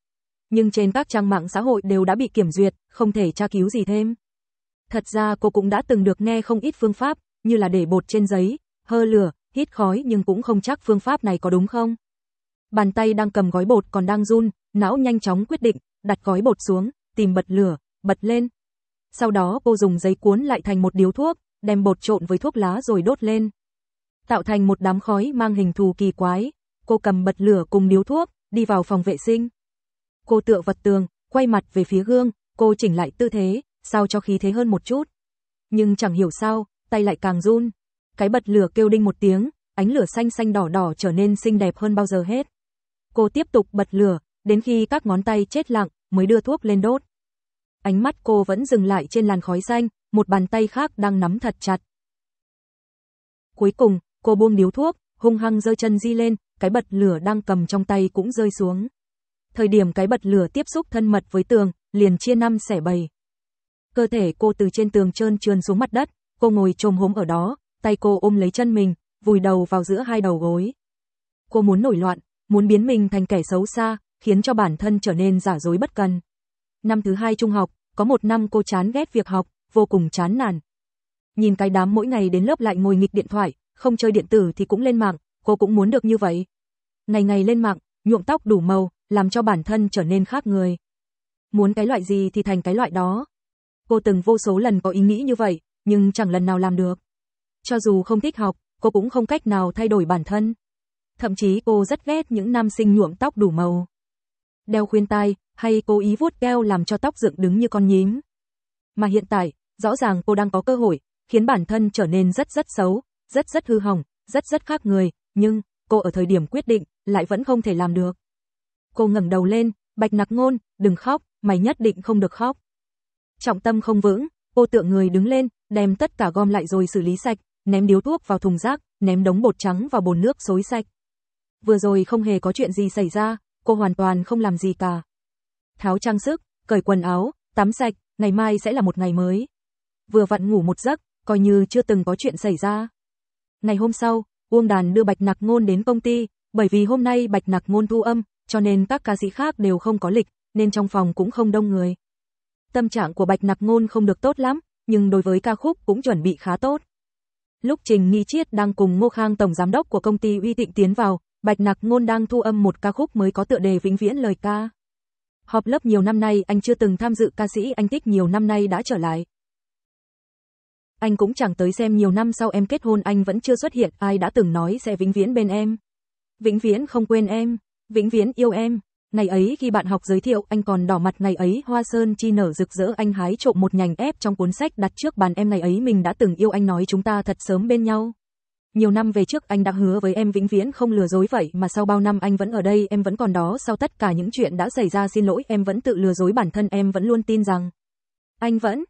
Nhưng trên các trang mạng xã hội đều đã bị kiểm duyệt, không thể tra cứu gì thêm. Thật ra cô cũng đã từng được nghe không ít phương pháp, như là để bột trên giấy, hơ lửa, hít khói, nhưng cũng không chắc phương pháp này có đúng không. Bàn tay đang cầm gói bột còn đang run, não nhanh chóng quyết định, đặt gói bột xuống, tìm bật lửa, bật lên. Sau đó cô dùng giấy cuốn lại thành một điếu thuốc, đem bột trộn với thuốc lá rồi đốt lên. Tạo thành một đám khói mang hình thù kỳ quái. Cô cầm bật lửa cùng điếu thuốc, đi vào phòng vệ sinh. Cô tựa vật tường, quay mặt về phía gương, cô chỉnh lại tư thế, sao cho khí thế hơn một chút. Nhưng chẳng hiểu sao, tay lại càng run. Cái bật lửa kêu đinh một tiếng, ánh lửa xanh xanh đỏ đỏ trở nên xinh đẹp hơn bao giờ hết. Cô tiếp tục bật lửa, đến khi các ngón tay chết lặng, mới đưa thuốc lên đốt. Ánh mắt cô vẫn dừng lại trên làn khói xanh, một bàn tay khác đang nắm thật chặt. Cuối cùng, cô buông điếu thuốc, hung hăng giơ chân di lên, cái bật lửa đang cầm trong tay cũng rơi xuống. Thời điểm cái bật lửa tiếp xúc thân mật với tường, liền chia năm xẻ bảy. Cơ thể cô từ trên tường trơn trườn xuống mặt đất, cô ngồi chồm hổm ở đó, tay cô ôm lấy chân mình, vùi đầu vào giữa hai đầu gối. Cô muốn nổi loạn, muốn biến mình thành kẻ xấu xa, khiến cho bản thân trở nên giả dối bất cần. Năm thứ hai trung học, có một năm cô chán ghét việc học, vô cùng chán nản. Nhìn cái đám mỗi ngày đến lớp lại ngồi nghịch điện thoại, không chơi điện tử thì cũng lên mạng, cô cũng muốn được như vậy. Ngày ngày lên mạng, nhuộm tóc đủ màu, làm cho bản thân trở nên khác người. Muốn cái loại gì thì thành cái loại đó. Cô từng vô số lần có ý nghĩ như vậy, nhưng chẳng lần nào làm được. Cho dù không thích học, cô cũng không cách nào thay đổi bản thân. Thậm chí cô rất ghét những nam sinh nhuộm tóc đủ màu, đeo khuyên tai, hay cố ý vuốt keo làm cho tóc dựng đứng như con nhím. Mà hiện tại, rõ ràng cô đang có cơ hội, khiến bản thân trở nên rất rất xấu, rất rất hư hỏng, rất rất khác người, nhưng, cô ở thời điểm quyết định, lại vẫn không thể làm được. Cô ngẩng đầu lên, Bạch Nặc Ngôn, đừng khóc, mày nhất định không được khóc. Trọng tâm không vững, cô tựa người đứng lên, đem tất cả gom lại rồi xử lý sạch, ném điếu thuốc vào thùng rác, ném đống bột trắng vào bồn nước xối sạch. Vừa rồi không hề có chuyện gì xảy ra, cô hoàn toàn không làm gì cả. Tháo trang sức, cởi quần áo, tắm sạch, ngày mai sẽ là một ngày mới. Vừa vặn ngủ một giấc, coi như chưa từng có chuyện xảy ra. Ngày hôm sau, Uông Đàn đưa Bạch Nặc Ngôn đến công ty, bởi vì hôm nay Bạch Nặc Ngôn thu âm, cho nên các ca sĩ khác đều không có lịch, nên trong phòng cũng không đông người. Tâm trạng của Bạch Nặc Ngôn không được tốt lắm, nhưng đối với ca khúc cũng chuẩn bị khá tốt. Lúc Trình Nghi Chiết đang cùng Ngô Khang tổng giám đốc của công ty Uy Thịnh tiến vào, Bạch Nặc Ngôn đang thu âm một ca khúc mới có tựa đề Vĩnh Viễn lời ca. Họp lớp nhiều năm nay anh chưa từng tham dự, ca sĩ anh thích nhiều năm nay đã trở lại. Anh cũng chẳng tới xem nhiều năm sau em kết hôn anh vẫn chưa xuất hiện, ai đã từng nói sẽ vĩnh viễn bên em. Vĩnh viễn không quên em, vĩnh viễn yêu em. Ngày ấy khi bạn học giới thiệu anh còn đỏ mặt, ngày ấy hoa sơn chi nở rực rỡ, anh hái trộm một nhành ép trong cuốn sách đặt trước bàn em, ngày ấy mình đã từng yêu anh, nói chúng ta thật sớm bên nhau. Nhiều năm về trước anh đã hứa với em vĩnh viễn không lừa dối, vậy mà sau bao năm anh vẫn ở đây, em vẫn còn đó, sau tất cả những chuyện đã xảy ra xin lỗi, em vẫn tự lừa dối bản thân, em vẫn luôn tin rằng anh vẫn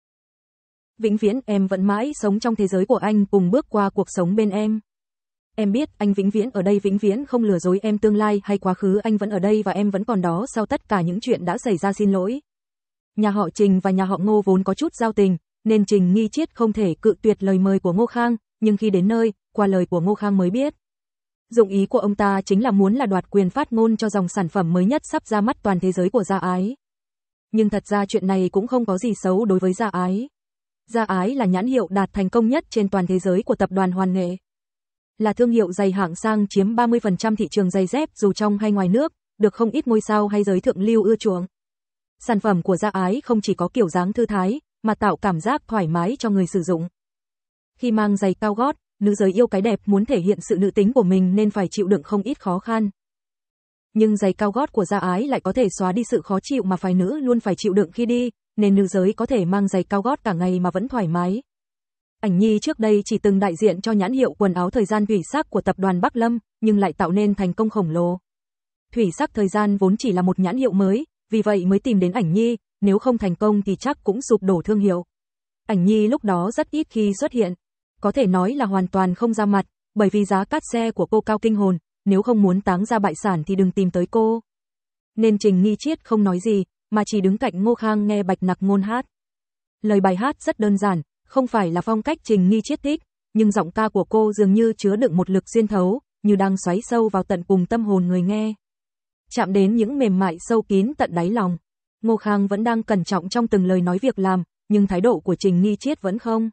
vĩnh viễn, em vẫn mãi sống trong thế giới của anh, cùng bước qua cuộc sống bên em. Em biết anh vĩnh viễn ở đây, vĩnh viễn không lừa dối em, tương lai hay quá khứ anh vẫn ở đây và em vẫn còn đó, sau tất cả những chuyện đã xảy ra xin lỗi. Nhà họ Trình và nhà họ Ngô vốn có chút giao tình, nên Trình Nghi Chiết không thể cự tuyệt lời mời của Ngô Khang, nhưng khi đến nơi, qua lời của Ngô Khang mới biết. Dụng ý của ông ta chính là muốn là đoạt quyền phát ngôn cho dòng sản phẩm mới nhất sắp ra mắt toàn thế giới của Gia Ái. Nhưng thật ra chuyện này cũng không có gì xấu đối với Gia Ái. Gia Ái là nhãn hiệu đạt thành công nhất trên toàn thế giới của tập đoàn Hoàn Nghệ. Là thương hiệu giày hạng sang chiếm ba mươi phần trăm thị trường giày dép dù trong hay ngoài nước, được không ít ngôi sao hay giới thượng lưu ưa chuộng. Sản phẩm của Gia Ái không chỉ có kiểu dáng thư thái, mà tạo cảm giác thoải mái cho người sử dụng. Khi mang giày cao gót, nữ giới yêu cái đẹp, muốn thể hiện sự nữ tính của mình nên phải chịu đựng không ít khó khăn. Nhưng giày cao gót của Gia Ái lại có thể xóa đi sự khó chịu mà phái nữ luôn phải chịu đựng khi đi, nên nữ giới có thể mang giày cao gót cả ngày mà vẫn thoải mái. Ảnh Nhi trước đây chỉ từng đại diện cho nhãn hiệu quần áo Thời Gian Thủy Sắc của tập đoàn Bắc Lâm, nhưng lại tạo nên thành công khổng lồ. Thủy Sắc Thời Gian vốn chỉ là một nhãn hiệu mới, vì vậy mới tìm đến Ảnh Nhi, nếu không thành công thì chắc cũng sụp đổ thương hiệu. Ảnh Nhi lúc đó rất ít khi xuất hiện, có thể nói là hoàn toàn không ra mặt, bởi vì giá cát xe của cô cao kinh hồn, nếu không muốn táng ra bại sản thì đừng tìm tới cô. Nên Trình Nghi Chiết không nói gì, mà chỉ đứng cạnh Ngô Khang nghe Bạch Nặc Ngôn hát. Lời bài hát rất đơn giản, không phải là phong cách Trình Nghi Chiết thích, nhưng giọng ca của cô dường như chứa đựng một lực xuyên thấu, như đang xoáy sâu vào tận cùng tâm hồn người nghe. chạm đến những mềm mại sâu kín tận đáy lòng. Ngô Khang vẫn đang cẩn trọng trong từng lời nói việc làm, nhưng thái độ của Trình Nghi Chiết vẫn không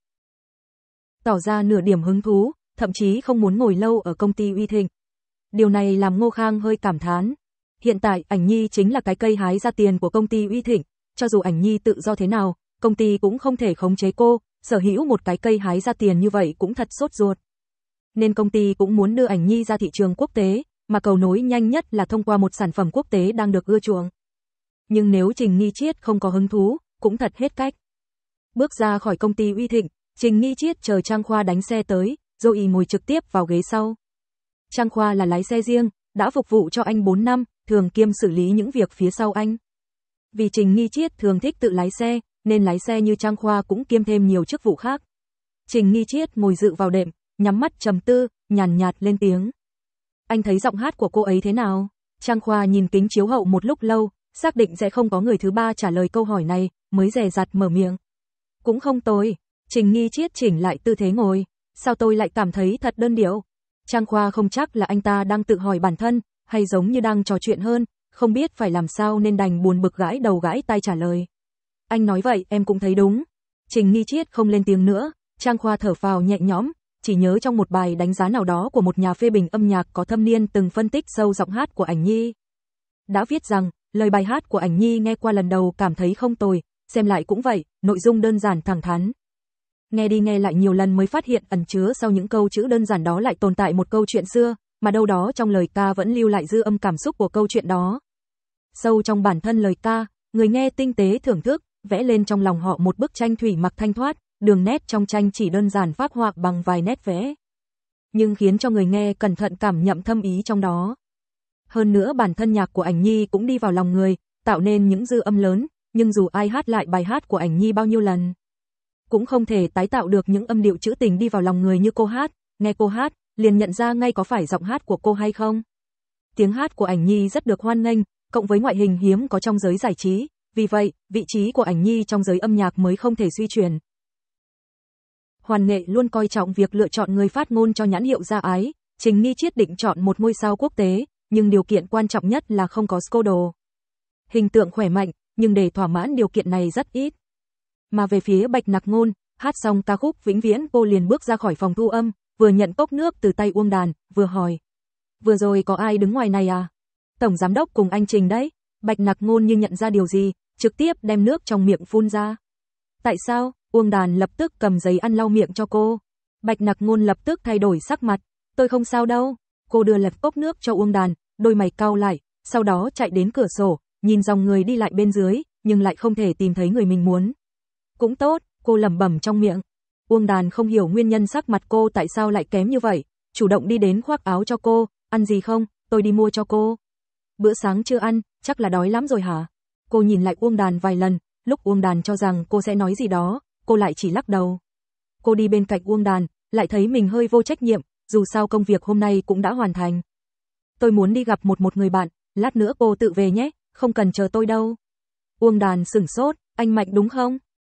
tỏ ra nửa điểm hứng thú, thậm chí không muốn ngồi lâu ở công ty Uy Thịnh. Điều này làm Ngô Khang hơi cảm thán. Hiện tại, Ảnh Nhi chính là cái cây hái ra tiền của công ty Uy Thịnh, cho dù Ảnh Nhi tự do thế nào, công ty cũng không thể khống chế cô, sở hữu một cái cây hái ra tiền như vậy cũng thật sốt ruột. Nên công ty cũng muốn đưa Ảnh Nhi ra thị trường quốc tế, mà cầu nối nhanh nhất là thông qua một sản phẩm quốc tế đang được ưa chuộng. Nhưng nếu Trình Nghi Chiết không có hứng thú, cũng thật hết cách. Bước ra khỏi công ty Uy Thịnh, Trình Nghi Chiết chờ Trang Khoa đánh xe tới, rồi y ngồi trực tiếp vào ghế sau. Trang Khoa là lái xe riêng, đã phục vụ cho anh bốn năm, thường kiêm xử lý những việc phía sau anh. Vì Trình Nghi Chiết thường thích tự lái xe, nên lái xe như Trang Khoa cũng kiêm thêm nhiều chức vụ khác. Trình Nghi Chiết ngồi dựa vào đệm, nhắm mắt trầm tư, nhàn nhạt lên tiếng. Anh thấy giọng hát của cô ấy thế nào? Trang Khoa nhìn kính chiếu hậu một lúc lâu, xác định sẽ không có người thứ ba trả lời câu hỏi này, mới dè dặt mở miệng. Cũng không tồi. Trình Nghi Chiết chỉnh lại tư thế ngồi. Sao tôi lại cảm thấy thật đơn điệu? Trang Khoa không chắc là anh ta đang tự hỏi bản thân, hay giống như đang trò chuyện hơn, không biết phải làm sao nên đành buồn bực gãi đầu gãi tai trả lời. Anh nói vậy em cũng thấy đúng. Trình Nghi Chiết không lên tiếng nữa, Trang Khoa thở phào nhẹ nhõm, chỉ nhớ trong một bài đánh giá nào đó của một nhà phê bình âm nhạc có thâm niên từng phân tích sâu giọng hát của Ảnh Nhi. Đã viết rằng, lời bài hát của Ảnh Nhi nghe qua lần đầu cảm thấy không tồi, xem lại cũng vậy, nội dung đơn giản thẳng thắn. Nghe đi nghe lại nhiều lần mới phát hiện ẩn chứa sau những câu chữ đơn giản đó lại tồn tại một câu chuyện xưa, mà đâu đó trong lời ca vẫn lưu lại dư âm cảm xúc của câu chuyện đó. Sâu trong bản thân lời ca, người nghe tinh tế thưởng thức, vẽ lên trong lòng họ một bức tranh thủy mặc thanh thoát, đường nét trong tranh chỉ đơn giản phác họa bằng vài nét vẽ, nhưng khiến cho người nghe cẩn thận cảm nhận thâm ý trong đó. Hơn nữa bản thân nhạc của Ảnh Nhi cũng đi vào lòng người, tạo nên những dư âm lớn, nhưng dù ai hát lại bài hát của Ảnh Nhi bao nhiêu lần, cũng không thể tái tạo được những âm điệu trữ tình đi vào lòng người như cô hát, nghe cô hát, liền nhận ra ngay có phải giọng hát của cô hay không. Tiếng hát của Ảnh Nhi rất được hoan nghênh, cộng với ngoại hình hiếm có trong giới giải trí, vì vậy, vị trí của Ảnh Nhi trong giới âm nhạc mới không thể suy chuyển. Hoàn nghệ luôn coi trọng việc lựa chọn người phát ngôn cho nhãn hiệu Gia Ái, Trình Nghi Chiết định chọn một ngôi sao quốc tế, nhưng điều kiện quan trọng nhất là không có scandal. Hình tượng khỏe mạnh, nhưng để thỏa mãn điều kiện này rất ít. Mà về phía Bạch Nặc Ngôn, hát xong ca khúc Vĩnh Viễn cô liền bước ra khỏi phòng thu âm, vừa nhận cốc nước từ tay Uông Đàn, vừa hỏi. Vừa rồi có ai đứng ngoài này à? Tổng giám đốc cùng anh Trình đấy. Bạch Nặc Ngôn như nhận ra điều gì, trực tiếp đem nước trong miệng phun ra. Tại sao? Uông Đàn lập tức cầm giấy ăn lau miệng cho cô. Bạch Nặc Ngôn lập tức thay đổi sắc mặt. Tôi không sao đâu. Cô đưa lật cốc nước cho Uông Đàn, đôi mày cau lại, sau đó chạy đến cửa sổ, nhìn dòng người đi lại bên dưới, nhưng lại không thể tìm thấy người mình muốn. Cũng tốt, cô lẩm bẩm trong miệng. Uông Đàn không hiểu nguyên nhân sắc mặt cô tại sao lại kém như vậy, chủ động đi đến khoác áo cho cô, ăn gì không, tôi đi mua cho cô. Bữa sáng chưa ăn, chắc là đói lắm rồi hả? Cô nhìn lại Uông Đàn vài lần, lúc Uông Đàn cho rằng cô sẽ nói gì đó, cô lại chỉ lắc đầu. Cô đi bên cạnh Uông Đàn, lại thấy mình hơi vô trách nhiệm, dù sao công việc hôm nay cũng đã hoàn thành. Tôi muốn đi gặp một một người bạn, lát nữa cô tự về nhé, không cần chờ tôi đâu. Uông Đàn sửng sốt, anh Mạnh đúng không?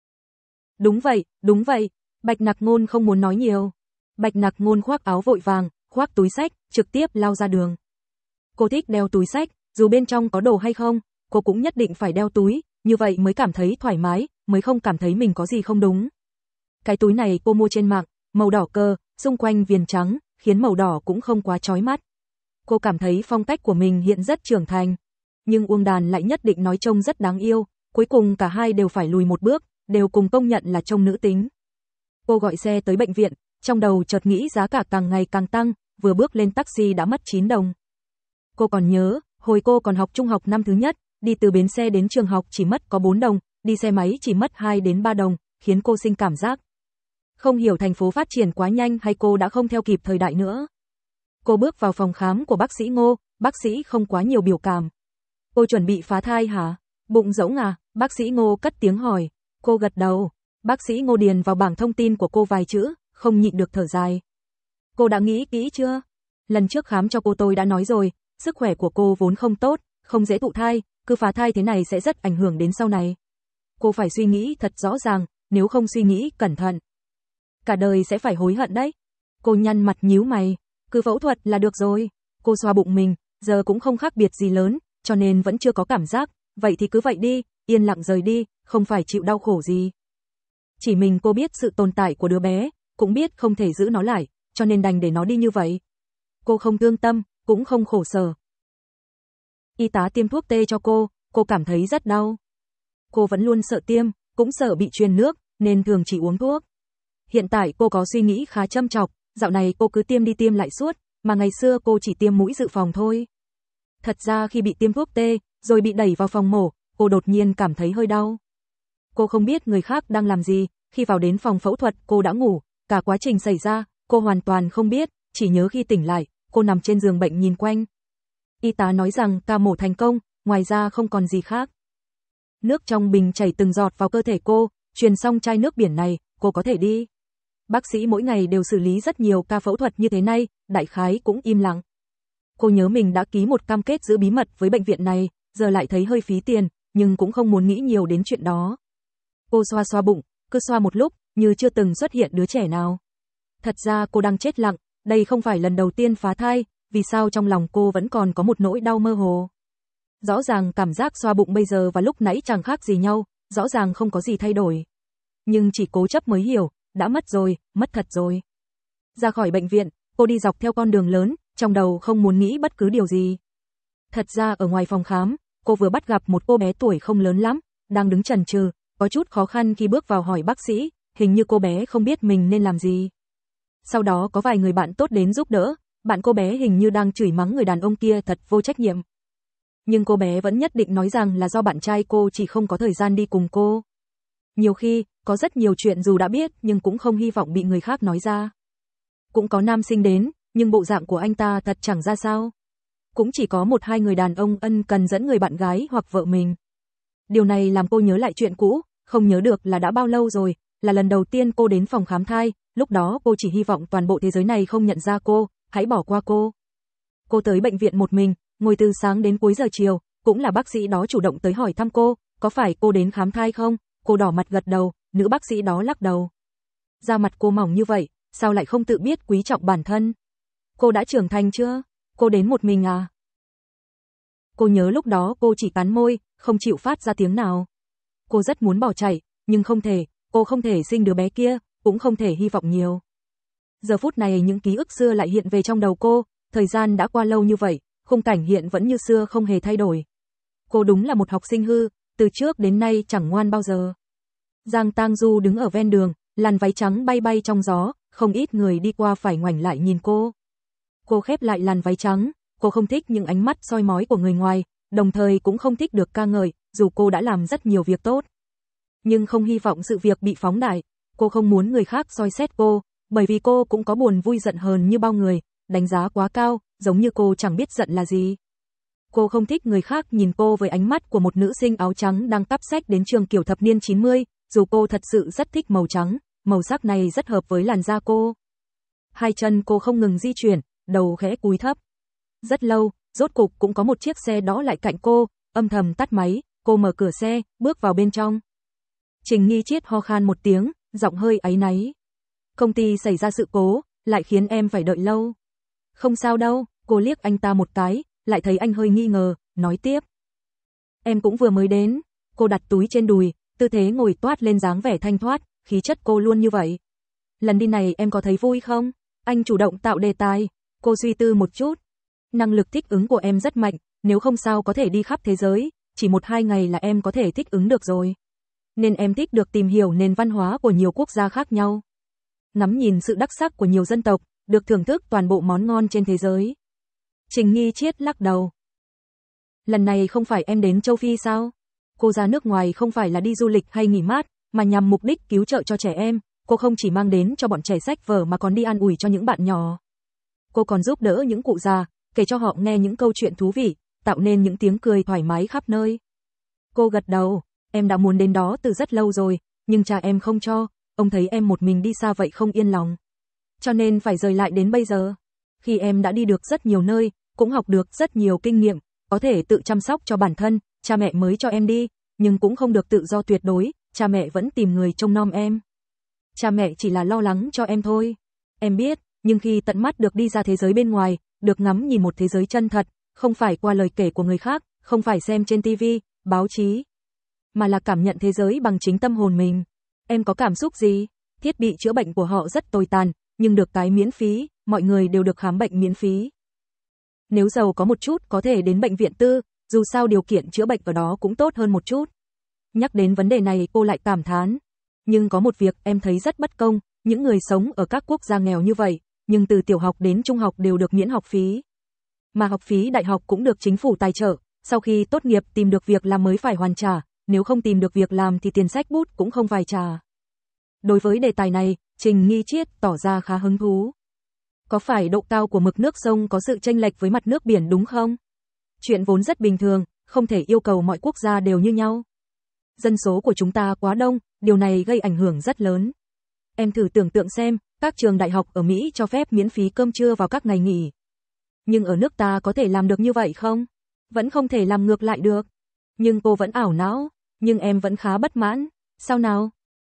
Đúng vậy, đúng vậy. Bạch Nặc Ngôn không muốn nói nhiều. Bạch Nặc Ngôn khoác áo vội vàng, khoác túi xách, trực tiếp lao ra đường. Cô thích đeo túi xách, dù bên trong có đồ hay không, cô cũng nhất định phải đeo túi, như vậy mới cảm thấy thoải mái, mới không cảm thấy mình có gì không đúng. Cái túi này cô mua trên mạng, màu đỏ cơ, xung quanh viền trắng, khiến màu đỏ cũng không quá chói mắt. Cô cảm thấy phong cách của mình hiện rất trưởng thành, nhưng Uông Đàn lại nhất định nói trông rất đáng yêu, cuối cùng cả hai đều phải lùi một bước, đều cùng công nhận là trông nữ tính. Cô gọi xe tới bệnh viện, trong đầu chợt nghĩ giá cả càng ngày càng tăng, vừa bước lên taxi đã mất chín đồng. Cô còn nhớ, hồi cô còn học trung học năm thứ nhất, đi từ bến xe đến trường học chỉ mất có bốn đồng, đi xe máy chỉ mất hai đến ba đồng, khiến cô sinh cảm giác. Không hiểu thành phố phát triển quá nhanh hay cô đã không theo kịp thời đại nữa. Cô bước vào phòng khám của bác sĩ Ngô, bác sĩ không quá nhiều biểu cảm. Cô chuẩn bị phá thai hả? Bụng rỗng à? Bác sĩ Ngô cất tiếng hỏi. Cô gật đầu. Bác sĩ Ngô điền vào bảng thông tin của cô vài chữ, không nhịn được thở dài. Cô đã nghĩ kỹ chưa? Lần trước khám cho cô tôi đã nói rồi, sức khỏe của cô vốn không tốt, không dễ thụ thai, cứ phá thai thế này sẽ rất ảnh hưởng đến sau này. Cô phải suy nghĩ thật rõ ràng, nếu không suy nghĩ cẩn thận, cả đời sẽ phải hối hận đấy. Cô nhăn mặt nhíu mày, cứ phẫu thuật là được rồi. Cô xoa bụng mình, giờ cũng không khác biệt gì lớn, cho nên vẫn chưa có cảm giác, vậy thì cứ vậy đi, yên lặng rời đi, không phải chịu đau khổ gì. Chỉ mình cô biết sự tồn tại của đứa bé, cũng biết không thể giữ nó lại, cho nên đành để nó đi như vậy. Cô không thương tâm, cũng không khổ sở. Y tá tiêm thuốc tê cho cô, cô cảm thấy rất đau. Cô vẫn luôn sợ tiêm, cũng sợ bị truyền nước, nên thường chỉ uống thuốc. Hiện tại cô có suy nghĩ khá châm chọc, dạo này cô cứ tiêm đi tiêm lại suốt, mà ngày xưa cô chỉ tiêm mũi dự phòng thôi. Thật ra khi bị tiêm thuốc tê, rồi bị đẩy vào phòng mổ, cô đột nhiên cảm thấy hơi đau. Cô không biết người khác đang làm gì, khi vào đến phòng phẫu thuật cô đã ngủ, cả quá trình xảy ra, cô hoàn toàn không biết, chỉ nhớ khi tỉnh lại, cô nằm trên giường bệnh nhìn quanh. Y tá nói rằng ca mổ thành công, ngoài ra không còn gì khác. Nước trong bình chảy từng giọt vào cơ thể cô, truyền xong chai nước biển này, cô có thể đi. Bác sĩ mỗi ngày đều xử lý rất nhiều ca phẫu thuật như thế này, đại khái cũng im lặng. Cô nhớ mình đã ký một cam kết giữ bí mật với bệnh viện này, giờ lại thấy hơi phí tiền, nhưng cũng không muốn nghĩ nhiều đến chuyện đó. Cô xoa xoa bụng, cứ xoa một lúc, như chưa từng xuất hiện đứa trẻ nào. Thật ra cô đang chết lặng, đây không phải lần đầu tiên phá thai, vì sao trong lòng cô vẫn còn có một nỗi đau mơ hồ. Rõ ràng cảm giác xoa bụng bây giờ và lúc nãy chẳng khác gì nhau, rõ ràng không có gì thay đổi. Nhưng chỉ cố chấp mới hiểu, đã mất rồi, mất thật rồi. Ra khỏi bệnh viện, cô đi dọc theo con đường lớn, trong đầu không muốn nghĩ bất cứ điều gì. Thật ra ở ngoài phòng khám, cô vừa bắt gặp một cô bé tuổi không lớn lắm, đang đứng chần chừ, có chút khó khăn khi bước vào hỏi bác sĩ, hình như cô bé không biết mình nên làm gì. Sau đó có vài người bạn tốt đến giúp đỡ, bạn cô bé hình như đang chửi mắng người đàn ông kia thật vô trách nhiệm. Nhưng cô bé vẫn nhất định nói rằng là do bạn trai cô chỉ không có thời gian đi cùng cô. Nhiều khi, có rất nhiều chuyện dù đã biết nhưng cũng không hy vọng bị người khác nói ra. Cũng có nam sinh đến, nhưng bộ dạng của anh ta thật chẳng ra sao. Cũng chỉ có một hai người đàn ông ân cần dẫn người bạn gái hoặc vợ mình. Điều này làm cô nhớ lại chuyện cũ, không nhớ được là đã bao lâu rồi, là lần đầu tiên cô đến phòng khám thai, lúc đó cô chỉ hy vọng toàn bộ thế giới này không nhận ra cô, hãy bỏ qua cô. Cô tới bệnh viện một mình, ngồi từ sáng đến cuối giờ chiều, cũng là bác sĩ đó chủ động tới hỏi thăm cô, có phải cô đến khám thai không? Cô đỏ mặt gật đầu, nữ bác sĩ đó lắc đầu. Da mặt cô mỏng như vậy, sao lại không tự biết quý trọng bản thân? Cô đã trưởng thành chưa? Cô đến một mình à? Cô nhớ lúc đó cô chỉ cắn môi, không chịu phát ra tiếng nào. Cô rất muốn bỏ chạy, nhưng không thể, cô không thể sinh đứa bé kia, cũng không thể hy vọng nhiều. Giờ phút này những ký ức xưa lại hiện về trong đầu cô, thời gian đã qua lâu như vậy, khung cảnh hiện vẫn như xưa không hề thay đổi. Cô đúng là một học sinh hư, từ trước đến nay chẳng ngoan bao giờ. Giang Tang Du đứng ở ven đường, làn váy trắng bay bay trong gió, không ít người đi qua phải ngoảnh lại nhìn cô. Cô khép lại làn váy trắng, cô không thích những ánh mắt soi mói của người ngoài, đồng thời cũng không thích được ca ngợi, dù cô đã làm rất nhiều việc tốt. Nhưng không hy vọng sự việc bị phóng đại, cô không muốn người khác soi xét cô, bởi vì cô cũng có buồn vui giận hờn như bao người, đánh giá quá cao, giống như cô chẳng biết giận là gì. Cô không thích người khác nhìn cô với ánh mắt của một nữ sinh áo trắng đang cắp sách đến trường kiểu thập niên chín mươi, dù cô thật sự rất thích màu trắng, màu sắc này rất hợp với làn da cô. Hai chân cô không ngừng di chuyển, đầu khẽ cúi thấp. Rất lâu, rốt cục cũng có một chiếc xe đỗ lại cạnh cô, âm thầm tắt máy, cô mở cửa xe, bước vào bên trong. Trình Nghi Chiết ho khan một tiếng, giọng hơi áy náy. Công ty xảy ra sự cố, lại khiến em phải đợi lâu. Không sao đâu, cô liếc anh ta một cái, lại thấy anh hơi nghi ngờ, nói tiếp. Em cũng vừa mới đến, cô đặt túi trên đùi, tư thế ngồi toát lên dáng vẻ thanh thoát, khí chất cô luôn như vậy. Lần đi này em có thấy vui không? Anh chủ động tạo đề tài, cô suy tư một chút. Năng lực thích ứng của em rất mạnh, nếu không sao có thể đi khắp thế giới, chỉ một hai ngày là em có thể thích ứng được rồi. Nên em thích được tìm hiểu nền văn hóa của nhiều quốc gia khác nhau. Ngắm nhìn sự đặc sắc của nhiều dân tộc, được thưởng thức toàn bộ món ngon trên thế giới. Trình Nghi Chiết lắc đầu. Lần này không phải em đến châu Phi sao? Cô ra nước ngoài không phải là đi du lịch hay nghỉ mát, mà nhằm mục đích cứu trợ cho trẻ em. Cô không chỉ mang đến cho bọn trẻ sách vở mà còn đi an ủi cho những bạn nhỏ. Cô còn giúp đỡ những cụ già, kể cho họ nghe những câu chuyện thú vị, tạo nên những tiếng cười thoải mái khắp nơi. Cô gật đầu, em đã muốn đến đó từ rất lâu rồi, nhưng cha em không cho, ông thấy em một mình đi xa vậy không yên lòng. Cho nên phải rời lại đến bây giờ. Khi em đã đi được rất nhiều nơi, cũng học được rất nhiều kinh nghiệm, có thể tự chăm sóc cho bản thân, cha mẹ mới cho em đi, nhưng cũng không được tự do tuyệt đối, cha mẹ vẫn tìm người trông nom em. Cha mẹ chỉ là lo lắng cho em thôi. Em biết, nhưng khi tận mắt được đi ra thế giới bên ngoài, được ngắm nhìn một thế giới chân thật, không phải qua lời kể của người khác, không phải xem trên ti vi, báo chí, mà là cảm nhận thế giới bằng chính tâm hồn mình. Em có cảm xúc gì? Thiết bị chữa bệnh của họ rất tồi tàn, nhưng được cái miễn phí, mọi người đều được khám bệnh miễn phí. Nếu giàu có một chút có thể đến bệnh viện tư, dù sao điều kiện chữa bệnh ở đó cũng tốt hơn một chút. Nhắc đến vấn đề này cô lại cảm thán. Nhưng có một việc em thấy rất bất công, những người sống ở các quốc gia nghèo như vậy, nhưng từ tiểu học đến trung học đều được miễn học phí. Mà học phí đại học cũng được chính phủ tài trợ, sau khi tốt nghiệp tìm được việc làm mới phải hoàn trả, nếu không tìm được việc làm thì tiền sách bút cũng không phải trả. Đối với đề tài này, Trình Nghi Triết tỏ ra khá hứng thú. Có phải độ cao của mực nước sông có sự chênh lệch với mặt nước biển đúng không? Chuyện vốn rất bình thường, không thể yêu cầu mọi quốc gia đều như nhau. Dân số của chúng ta quá đông, điều này gây ảnh hưởng rất lớn. Em thử tưởng tượng xem, các trường đại học ở Mỹ cho phép miễn phí cơm trưa vào các ngày nghỉ. Nhưng ở nước ta có thể làm được như vậy không? Vẫn không thể làm ngược lại được. Nhưng cô vẫn ảo não, nhưng em vẫn khá bất mãn. Sao nào?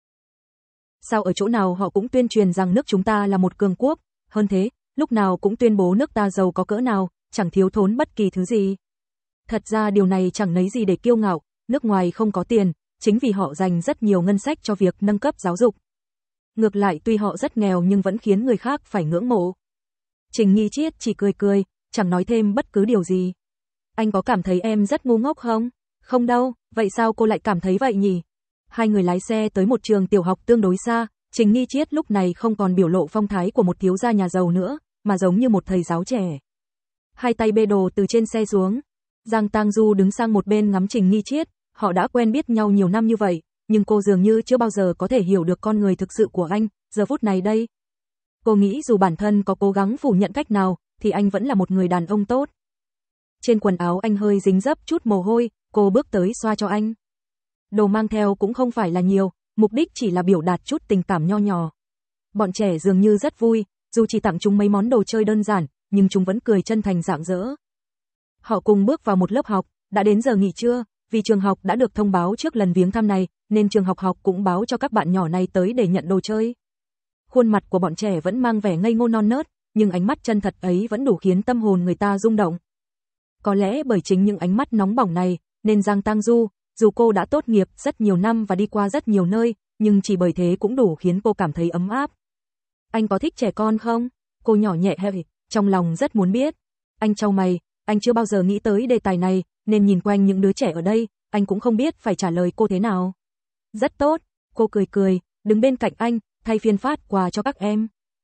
Sao ở chỗ nào họ cũng tuyên truyền rằng nước chúng ta là một cường quốc, hơn thế, lúc nào cũng tuyên bố nước ta giàu có cỡ nào, chẳng thiếu thốn bất kỳ thứ gì. Thật ra điều này chẳng lấy gì để kiêu ngạo, nước ngoài không có tiền, chính vì họ dành rất nhiều ngân sách cho việc nâng cấp giáo dục. Ngược lại tuy họ rất nghèo nhưng vẫn khiến người khác phải ngưỡng mộ. Trình Nghi Triết chỉ cười cười, chẳng nói thêm bất cứ điều gì. Anh có cảm thấy em rất ngu ngốc không? Không đâu, vậy sao cô lại cảm thấy vậy nhỉ? Hai người lái xe tới một trường tiểu học tương đối xa, Trình Nghi Triết lúc này không còn biểu lộ phong thái của một thiếu gia nhà giàu nữa, mà giống như một thầy giáo trẻ. Hai tay bê đồ từ trên xe xuống. Giang Tang Du đứng sang một bên ngắm Trình Nghi Triết, họ đã quen biết nhau nhiều năm như vậy, nhưng cô dường như chưa bao giờ có thể hiểu được con người thực sự của anh, giờ phút này đây. Cô nghĩ dù bản thân có cố gắng phủ nhận cách nào, thì anh vẫn là một người đàn ông tốt. Trên quần áo anh hơi dính dấp chút mồ hôi, cô bước tới xoa cho anh. Đồ mang theo cũng không phải là nhiều, mục đích chỉ là biểu đạt chút tình cảm nho nhỏ. Bọn trẻ dường như rất vui, dù chỉ tặng chúng mấy món đồ chơi đơn giản, nhưng chúng vẫn cười chân thành rạng rỡ. Họ cùng bước vào một lớp học, đã đến giờ nghỉ trưa, vì trường học đã được thông báo trước lần viếng thăm này, nên trường học học cũng báo cho các bạn nhỏ này tới để nhận đồ chơi. Khuôn mặt của bọn trẻ vẫn mang vẻ ngây ngô non nớt, nhưng ánh mắt chân thật ấy vẫn đủ khiến tâm hồn người ta rung động. Có lẽ bởi chính những ánh mắt nóng bỏng này, nên Giang Tang Du, dù cô đã tốt nghiệp rất nhiều năm và đi qua rất nhiều nơi, nhưng chỉ bởi thế cũng đủ khiến cô cảm thấy ấm áp. Anh có thích trẻ con không? Cô nhỏ nhẹ hơi, trong lòng rất muốn biết. Anh chau mày, anh chưa bao giờ nghĩ tới đề tài này, nên nhìn quanh những đứa trẻ ở đây, anh cũng không biết phải trả lời cô thế nào. Rất tốt, cô cười cười, đứng bên cạnh anh, thay phiên phát quà cho các em.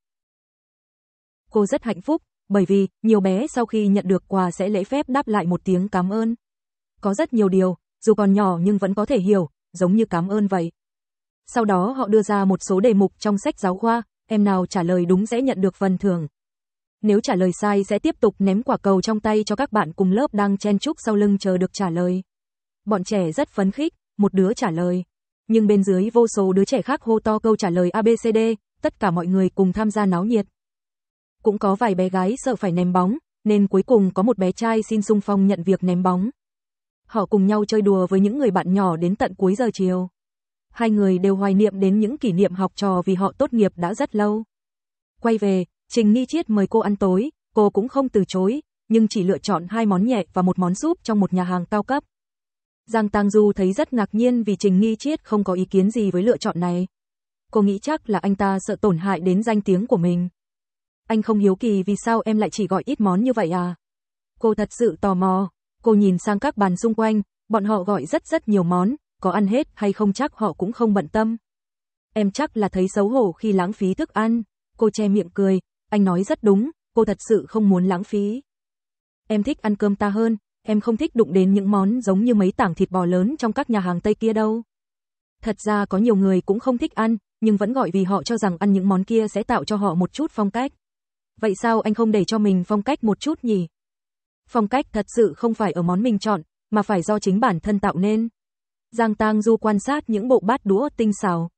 Cô rất hạnh phúc, bởi vì, nhiều bé sau khi nhận được quà sẽ lễ phép đáp lại một tiếng cảm ơn. Có rất nhiều điều, dù còn nhỏ nhưng vẫn có thể hiểu, giống như cảm ơn vậy. Sau đó họ đưa ra một số đề mục trong sách giáo khoa, em nào trả lời đúng sẽ nhận được phần thưởng. Nếu trả lời sai sẽ tiếp tục ném quả cầu trong tay cho các bạn cùng lớp đang chen chúc sau lưng chờ được trả lời. Bọn trẻ rất phấn khích, một đứa trả lời. Nhưng bên dưới vô số đứa trẻ khác hô to câu trả lời a bê xê đê, tất cả mọi người cùng tham gia náo nhiệt. Cũng có vài bé gái sợ phải ném bóng, nên cuối cùng có một bé trai xin xung phong nhận việc ném bóng. Họ cùng nhau chơi đùa với những người bạn nhỏ đến tận cuối giờ chiều. Hai người đều hoài niệm đến những kỷ niệm học trò vì họ tốt nghiệp đã rất lâu. Quay về, Trình Nghi Triết mời cô ăn tối, cô cũng không từ chối, nhưng chỉ lựa chọn hai món nhẹ và một món súp trong một nhà hàng cao cấp. Giang Tang Du thấy rất ngạc nhiên vì Trình Nghi Triết không có ý kiến gì với lựa chọn này. Cô nghĩ chắc là anh ta sợ tổn hại đến danh tiếng của mình. Anh không hiếu kỳ vì sao em lại chỉ gọi ít món như vậy à? Cô thật sự tò mò, cô nhìn sang các bàn xung quanh, bọn họ gọi rất rất nhiều món, có ăn hết hay không chắc họ cũng không bận tâm. Em chắc là thấy xấu hổ khi lãng phí thức ăn, cô che miệng cười, anh nói rất đúng, cô thật sự không muốn lãng phí. Em thích ăn cơm ta hơn, em không thích đụng đến những món giống như mấy tảng thịt bò lớn trong các nhà hàng Tây kia đâu. Thật ra có nhiều người cũng không thích ăn, nhưng vẫn gọi vì họ cho rằng ăn những món kia sẽ tạo cho họ một chút phong cách. Vậy sao anh không để cho mình phong cách một chút nhỉ? Phong cách thật sự không phải ở món mình chọn, mà phải do chính bản thân tạo nên. Giang Tang Du quan sát những bộ bát đũa tinh xảo.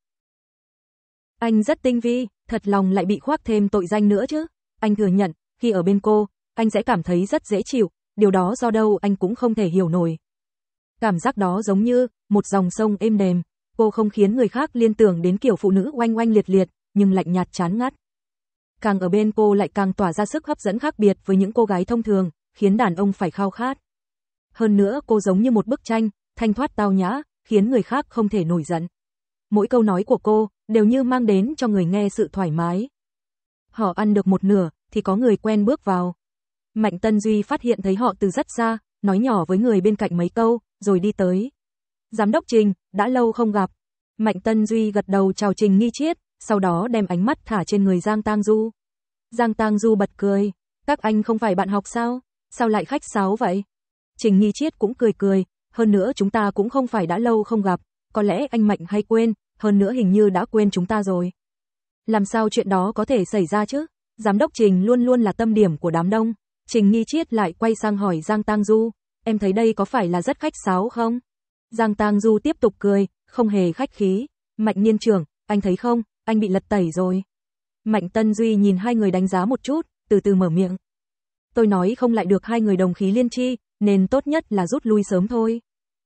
Anh rất tinh vi, thật lòng lại bị khoác thêm tội danh nữa chứ. Anh thừa nhận, khi ở bên cô, anh sẽ cảm thấy rất dễ chịu, điều đó do đâu anh cũng không thể hiểu nổi. Cảm giác đó giống như một dòng sông êm đềm, cô không khiến người khác liên tưởng đến kiểu phụ nữ oanh oanh liệt liệt, nhưng lạnh nhạt chán ngắt. Càng ở bên cô lại càng tỏa ra sức hấp dẫn khác biệt với những cô gái thông thường, khiến đàn ông phải khao khát. Hơn nữa cô giống như một bức tranh, thanh thoát tao nhã, khiến người khác không thể nổi giận. Mỗi câu nói của cô đều như mang đến cho người nghe sự thoải mái. Họ ăn được một nửa thì có người quen bước vào. Mạnh Tân Duy phát hiện thấy họ từ rất xa, nói nhỏ với người bên cạnh mấy câu, rồi đi tới. Giám đốc Trình, đã lâu không gặp. Mạnh Tân Duy gật đầu chào Trình Nghi Chiết, sau đó đem ánh mắt thả trên người Giang Tang Du. Giang Tang Du bật cười, các anh không phải bạn học sao? Sao lại khách sáo vậy? Trình Nghi Chiết cũng cười cười, hơn nữa chúng ta cũng không phải đã lâu không gặp, có lẽ anh Mạnh hay quên, hơn nữa hình như đã quên chúng ta rồi. Làm sao chuyện đó có thể xảy ra chứ? Giám đốc Trình luôn luôn là tâm điểm của đám đông. Trình Nghi Chiết lại quay sang hỏi Giang Tang Du, em thấy đây có phải là rất khách sáo không? Giang Tang Du tiếp tục cười, không hề khách khí. Mạnh Niên trưởng, anh thấy không, anh bị lật tẩy rồi. Mạnh Tân Duy nhìn hai người đánh giá một chút, từ từ mở miệng. Tôi nói không lại được hai người đồng khí liên chi, nên tốt nhất là rút lui sớm thôi.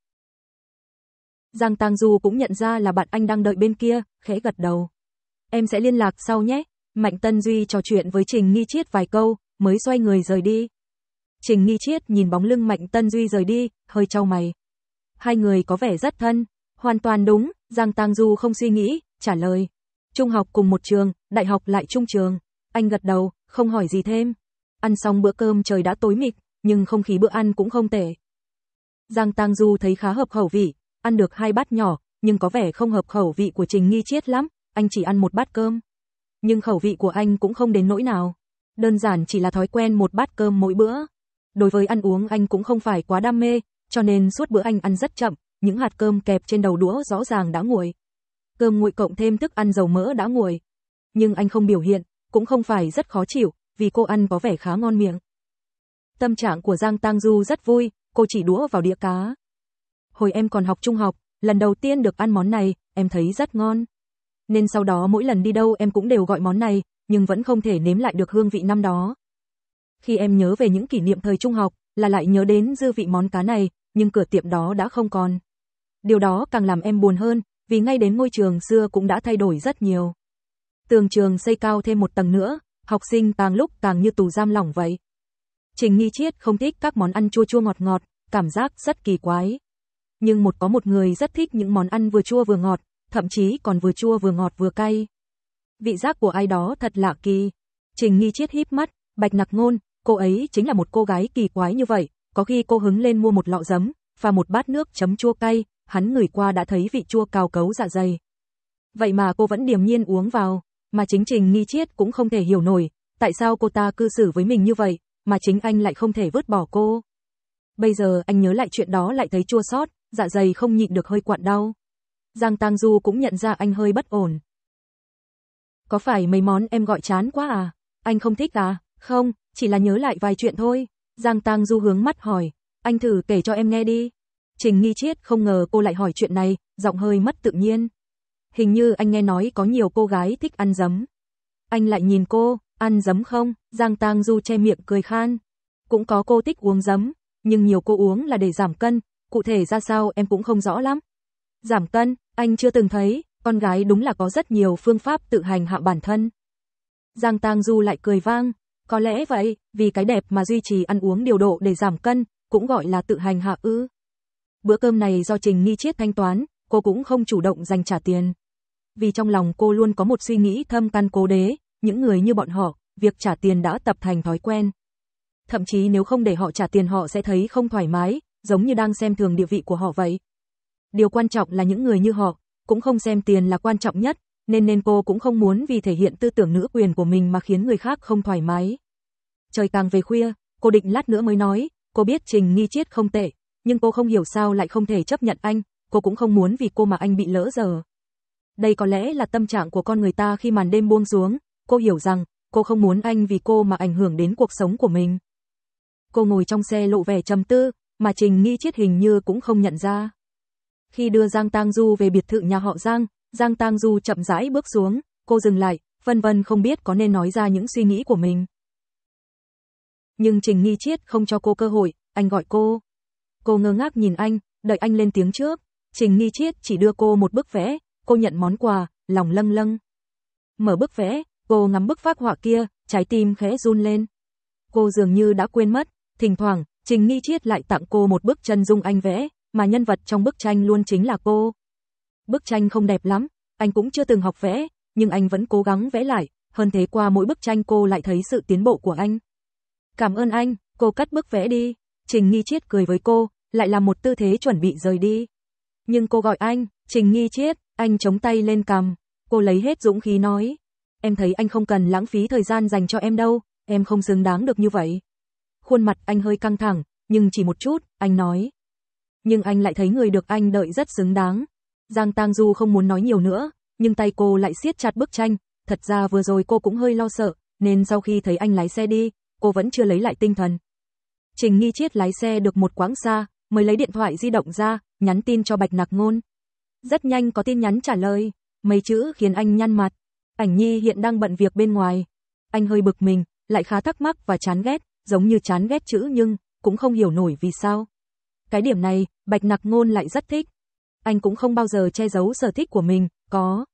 Giang Tang Du cũng nhận ra là bạn anh đang đợi bên kia, khẽ gật đầu. Em sẽ liên lạc sau nhé. Mạnh Tân Duy trò chuyện với Trình Nghi Chiết vài câu, mới xoay người rời đi. Trình Nghi Chiết nhìn bóng lưng Mạnh Tân Duy rời đi, hơi chau mày. Hai người có vẻ rất thân. Hoàn toàn đúng, Giang Tang Du không suy nghĩ, trả lời. Trung học cùng một trường, đại học lại chung trường. Anh gật đầu, không hỏi gì thêm. Ăn xong bữa cơm trời đã tối mịt, nhưng không khí bữa ăn cũng không tệ. Giang Tang Du thấy khá hợp khẩu vị, ăn được hai bát nhỏ, nhưng có vẻ không hợp khẩu vị của Trình Nghi Chiết lắm, anh chỉ ăn một bát cơm. Nhưng khẩu vị của anh cũng không đến nỗi nào. Đơn giản chỉ là thói quen một bát cơm mỗi bữa. Đối với ăn uống anh cũng không phải quá đam mê, cho nên suốt bữa anh ăn rất chậm, những hạt cơm kẹp trên đầu đũa rõ ràng đã nguội. Cơm nguội cộng thêm thức ăn dầu mỡ đã nguội. Nhưng anh không biểu hiện, cũng không phải rất khó chịu, vì cô ăn có vẻ khá ngon miệng. Tâm trạng của Giang Tang Du rất vui, cô chỉ đũa vào đĩa cá. Hồi em còn học trung học, lần đầu tiên được ăn món này, em thấy rất ngon. Nên sau đó mỗi lần đi đâu em cũng đều gọi món này, nhưng vẫn không thể nếm lại được hương vị năm đó. Khi em nhớ về những kỷ niệm thời trung học, là lại nhớ đến dư vị món cá này, nhưng cửa tiệm đó đã không còn. Điều đó càng làm em buồn hơn, vì ngay đến ngôi trường xưa cũng đã thay đổi rất nhiều. Tường trường xây cao thêm một tầng nữa, học sinh càng lúc càng như tù giam lỏng vậy. Trình Nghi Chiết không thích các món ăn chua chua ngọt ngọt, cảm giác rất kỳ quái. Nhưng một có một người rất thích những món ăn vừa chua vừa ngọt, thậm chí còn vừa chua vừa ngọt vừa cay. Vị giác của ai đó thật lạ kỳ. Trình Nghi Chiết híp mắt, Bạch Nặc Ngôn, cô ấy chính là một cô gái kỳ quái như vậy, có khi cô hứng lên mua một lọ giấm, pha một bát nước chấm chua cay, hắn ngửi qua đã thấy vị chua cào cấu dạ dày. Vậy mà cô vẫn điềm nhiên uống vào, mà chính Trình Nghi Chiết cũng không thể hiểu nổi, tại sao cô ta cư xử với mình như vậy, mà chính anh lại không thể vứt bỏ cô. Bây giờ anh nhớ lại chuyện đó lại thấy chua xót, dạ dày không nhịn được hơi quặn đau. Giang Tang Du cũng nhận ra anh hơi bất ổn. Có phải mấy món em gọi chán quá à? Anh không thích à? Không, chỉ là nhớ lại vài chuyện thôi. Giang Tang Du hướng mắt hỏi, anh thử kể cho em nghe đi. Trình Nghi Chiết không ngờ cô lại hỏi chuyện này, giọng hơi mất tự nhiên. Hình như anh nghe nói có nhiều cô gái thích ăn giấm. Anh lại nhìn cô, ăn giấm không? Giang Tang Du che miệng cười khan. Cũng có cô thích uống giấm, nhưng nhiều cô uống là để giảm cân, cụ thể ra sao em cũng không rõ lắm. Giảm cân, anh chưa từng thấy, con gái đúng là có rất nhiều phương pháp tự hành hạ bản thân. Giang Tang Du lại cười vang, có lẽ vậy, vì cái đẹp mà duy trì ăn uống điều độ để giảm cân, cũng gọi là tự hành hạ ư. Bữa cơm này do Trình Nghi Chiết thanh toán, cô cũng không chủ động dành trả tiền. Vì trong lòng cô luôn có một suy nghĩ thâm căn cố đế, những người như bọn họ, việc trả tiền đã tập thành thói quen. Thậm chí nếu không để họ trả tiền họ sẽ thấy không thoải mái, giống như đang xem thường địa vị của họ vậy. Điều quan trọng là những người như họ, cũng không xem tiền là quan trọng nhất, nên nên cô cũng không muốn vì thể hiện tư tưởng nữ quyền của mình mà khiến người khác không thoải mái. Trời càng về khuya, cô định lát nữa mới nói, cô biết Trình Nghi Chiết không tệ, nhưng cô không hiểu sao lại không thể chấp nhận anh, cô cũng không muốn vì cô mà anh bị lỡ giờ. Đây có lẽ là tâm trạng của con người ta khi màn đêm buông xuống, cô hiểu rằng, cô không muốn anh vì cô mà ảnh hưởng đến cuộc sống của mình. Cô ngồi trong xe lộ vẻ trầm tư, mà Trình Nghi Chiết hình như cũng không nhận ra. Khi đưa Giang Tang Du về biệt thự nhà họ Giang, Giang Tang Du chậm rãi bước xuống, cô dừng lại, vân vân không biết có nên nói ra những suy nghĩ của mình. Nhưng Trình Nghi Chiết không cho cô cơ hội, anh gọi cô. Cô ngơ ngác nhìn anh, đợi anh lên tiếng trước. Trình Nghi Chiết chỉ đưa cô một bức vẽ, cô nhận món quà, lòng lâng lâng. Mở bức vẽ, cô ngắm bức phác họa kia, trái tim khẽ run lên. Cô dường như đã quên mất, Thỉnh thoảng, Trình Nghi Triết lại tặng cô một bức chân dung anh vẽ, mà nhân vật trong bức tranh luôn chính là cô. Bức tranh không đẹp lắm, anh cũng chưa từng học vẽ, nhưng anh vẫn cố gắng vẽ lại, hơn thế qua mỗi bức tranh cô lại thấy sự tiến bộ của anh. Cảm ơn anh, cô cất bức vẽ đi. Trình Nghi Triết cười với cô, lại làm một tư thế chuẩn bị rời đi. Nhưng cô gọi anh, Trình Nghi Triết, anh chống tay lên cằm. Cô lấy hết dũng khí nói, em thấy anh không cần lãng phí thời gian dành cho em đâu, em không xứng đáng được như vậy. Khuôn mặt anh hơi căng thẳng, nhưng chỉ một chút, anh nói. Nhưng anh lại thấy người được anh đợi rất xứng đáng. Giang Tang Du không muốn nói nhiều nữa, nhưng tay cô lại siết chặt bức tranh. Thật ra vừa rồi cô cũng hơi lo sợ, nên sau khi thấy anh lái xe đi, cô vẫn chưa lấy lại tinh thần. Trình Nghi Triết lái xe được một quãng xa, mới lấy điện thoại di động ra, nhắn tin cho Bạch Nặc Ngôn. Rất nhanh có tin nhắn trả lời, mấy chữ khiến anh nhăn mặt. Ảnh Nhi hiện đang bận việc bên ngoài. Anh hơi bực mình, lại khá thắc mắc và chán ghét, giống như chán ghét chữ nhưng, cũng không hiểu nổi vì sao. Cái điểm này, Bạch Nặc Ngôn lại rất thích. Anh cũng không bao giờ che giấu sở thích của mình, có.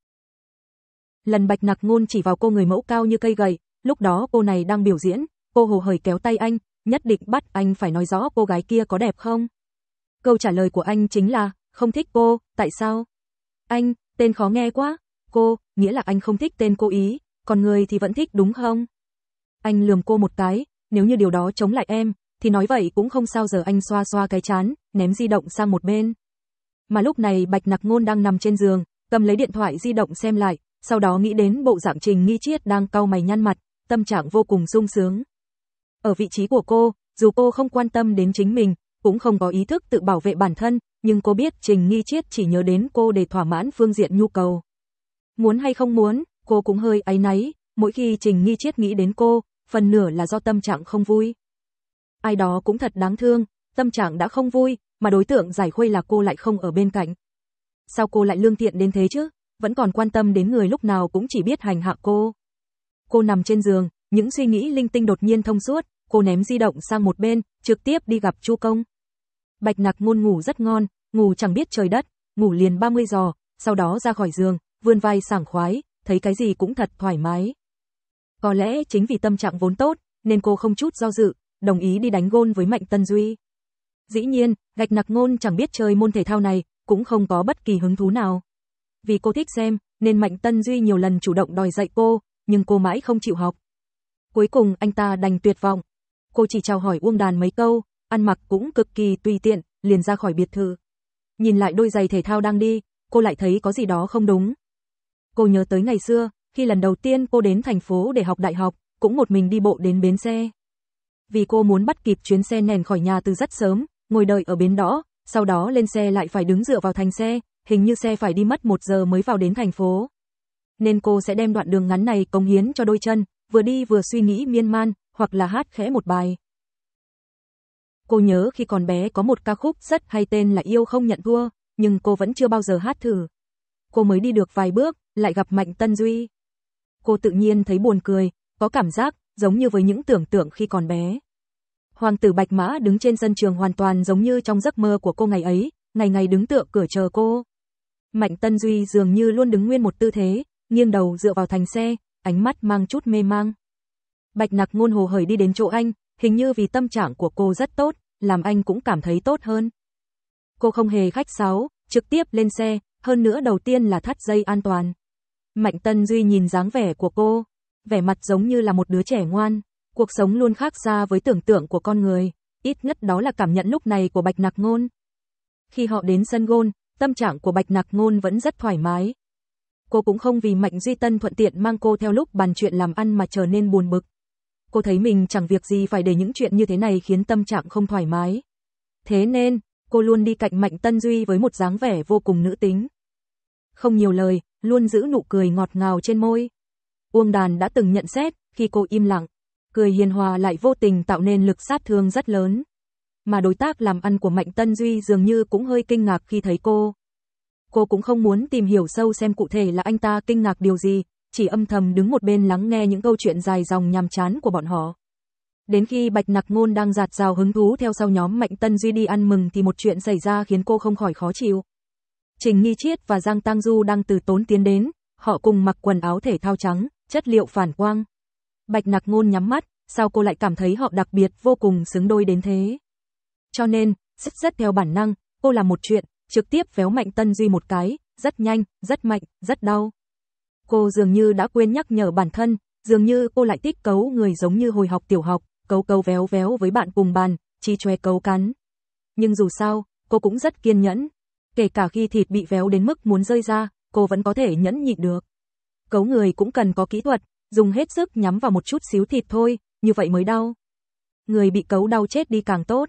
Lần Bạch Nặc Ngôn chỉ vào cô người mẫu cao như cây gậy, lúc đó cô này đang biểu diễn, cô hồ hởi kéo tay anh, nhất định bắt anh phải nói rõ cô gái kia có đẹp không. Câu trả lời của anh chính là, không thích cô, tại sao? Anh, tên khó nghe quá. Cô, nghĩa là anh không thích tên cô ý, còn người thì vẫn thích đúng không? Anh lườm cô một cái, nếu như điều đó chống lại em, thì nói vậy cũng không sao. Giờ anh xoa xoa cái trán, ném di động sang một bên. Mà lúc này Bạch Nặc Ngôn đang nằm trên giường, cầm lấy điện thoại di động xem lại, sau đó nghĩ đến bộ dạng Trình Nghi Triết đang cau mày nhăn mặt, tâm trạng vô cùng sung sướng. Ở vị trí của cô, dù cô không quan tâm đến chính mình, cũng không có ý thức tự bảo vệ bản thân, nhưng cô biết Trình Nghi Triết chỉ nhớ đến cô để thỏa mãn phương diện nhu cầu. Muốn hay không muốn, cô cũng hơi áy náy, mỗi khi Trình Nghi Triết nghĩ đến cô, phần nửa là do tâm trạng không vui. Ai đó cũng thật đáng thương, tâm trạng đã không vui, mà đối tượng giải khuây là cô lại không ở bên cạnh. Sao cô lại lương thiện đến thế chứ, vẫn còn quan tâm đến người lúc nào cũng chỉ biết hành hạ cô. Cô nằm trên giường, những suy nghĩ linh tinh đột nhiên thông suốt, cô ném di động sang một bên, trực tiếp đi gặp Chu Công. Bạch Nặc Ngôn ngủ rất ngon, ngủ chẳng biết trời đất, ngủ liền ba mươi giò, sau đó ra khỏi giường, vươn vai sảng khoái, thấy cái gì cũng thật thoải mái. Có lẽ chính vì tâm trạng vốn tốt, nên cô không chút do dự, đồng ý đi đánh gôn với Mạnh Tân Duy. Dĩ nhiên, Bạch Nặc Ngôn chẳng biết chơi môn thể thao này, cũng không có bất kỳ hứng thú nào. Vì cô thích xem, nên Mạnh Tân Duy nhiều lần chủ động đòi dạy cô, nhưng cô mãi không chịu học. Cuối cùng anh ta đành tuyệt vọng. Cô chỉ chào hỏi Uông Đàn mấy câu, ăn mặc cũng cực kỳ tùy tiện, liền ra khỏi biệt thự. Nhìn lại đôi giày thể thao đang đi, cô lại thấy có gì đó không đúng. Cô nhớ tới ngày xưa, khi lần đầu tiên cô đến thành phố để học đại học, cũng một mình đi bộ đến bến xe. Vì cô muốn bắt kịp chuyến xe nền khỏi nhà từ rất sớm, ngồi đợi ở bến đó, sau đó lên xe lại phải đứng dựa vào thành xe, hình như xe phải đi mất một giờ mới vào đến thành phố. Nên cô sẽ đem đoạn đường ngắn này cống hiến cho đôi chân, vừa đi vừa suy nghĩ miên man, hoặc là hát khẽ một bài. Cô nhớ khi còn bé có một ca khúc rất hay tên là Yêu Không Nhận Thua, nhưng cô vẫn chưa bao giờ hát thử. Cô mới đi được vài bước, lại gặp Mạnh Tân Duy. Cô tự nhiên thấy buồn cười, có cảm giác giống như với những tưởng tượng khi còn bé. Hoàng tử Bạch Mã đứng trên sân trường hoàn toàn giống như trong giấc mơ của cô ngày ấy, ngày ngày đứng tựa cửa chờ cô. Mạnh Tân Duy dường như luôn đứng nguyên một tư thế, nghiêng đầu dựa vào thành xe, ánh mắt mang chút mê mang. Bạch Nặc Ngôn hồ hởi đi đến chỗ anh, hình như vì tâm trạng của cô rất tốt, làm anh cũng cảm thấy tốt hơn. Cô không hề khách sáo, trực tiếp lên xe, hơn nữa đầu tiên là thắt dây an toàn. Mạnh Tân Duy nhìn dáng vẻ của cô, vẻ mặt giống như là một đứa trẻ ngoan. Cuộc sống luôn khác xa với tưởng tượng của con người, ít nhất đó là cảm nhận lúc này của Bạch Nặc Ngôn. Khi họ đến sân gôn, tâm trạng của Bạch Nặc Ngôn vẫn rất thoải mái. Cô cũng không vì Mạnh Duy Tân thuận tiện mang cô theo lúc bàn chuyện làm ăn mà trở nên buồn bực. Cô thấy mình chẳng việc gì phải để những chuyện như thế này khiến tâm trạng không thoải mái. Thế nên, cô luôn đi cạnh Mạnh Tân Duy với một dáng vẻ vô cùng nữ tính. Không nhiều lời, luôn giữ nụ cười ngọt ngào trên môi. Uông Đàn đã từng nhận xét, khi cô im lặng, cười hiền hòa lại vô tình tạo nên lực sát thương rất lớn. Mà đối tác làm ăn của Mạnh Tân Duy dường như cũng hơi kinh ngạc khi thấy cô. Cô cũng không muốn tìm hiểu sâu xem cụ thể là anh ta kinh ngạc điều gì, chỉ âm thầm đứng một bên lắng nghe những câu chuyện dài dòng nhàm chán của bọn họ. Đến khi Bạch Nặc Ngôn đang dạt dào hứng thú theo sau nhóm Mạnh Tân Duy đi ăn mừng thì một chuyện xảy ra khiến cô không khỏi khó chịu. Trình Nghi Triết và Giang Tang Du đang từ tốn tiến đến, họ cùng mặc quần áo thể thao trắng, chất liệu phản quang. Bạch Nặc Ngôn nhắm mắt, sao cô lại cảm thấy họ đặc biệt vô cùng xứng đôi đến thế. Cho nên, rất rất theo bản năng, cô làm một chuyện, trực tiếp véo Mạnh Tân Duy một cái, rất nhanh, rất mạnh, rất đau. Cô dường như đã quên nhắc nhở bản thân, dường như cô lại thích cấu người giống như hồi học tiểu học, cấu cấu véo véo với bạn cùng bàn, chi choe cấu cắn. Nhưng dù sao, cô cũng rất kiên nhẫn. Kể cả khi thịt bị véo đến mức muốn rơi ra, cô vẫn có thể nhẫn nhịn được. Cấu người cũng cần có kỹ thuật, dùng hết sức nhắm vào một chút xíu thịt thôi, như vậy mới đau. Người bị cấu đau chết đi càng tốt.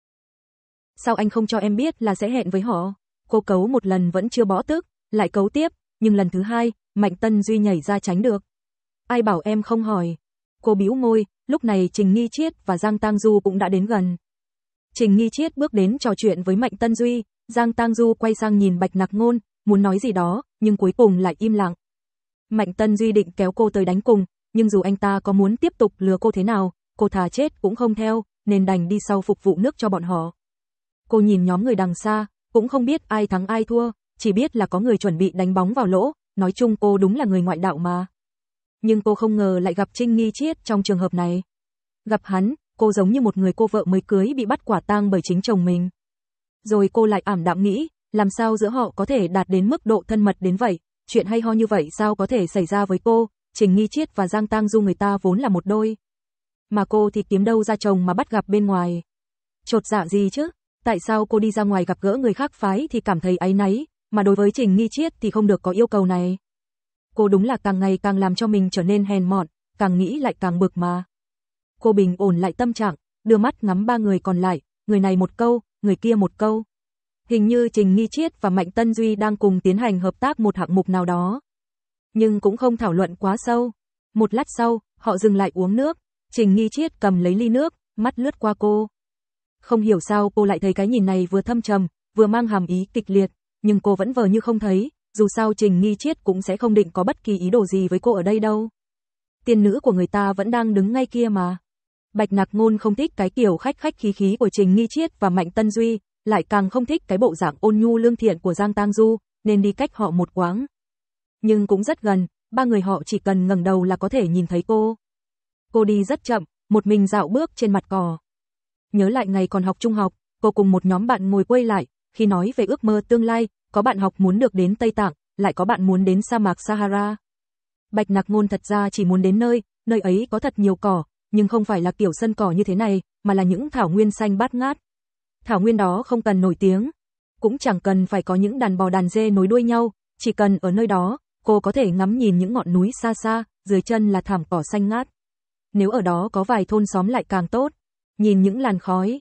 Sao anh không cho em biết là sẽ hẹn với họ? Cô cấu một lần vẫn chưa bỏ tức, lại cấu tiếp, nhưng lần thứ hai, Mạnh Tân Duy nhảy ra tránh được. Ai bảo em không hỏi? Cô bĩu môi, lúc này Trình Nghi Chiết và Giang Tang Du cũng đã đến gần. Trình Nghi Chiết bước đến trò chuyện với Mạnh Tân Duy, Giang Tang Du quay sang nhìn Bạch Nặc Ngôn, muốn nói gì đó, nhưng cuối cùng lại im lặng. Mạnh Tân Duy định kéo cô tới đánh cùng, nhưng dù anh ta có muốn tiếp tục lừa cô thế nào, cô thà chết cũng không theo, nên đành đi sau phục vụ nước cho bọn họ. Cô nhìn nhóm người đằng xa, cũng không biết ai thắng ai thua, chỉ biết là có người chuẩn bị đánh bóng vào lỗ, nói chung cô đúng là người ngoại đạo mà. Nhưng cô không ngờ lại gặp Trình Nghi Chiết trong trường hợp này. Gặp hắn, cô giống như một người cô vợ mới cưới bị bắt quả tang bởi chính chồng mình. Rồi cô lại ảm đạm nghĩ, làm sao giữa họ có thể đạt đến mức độ thân mật đến vậy, chuyện hay ho như vậy sao có thể xảy ra với cô, Trình Nghi Chiết và Giang Tang Du người ta vốn là một đôi. Mà cô thì kiếm đâu ra chồng mà bắt gặp bên ngoài. Chột dạ gì chứ, tại sao cô đi ra ngoài gặp gỡ người khác phái thì cảm thấy áy náy, mà đối với Trình Nghi Chiết thì không được có yêu cầu này. Cô đúng là càng ngày càng làm cho mình trở nên hèn mọn, càng nghĩ lại càng bực mà. Cô bình ổn lại tâm trạng, đưa mắt ngắm ba người còn lại, người này một câu, người kia một câu. Hình như Trình Nghi Chiết và Mạnh Tân Duy đang cùng tiến hành hợp tác một hạng mục nào đó. Nhưng cũng không thảo luận quá sâu. Một lát sau, họ dừng lại uống nước, Trình Nghi Chiết cầm lấy ly nước, mắt lướt qua cô. Không hiểu sao cô lại thấy cái nhìn này vừa thâm trầm, vừa mang hàm ý kịch liệt, nhưng cô vẫn vờ như không thấy, dù sao Trình Nghi Chiết cũng sẽ không định có bất kỳ ý đồ gì với cô ở đây đâu. Tiên nữ của người ta vẫn đang đứng ngay kia mà. Bạch Nặc Ngôn không thích cái kiểu khách khách khí khí của Trình Nghi Chiết và Mạnh Tân Duy, lại càng không thích cái bộ dạng ôn nhu lương thiện của Giang Tang Du, nên đi cách họ một quãng. Nhưng cũng rất gần, ba người họ chỉ cần ngẩng đầu là có thể nhìn thấy cô. Cô đi rất chậm, một mình dạo bước trên mặt cỏ. Nhớ lại ngày còn học trung học, cô cùng một nhóm bạn ngồi quây lại, khi nói về ước mơ tương lai, có bạn học muốn được đến Tây Tạng, lại có bạn muốn đến sa mạc Sahara. Bạch Nặc Ngôn thật ra chỉ muốn đến nơi, nơi ấy có thật nhiều cỏ, nhưng không phải là kiểu sân cỏ như thế này, mà là những thảo nguyên xanh bát ngát. Thảo nguyên đó không cần nổi tiếng, cũng chẳng cần phải có những đàn bò đàn dê nối đuôi nhau, chỉ cần ở nơi đó, cô có thể ngắm nhìn những ngọn núi xa xa, dưới chân là thảm cỏ xanh ngát. Nếu ở đó có vài thôn xóm lại càng tốt, nhìn những làn khói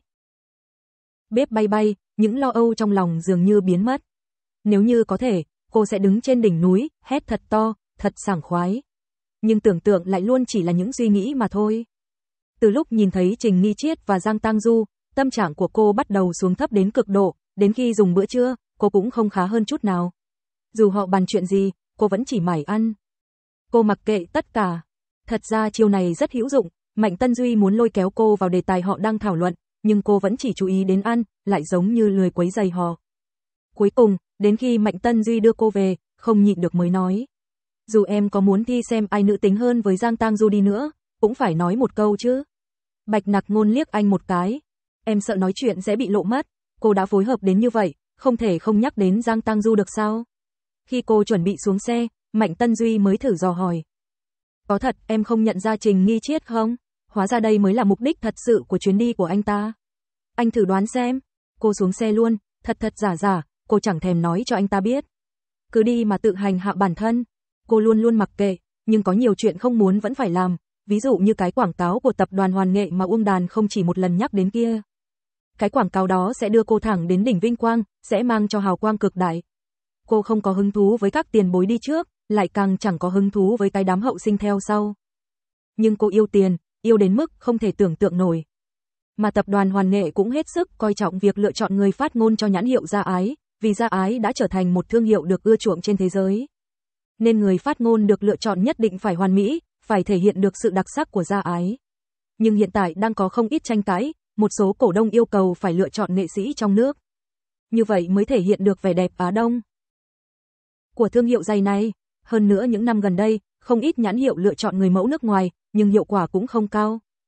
bếp bay bay, những lo âu trong lòng dường như biến mất. Nếu như có thể, cô sẽ đứng trên đỉnh núi, hét thật to, thật sảng khoái. Nhưng tưởng tượng lại luôn chỉ là những suy nghĩ mà thôi. Từ lúc nhìn thấy Trình Nghi Chiết và Giang Tang Du, tâm trạng của cô bắt đầu xuống thấp đến cực độ, đến khi dùng bữa trưa, cô cũng không khá hơn chút nào. Dù họ bàn chuyện gì, cô vẫn chỉ mải ăn. Cô mặc kệ tất cả. Thật ra chiêu này rất hữu dụng, Mạnh Tân Duy muốn lôi kéo cô vào đề tài họ đang thảo luận, nhưng cô vẫn chỉ chú ý đến ăn, lại giống như lười quấy rầy họ. Cuối cùng, đến khi Mạnh Tân Duy đưa cô về, không nhịn được mới nói. Dù em có muốn thi xem ai nữ tính hơn với Giang Tang Du đi nữa, cũng phải nói một câu chứ. Bạch Nặc Ngôn liếc anh một cái. Em sợ nói chuyện sẽ bị lộ mất, cô đã phối hợp đến như vậy, không thể không nhắc đến Giang Tang Du được sao? Khi cô chuẩn bị xuống xe, Mạnh Tân Duy mới thử dò hỏi. Có thật em không nhận ra Trình Nghi Chiết không? Hóa ra đây mới là mục đích thật sự của chuyến đi của anh ta. Anh thử đoán xem. Cô xuống xe luôn, thật thật giả giả, cô chẳng thèm nói cho anh ta biết. Cứ đi mà tự hành hạ bản thân. Cô luôn luôn mặc kệ, nhưng có nhiều chuyện không muốn vẫn phải làm, ví dụ như cái quảng cáo của tập đoàn Hoàn Nghệ mà Uông Đàn không chỉ một lần nhắc đến kia. Cái quảng cáo đó sẽ đưa cô thẳng đến đỉnh vinh quang, sẽ mang cho hào quang cực đại. Cô không có hứng thú với các tiền bối đi trước, lại càng chẳng có hứng thú với cái đám hậu sinh theo sau. Nhưng cô yêu tiền, yêu đến mức không thể tưởng tượng nổi. Mà tập đoàn Hoàn Nghệ cũng hết sức coi trọng việc lựa chọn người phát ngôn cho nhãn hiệu Gia Ái, vì Gia Ái đã trở thành một thương hiệu được ưa chuộng trên thế giới. Nên người phát ngôn được lựa chọn nhất định phải hoàn mỹ, phải thể hiện được sự đặc sắc của Gia Ái. Nhưng hiện tại đang có không ít tranh cãi, một số cổ đông yêu cầu phải lựa chọn nghệ sĩ trong nước. Như vậy mới thể hiện được vẻ đẹp Á Đông của thương hiệu giày này. Hơn nữa những năm gần đây, không ít nhãn hiệu lựa chọn người mẫu nước ngoài, nhưng hiệu quả cũng không cao.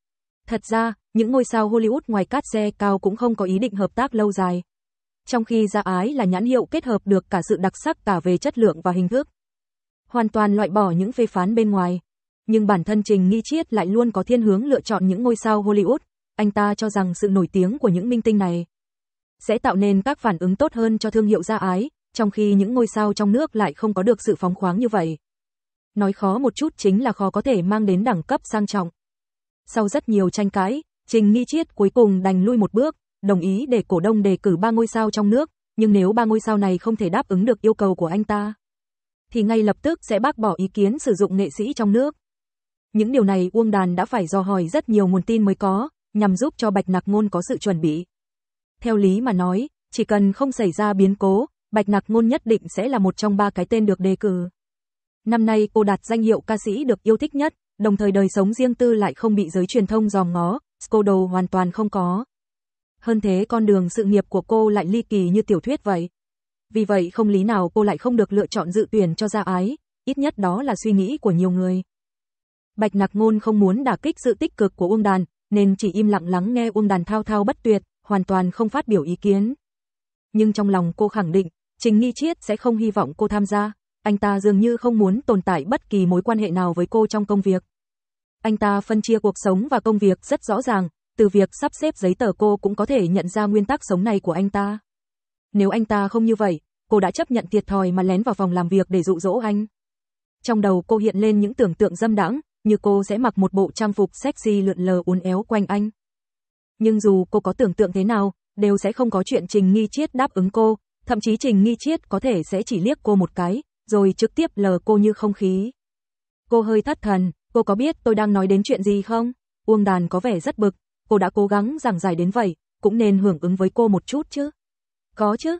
Thật ra, những ngôi sao Hollywood ngoài cát xe cao cũng không có ý định hợp tác lâu dài. Trong khi Gia Ái là nhãn hiệu kết hợp được cả sự đặc sắc cả về chất lượng và hình thức. Hoàn toàn loại bỏ những phê phán bên ngoài. Nhưng bản thân Trình Nghi Triết lại luôn có thiên hướng lựa chọn những ngôi sao Hollywood. Anh ta cho rằng sự nổi tiếng của những minh tinh này sẽ tạo nên các phản ứng tốt hơn cho thương hiệu Gia Ái, trong khi những ngôi sao trong nước lại không có được sự phóng khoáng như vậy. Nói khó một chút chính là khó có thể mang đến đẳng cấp sang trọng. Sau rất nhiều tranh cãi, Trình Nghi Triết cuối cùng đành lui một bước, đồng ý để cổ đông đề cử ba ngôi sao trong nước, nhưng nếu ba ngôi sao này không thể đáp ứng được yêu cầu của anh ta, thì ngay lập tức sẽ bác bỏ ý kiến sử dụng nghệ sĩ trong nước. Những điều này Uông Đàn đã phải dò hỏi rất nhiều nguồn tin mới có, nhằm giúp cho Bạch Nặc Ngôn có sự chuẩn bị. Theo lý mà nói, chỉ cần không xảy ra biến cố, Bạch Nặc Ngôn nhất định sẽ là một trong ba cái tên được đề cử. Năm nay cô đạt danh hiệu ca sĩ được yêu thích nhất, đồng thời đời sống riêng tư lại không bị giới truyền thông dòm ngó, scandal hoàn toàn không có. Hơn thế con đường sự nghiệp của cô lại ly kỳ như tiểu thuyết vậy. Vì vậy không lý nào cô lại không được lựa chọn dự tuyển cho Gia Ái, ít nhất đó là suy nghĩ của nhiều người. Bạch Nặc Ngôn không muốn đả kích sự tích cực của Uông Đàn, nên chỉ im lặng lắng nghe Uông Đàn thao thao bất tuyệt, hoàn toàn không phát biểu ý kiến. Nhưng trong lòng cô khẳng định, Trình Nghi Triết sẽ không hy vọng cô tham gia, anh ta dường như không muốn tồn tại bất kỳ mối quan hệ nào với cô trong công việc. Anh ta phân chia cuộc sống và công việc rất rõ ràng, từ việc sắp xếp giấy tờ cô cũng có thể nhận ra nguyên tắc sống này của anh ta. Nếu anh ta không như vậy, cô đã chấp nhận thiệt thòi mà lén vào phòng làm việc để dụ dỗ anh. Trong đầu cô hiện lên những tưởng tượng dâm đãng, như cô sẽ mặc một bộ trang phục sexy lượn lờ uốn éo quanh anh. Nhưng dù cô có tưởng tượng thế nào, đều sẽ không có chuyện Trình Nghi Triết đáp ứng cô, thậm chí Trình Nghi Triết có thể sẽ chỉ liếc cô một cái, rồi trực tiếp lờ cô như không khí. Cô hơi thất thần, cô có biết tôi đang nói đến chuyện gì không? Uông Đàn có vẻ rất bực, cô đã cố gắng giảng giải đến vậy, cũng nên hưởng ứng với cô một chút chứ. Có chứ.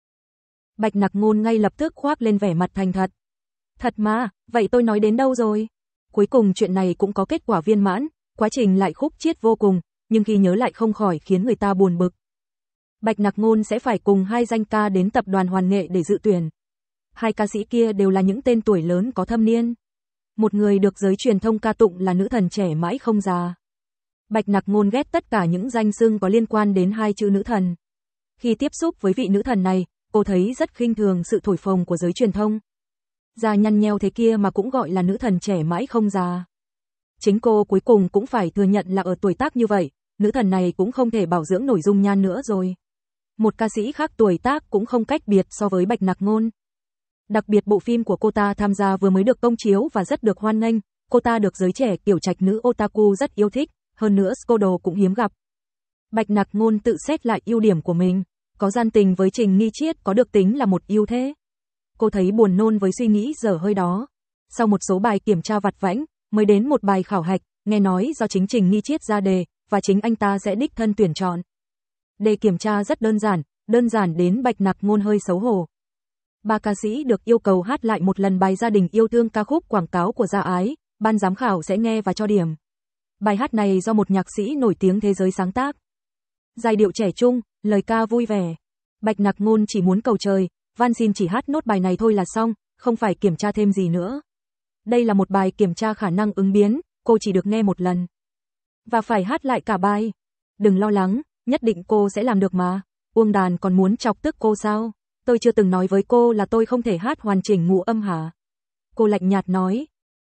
Bạch Nặc Ngôn ngay lập tức khoác lên vẻ mặt thành thật. Thật mà, vậy tôi nói đến đâu rồi? Cuối cùng chuyện này cũng có kết quả viên mãn, quá trình lại khúc chiết vô cùng, nhưng khi nhớ lại không khỏi khiến người ta buồn bực. Bạch Nặc Ngôn sẽ phải cùng hai danh ca đến tập đoàn Hoàn Nghệ để dự tuyển. Hai ca sĩ kia đều là những tên tuổi lớn có thâm niên. Một người được giới truyền thông ca tụng là nữ thần trẻ mãi không già. Bạch Nặc Ngôn ghét tất cả những danh xưng có liên quan đến hai chữ nữ thần. Khi tiếp xúc với vị nữ thần này, cô thấy rất khinh thường sự thổi phồng của giới truyền thông. Già nhăn nheo thế kia mà cũng gọi là nữ thần trẻ mãi không già. Chính cô cuối cùng cũng phải thừa nhận là ở tuổi tác như vậy, nữ thần này cũng không thể bảo dưỡng nổi dung nhan nữa rồi. Một ca sĩ khác tuổi tác cũng không cách biệt so với Bạch Nặc Ngôn. Đặc biệt bộ phim của cô ta tham gia vừa mới được công chiếu và rất được hoan nghênh, cô ta được giới trẻ kiểu trạch nữ otaku rất yêu thích, hơn nữa scandal cũng hiếm gặp. Bạch Nặc Ngôn tự xét lại ưu điểm của mình, có gian tình với Trình Nghi Triết có được tính là một ưu thế. Cô thấy buồn nôn với suy nghĩ dở hơi đó. Sau một số bài kiểm tra vặt vãnh, mới đến một bài khảo hạch, nghe nói do chính Trình Nghi Triết ra đề, và chính anh ta sẽ đích thân tuyển chọn. Đề kiểm tra rất đơn giản, đơn giản đến Bạch Nặc Ngôn hơi xấu hổ. Ba ca sĩ được yêu cầu hát lại một lần bài Gia Đình Yêu Thương, ca khúc quảng cáo của Gia Ái, ban giám khảo sẽ nghe và cho điểm. Bài hát này do một nhạc sĩ nổi tiếng thế giới sáng tác. Giai điệu trẻ trung, lời ca vui vẻ. Bạch Nặc Ngôn chỉ muốn cầu trời, van xin chỉ hát nốt bài này thôi là xong, không phải kiểm tra thêm gì nữa. Đây là một bài kiểm tra khả năng ứng biến, cô chỉ được nghe một lần. Và phải hát lại cả bài. Đừng lo lắng, nhất định cô sẽ làm được mà. Uông Đàn còn muốn chọc tức cô sao? Tôi chưa từng nói với cô là tôi không thể hát hoàn chỉnh ngũ âm hả? Cô lạnh nhạt nói.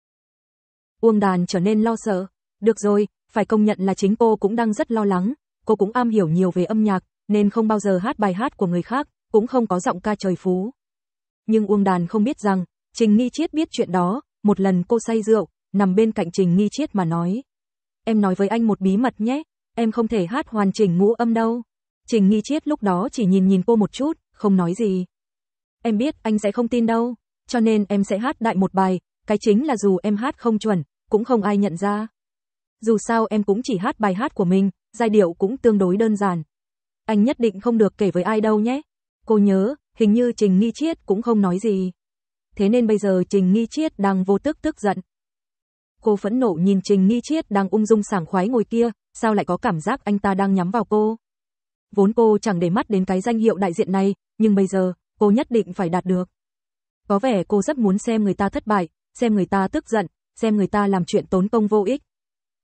Uông Đàn trở nên lo sợ. Được rồi, phải công nhận là chính cô cũng đang rất lo lắng. Cô cũng am hiểu nhiều về âm nhạc, nên không bao giờ hát bài hát của người khác, cũng không có giọng ca trời phú. Nhưng Uông Đàn không biết rằng, Trình Nghi Triết biết chuyện đó, một lần cô say rượu, nằm bên cạnh Trình Nghi Triết mà nói. Em nói với anh một bí mật nhé, em không thể hát hoàn chỉnh ngũ âm đâu. Trình Nghi Triết lúc đó chỉ nhìn nhìn cô một chút, không nói gì. Em biết anh sẽ không tin đâu, cho nên em sẽ hát đại một bài, cái chính là dù em hát không chuẩn, cũng không ai nhận ra. Dù sao em cũng chỉ hát bài hát của mình, giai điệu cũng tương đối đơn giản. Anh nhất định không được kể với ai đâu nhé. Cô nhớ, hình như Trình Nghi Triết cũng không nói gì. Thế nên bây giờ Trình Nghi Triết đang vô tức tức giận. Cô phẫn nộ nhìn Trình Nghi Triết đang ung dung sảng khoái ngồi kia, sao lại có cảm giác anh ta đang nhắm vào cô. Vốn cô chẳng để mắt đến cái danh hiệu đại diện này, nhưng bây giờ, cô nhất định phải đạt được. Có vẻ cô rất muốn xem người ta thất bại, xem người ta tức giận, xem người ta làm chuyện tốn công vô ích.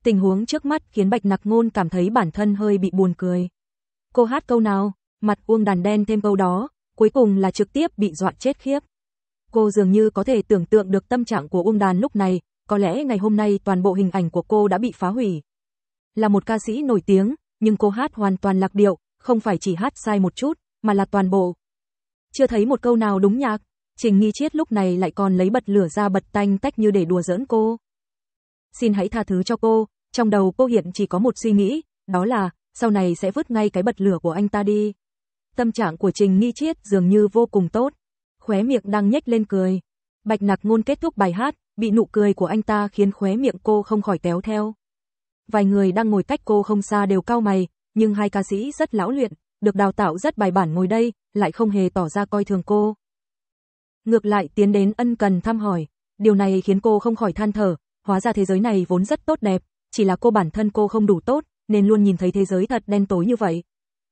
Tình huống trước mắt khiến Bạch Nặc Ngôn cảm thấy bản thân hơi bị buồn cười. Cô hát câu nào? Mặt Uông Đàn đen thêm câu đó, cuối cùng là trực tiếp bị dọa chết khiếp. Cô dường như có thể tưởng tượng được tâm trạng của Uông Đàn lúc này, có lẽ ngày hôm nay toàn bộ hình ảnh của cô đã bị phá hủy. Là một ca sĩ nổi tiếng, nhưng cô hát hoàn toàn lạc điệu, không phải chỉ hát sai một chút, mà là toàn bộ. Chưa thấy một câu nào đúng nhạc, Trình Nghi Chiết lúc này lại còn lấy bật lửa ra bật tanh tách như để đùa giỡn cô. Xin hãy tha thứ cho cô, trong đầu cô hiện chỉ có một suy nghĩ, đó là, sau này sẽ vứt ngay cái bật lửa của anh ta đi. Tâm trạng của Trình Nghi Chiết dường như vô cùng tốt, khóe miệng đang nhếch lên cười. Bạch Nặc Ngôn kết thúc bài hát, bị nụ cười của anh ta khiến khóe miệng cô không khỏi kéo theo. Vài người đang ngồi cách cô không xa đều cau mày, nhưng hai ca sĩ rất lão luyện, được đào tạo rất bài bản ngồi đây, lại không hề tỏ ra coi thường cô. Ngược lại tiến đến ân cần thăm hỏi, điều này khiến cô không khỏi than thở, hóa ra thế giới này vốn rất tốt đẹp, chỉ là cô bản thân cô không đủ tốt, nên luôn nhìn thấy thế giới thật đen tối như vậy.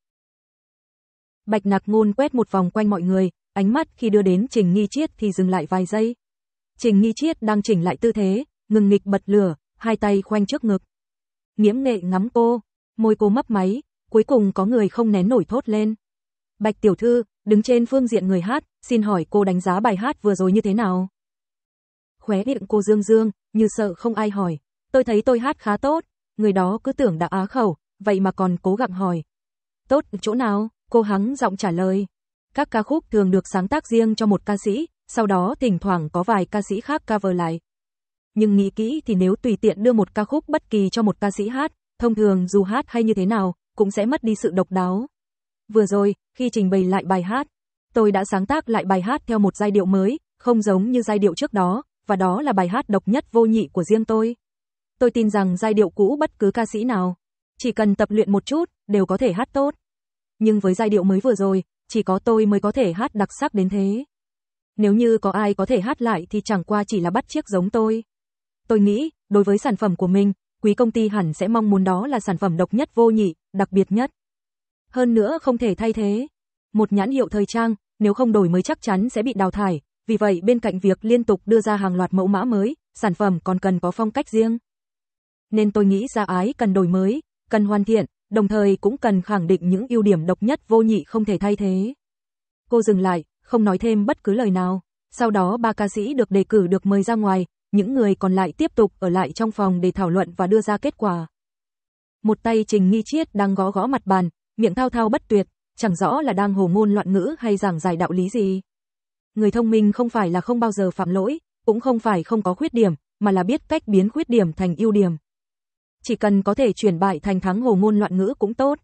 Bạch Nặc Ngôn quét một vòng quanh mọi người, ánh mắt khi đưa đến Trình Nghi Chiết thì dừng lại vài giây. Trình Nghi Chiết đang chỉnh lại tư thế, ngừng nghịch bật lửa, hai tay khoanh trước ngực. Nghiễm Nghệ ngắm cô, môi cô mấp máy, cuối cùng có người không nén nổi thốt lên. Bạch tiểu thư, đứng trên phương diện người hát, xin hỏi cô đánh giá bài hát vừa rồi như thế nào? Khóe miệng cô dương dương, như sợ không ai hỏi. Tôi thấy tôi hát khá tốt, người đó cứ tưởng đã á khẩu, vậy mà còn cố gắng hỏi. Tốt chỗ nào? Cô hắng giọng trả lời. Các ca khúc thường được sáng tác riêng cho một ca sĩ, sau đó thỉnh thoảng có vài ca sĩ khác cover lại. Nhưng nghĩ kỹ thì nếu tùy tiện đưa một ca khúc bất kỳ cho một ca sĩ hát, thông thường dù hát hay như thế nào, cũng sẽ mất đi sự độc đáo. Vừa rồi, khi trình bày lại bài hát, tôi đã sáng tác lại bài hát theo một giai điệu mới, không giống như giai điệu trước đó, và đó là bài hát độc nhất vô nhị của riêng tôi. Tôi tin rằng giai điệu cũ bất cứ ca sĩ nào, chỉ cần tập luyện một chút, đều có thể hát tốt. Nhưng với giai điệu mới vừa rồi, chỉ có tôi mới có thể hát đặc sắc đến thế. Nếu như có ai có thể hát lại thì chẳng qua chỉ là bắt chước giống tôi. Tôi nghĩ, đối với sản phẩm của mình, quý công ty hẳn sẽ mong muốn đó là sản phẩm độc nhất vô nhị, đặc biệt nhất. Hơn nữa không thể thay thế. Một nhãn hiệu thời trang, nếu không đổi mới chắc chắn sẽ bị đào thải, vì vậy bên cạnh việc liên tục đưa ra hàng loạt mẫu mã mới, sản phẩm còn cần có phong cách riêng. Nên tôi nghĩ Gia Ái cần đổi mới, cần hoàn thiện, đồng thời cũng cần khẳng định những ưu điểm độc nhất vô nhị không thể thay thế. Cô dừng lại, không nói thêm bất cứ lời nào. Sau đó ba ca sĩ được đề cử được mời ra ngoài, những người còn lại tiếp tục ở lại trong phòng để thảo luận và đưa ra kết quả. Một tay Trình Nghi Chiết đang gõ gõ mặt bàn, miệng thao thao bất tuyệt, chẳng rõ là đang hồ ngôn loạn ngữ hay giảng giải đạo lý gì. Người thông minh không phải là không bao giờ phạm lỗi, cũng không phải không có khuyết điểm, mà là biết cách biến khuyết điểm thành ưu điểm. Chỉ cần có thể chuyển bại thành thắng hồ ngôn loạn ngữ cũng tốt.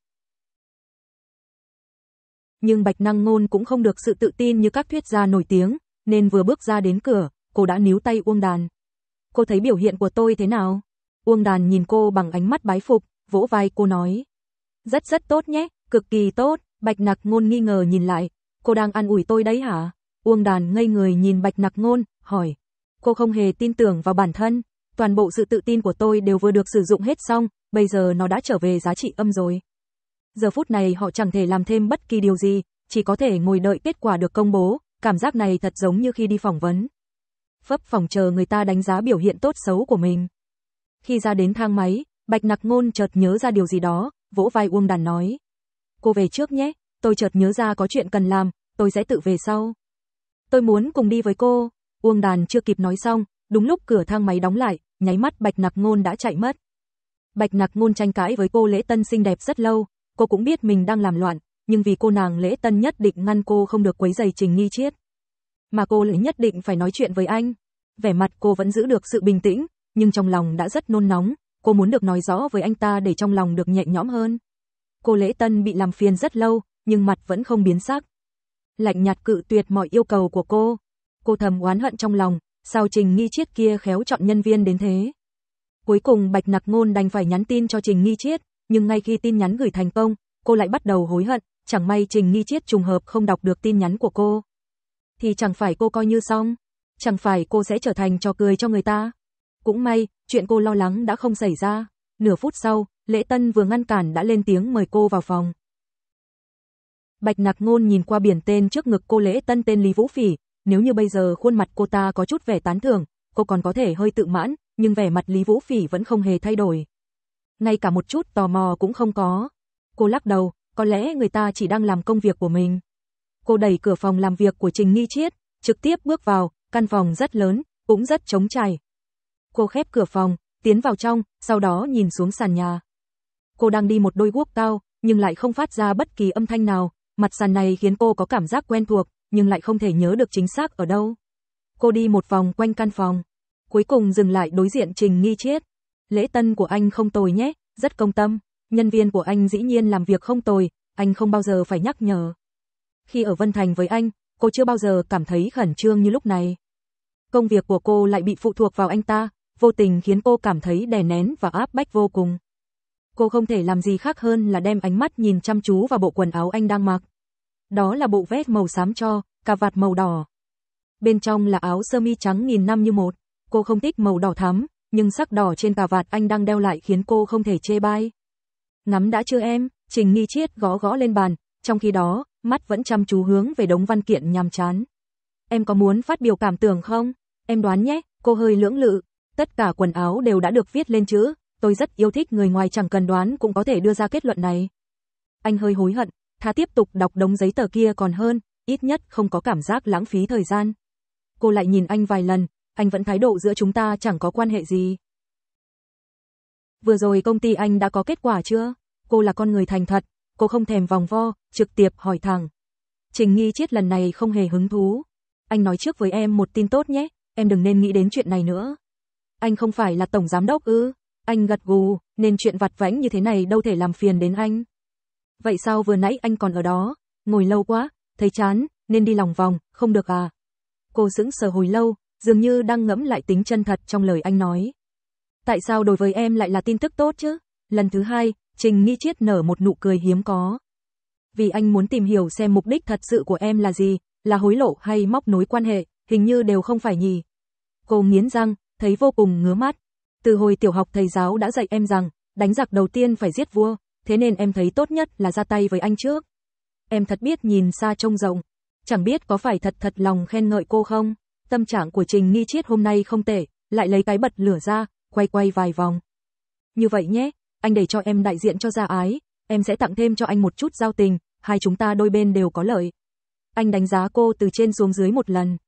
Nhưng Bạch Nặc Ngôn cũng không được sự tự tin như các thuyết gia nổi tiếng, nên vừa bước ra đến cửa, cô đã níu tay Uông Đàn. Cô thấy biểu hiện của tôi thế nào? Uông Đàn nhìn cô bằng ánh mắt bái phục, vỗ vai cô nói. Rất rất tốt nhé, cực kỳ tốt. Bạch Nặc Ngôn nghi ngờ nhìn lại, cô đang an ủi tôi đấy hả? Uông Đàn ngây người nhìn Bạch Nặc Ngôn, hỏi. Cô không hề tin tưởng vào bản thân, toàn bộ sự tự tin của tôi đều vừa được sử dụng hết xong, bây giờ nó đã trở về giá trị âm rồi. Giờ phút này họ chẳng thể làm thêm bất kỳ điều gì, chỉ có thể ngồi đợi kết quả được công bố, cảm giác này thật giống như khi đi phỏng vấn. Phấp phòng chờ người ta đánh giá biểu hiện tốt xấu của mình. Khi ra đến thang máy, Bạch Nặc Ngôn chợt nhớ ra điều gì đó, vỗ vai Uông Đàn nói. Cô về trước nhé, tôi chợt nhớ ra có chuyện cần làm, tôi sẽ tự về sau. Tôi muốn cùng đi với cô. Uông Đàn chưa kịp nói xong, đúng lúc cửa thang máy đóng lại, nháy mắt Bạch Nặc Ngôn đã chạy mất. Bạch Nặc Ngôn tranh cãi với cô Lễ Tân xinh đẹp rất lâu, cô cũng biết mình đang làm loạn, nhưng vì cô nàng Lễ Tân nhất định ngăn cô không được quấy rầy Trình Nghi Chiết. Mà cô lại nhất định phải nói chuyện với anh. Vẻ mặt cô vẫn giữ được sự bình tĩnh, nhưng trong lòng đã rất nôn nóng, cô muốn được nói rõ với anh ta để trong lòng được nhẹ nhõm hơn. Cô Lễ Tân bị làm phiền rất lâu, nhưng mặt vẫn không biến sắc. Lạnh nhạt cự tuyệt mọi yêu cầu của cô. Cô thầm oán hận trong lòng, sao Trình Nghi Chiết kia khéo chọn nhân viên đến thế. Cuối cùng Bạch Nặc Ngôn đành phải nhắn tin cho Trình Nghi Chiết, nhưng ngay khi tin nhắn gửi thành công, cô lại bắt đầu hối hận, chẳng may Trình Nghi Chiết trùng hợp không đọc được tin nhắn của cô. Thì chẳng phải cô coi như xong, chẳng phải cô sẽ trở thành trò cười cho người ta. Cũng may, chuyện cô lo lắng đã không xảy ra. Nửa phút sau, Lễ Tân vừa ngăn cản đã lên tiếng mời cô vào phòng. Bạch Nặc Ngôn nhìn qua biển tên trước ngực cô Lễ Tân tên Lý Vũ Phỉ, nếu như bây giờ khuôn mặt cô ta có chút vẻ tán thưởng, cô còn có thể hơi tự mãn, nhưng vẻ mặt Lý Vũ Phỉ vẫn không hề thay đổi, ngay cả một chút tò mò cũng không có. Cô lắc đầu, có lẽ người ta chỉ đang làm công việc của mình. Cô đẩy cửa phòng làm việc của Trình Nghi Chiết, trực tiếp bước vào, căn phòng rất lớn, cũng rất trống trải. Cô khép cửa phòng, tiến vào trong, sau đó nhìn xuống sàn nhà. Cô đang đi một đôi guốc cao, nhưng lại không phát ra bất kỳ âm thanh nào, mặt sàn này khiến cô có cảm giác quen thuộc, nhưng lại không thể nhớ được chính xác ở đâu. Cô đi một vòng quanh căn phòng, cuối cùng dừng lại đối diện Trình Nghi Chiết. Lễ tân của anh không tồi nhé, rất công tâm, nhân viên của anh dĩ nhiên làm việc không tồi, anh không bao giờ phải nhắc nhở. Khi ở Vân Thành với anh, cô chưa bao giờ cảm thấy khẩn trương như lúc này. Công việc của cô lại bị phụ thuộc vào anh ta, vô tình khiến cô cảm thấy đè nén và áp bách vô cùng. Cô không thể làm gì khác hơn là đem ánh mắt nhìn chăm chú vào bộ quần áo anh đang mặc. Đó là bộ vest màu xám tro, cà vạt màu đỏ. Bên trong là áo sơ mi trắng nghìn năm như một. Cô không thích màu đỏ thắm, nhưng sắc đỏ trên cà vạt anh đang đeo lại khiến cô không thể chê bai. Ngắm đã chưa em? Trình Nghi Chiết gõ gõ lên bàn, trong khi đó, mắt vẫn chăm chú hướng về đống văn kiện nhàm chán. Em có muốn phát biểu cảm tưởng không? Em đoán nhé, cô hơi lưỡng lự. Tất cả quần áo đều đã được viết lên chữ, tôi rất yêu thích người ngoài chẳng cần đoán cũng có thể đưa ra kết luận này. Anh hơi hối hận, thà tiếp tục đọc đống giấy tờ kia còn hơn, ít nhất không có cảm giác lãng phí thời gian. Cô lại nhìn anh vài lần, anh vẫn thái độ giữa chúng ta chẳng có quan hệ gì. Vừa rồi công ty anh đã có kết quả chưa? Cô là con người thành thật, cô không thèm vòng vo, trực tiếp hỏi thẳng. Trình Nghi Chiết lần này không hề hứng thú. Anh nói trước với em một tin tốt nhé, em đừng nên nghĩ đến chuyện này nữa. Anh không phải là tổng giám đốc ư? Anh gật gù, nên chuyện vặt vãnh như thế này đâu thể làm phiền đến anh. Vậy sao vừa nãy anh còn ở đó? Ngồi lâu quá, thấy chán, nên đi lòng vòng, không được à? Cô sững sờ hồi lâu, dường như đang ngẫm lại tính chân thật trong lời anh nói. Tại sao đối với em lại là tin tức tốt chứ? Lần thứ hai, Trình Nghi Chiết nở một nụ cười hiếm có. Vì anh muốn tìm hiểu xem mục đích thật sự của em là gì, là hối lộ hay móc nối quan hệ, hình như đều không phải nhỉ. Cô nghiến răng, thấy vô cùng ngứa mắt. Từ hồi tiểu học thầy giáo đã dạy em rằng, đánh giặc đầu tiên phải giết vua, thế nên em thấy tốt nhất là ra tay với anh trước. Em thật biết nhìn xa trông rộng, chẳng biết có phải thật thật lòng khen ngợi cô không? Tâm trạng của Trình Nghi Chiết hôm nay không tệ, lại lấy cái bật lửa ra, quay quay vài vòng. Như vậy nhé, anh để cho em đại diện cho Gia Ái, em sẽ tặng thêm cho anh một chút giao tình, hai chúng ta đôi bên đều có lợi. Anh đánh giá cô từ trên xuống dưới một lần.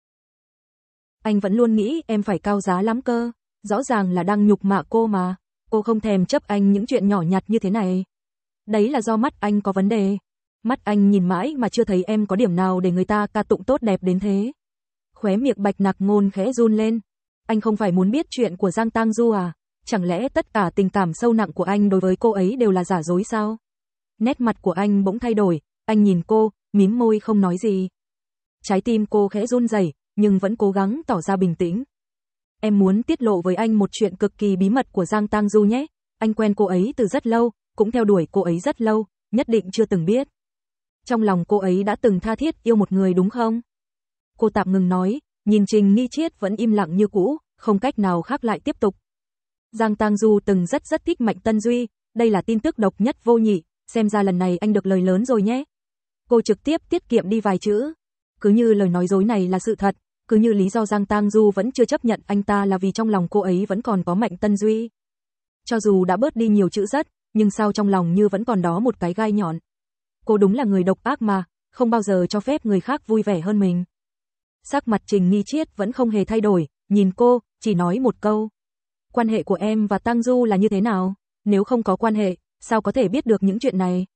Anh vẫn luôn nghĩ em phải cao giá lắm cơ, rõ ràng là đang nhục mạ cô mà, cô không thèm chấp anh những chuyện nhỏ nhặt như thế này. Đấy là do mắt anh có vấn đề. Mắt anh nhìn mãi mà chưa thấy em có điểm nào để người ta ca tụng tốt đẹp đến thế. Khóe miệng Bạch Nặc Ngôn khẽ run lên. Anh không phải muốn biết chuyện của Giang Tang Du à? Chẳng lẽ tất cả tình cảm sâu nặng của anh đối với cô ấy đều là giả dối sao? Nét mặt của anh bỗng thay đổi, anh nhìn cô, mím môi không nói gì. Trái tim cô khẽ run rẩy, nhưng vẫn cố gắng tỏ ra bình tĩnh. Em muốn tiết lộ với anh một chuyện cực kỳ bí mật của Giang Tang Du nhé. Anh quen cô ấy từ rất lâu, cũng theo đuổi cô ấy rất lâu, nhất định chưa từng biết. Trong lòng cô ấy đã từng tha thiết yêu một người đúng không? Cô tạm ngừng nói, nhìn Trình Nghi Chiết vẫn im lặng như cũ, không cách nào khác lại tiếp tục. Giang Tang Du từng rất rất thích Mạnh Tân Duy, đây là tin tức độc nhất vô nhị, xem ra lần này anh được lời lớn rồi nhé. Cô trực tiếp tiết kiệm đi vài chữ. Cứ như lời nói dối này là sự thật, cứ như lý do Giang Tang Du vẫn chưa chấp nhận anh ta là vì trong lòng cô ấy vẫn còn có Mạnh Tân Duy. Cho dù đã bớt đi nhiều chữ rất, nhưng sao trong lòng như vẫn còn đó một cái gai nhọn. Cô đúng là người độc ác mà, không bao giờ cho phép người khác vui vẻ hơn mình. Sắc mặt Trình Nghi Chiết vẫn không hề thay đổi, nhìn cô, chỉ nói một câu. Quan hệ của em và Tang Du là như thế nào? Nếu không có quan hệ, sao có thể biết được những chuyện này?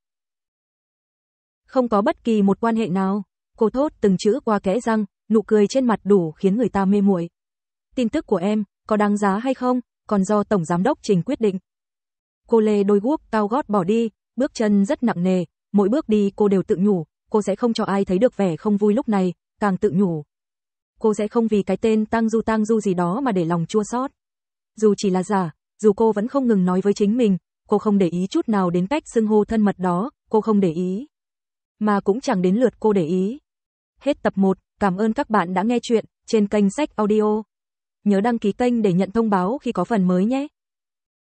Không có bất kỳ một quan hệ nào. Cô thốt từng chữ qua kẽ răng, nụ cười trên mặt đủ khiến người ta mê muội. Tin tức của em, có đáng giá hay không, còn do Tổng Giám đốc Trình quyết định. Cô lê đôi guốc cao gót bỏ đi, bước chân rất nặng nề, mỗi bước đi cô đều tự nhủ, cô sẽ không cho ai thấy được vẻ không vui lúc này, càng tự nhủ. Cô sẽ không vì cái tên Tang Du Tang Du gì đó mà để lòng chua xót. Dù chỉ là giả, dù cô vẫn không ngừng nói với chính mình, cô không để ý chút nào đến cách xưng hô thân mật đó, cô không để ý. Mà cũng chẳng đến lượt cô để ý. Hết tập một, cảm ơn các bạn đã nghe chuyện trên kênh Sách Audio. Nhớ đăng ký kênh để nhận thông báo khi có phần mới nhé.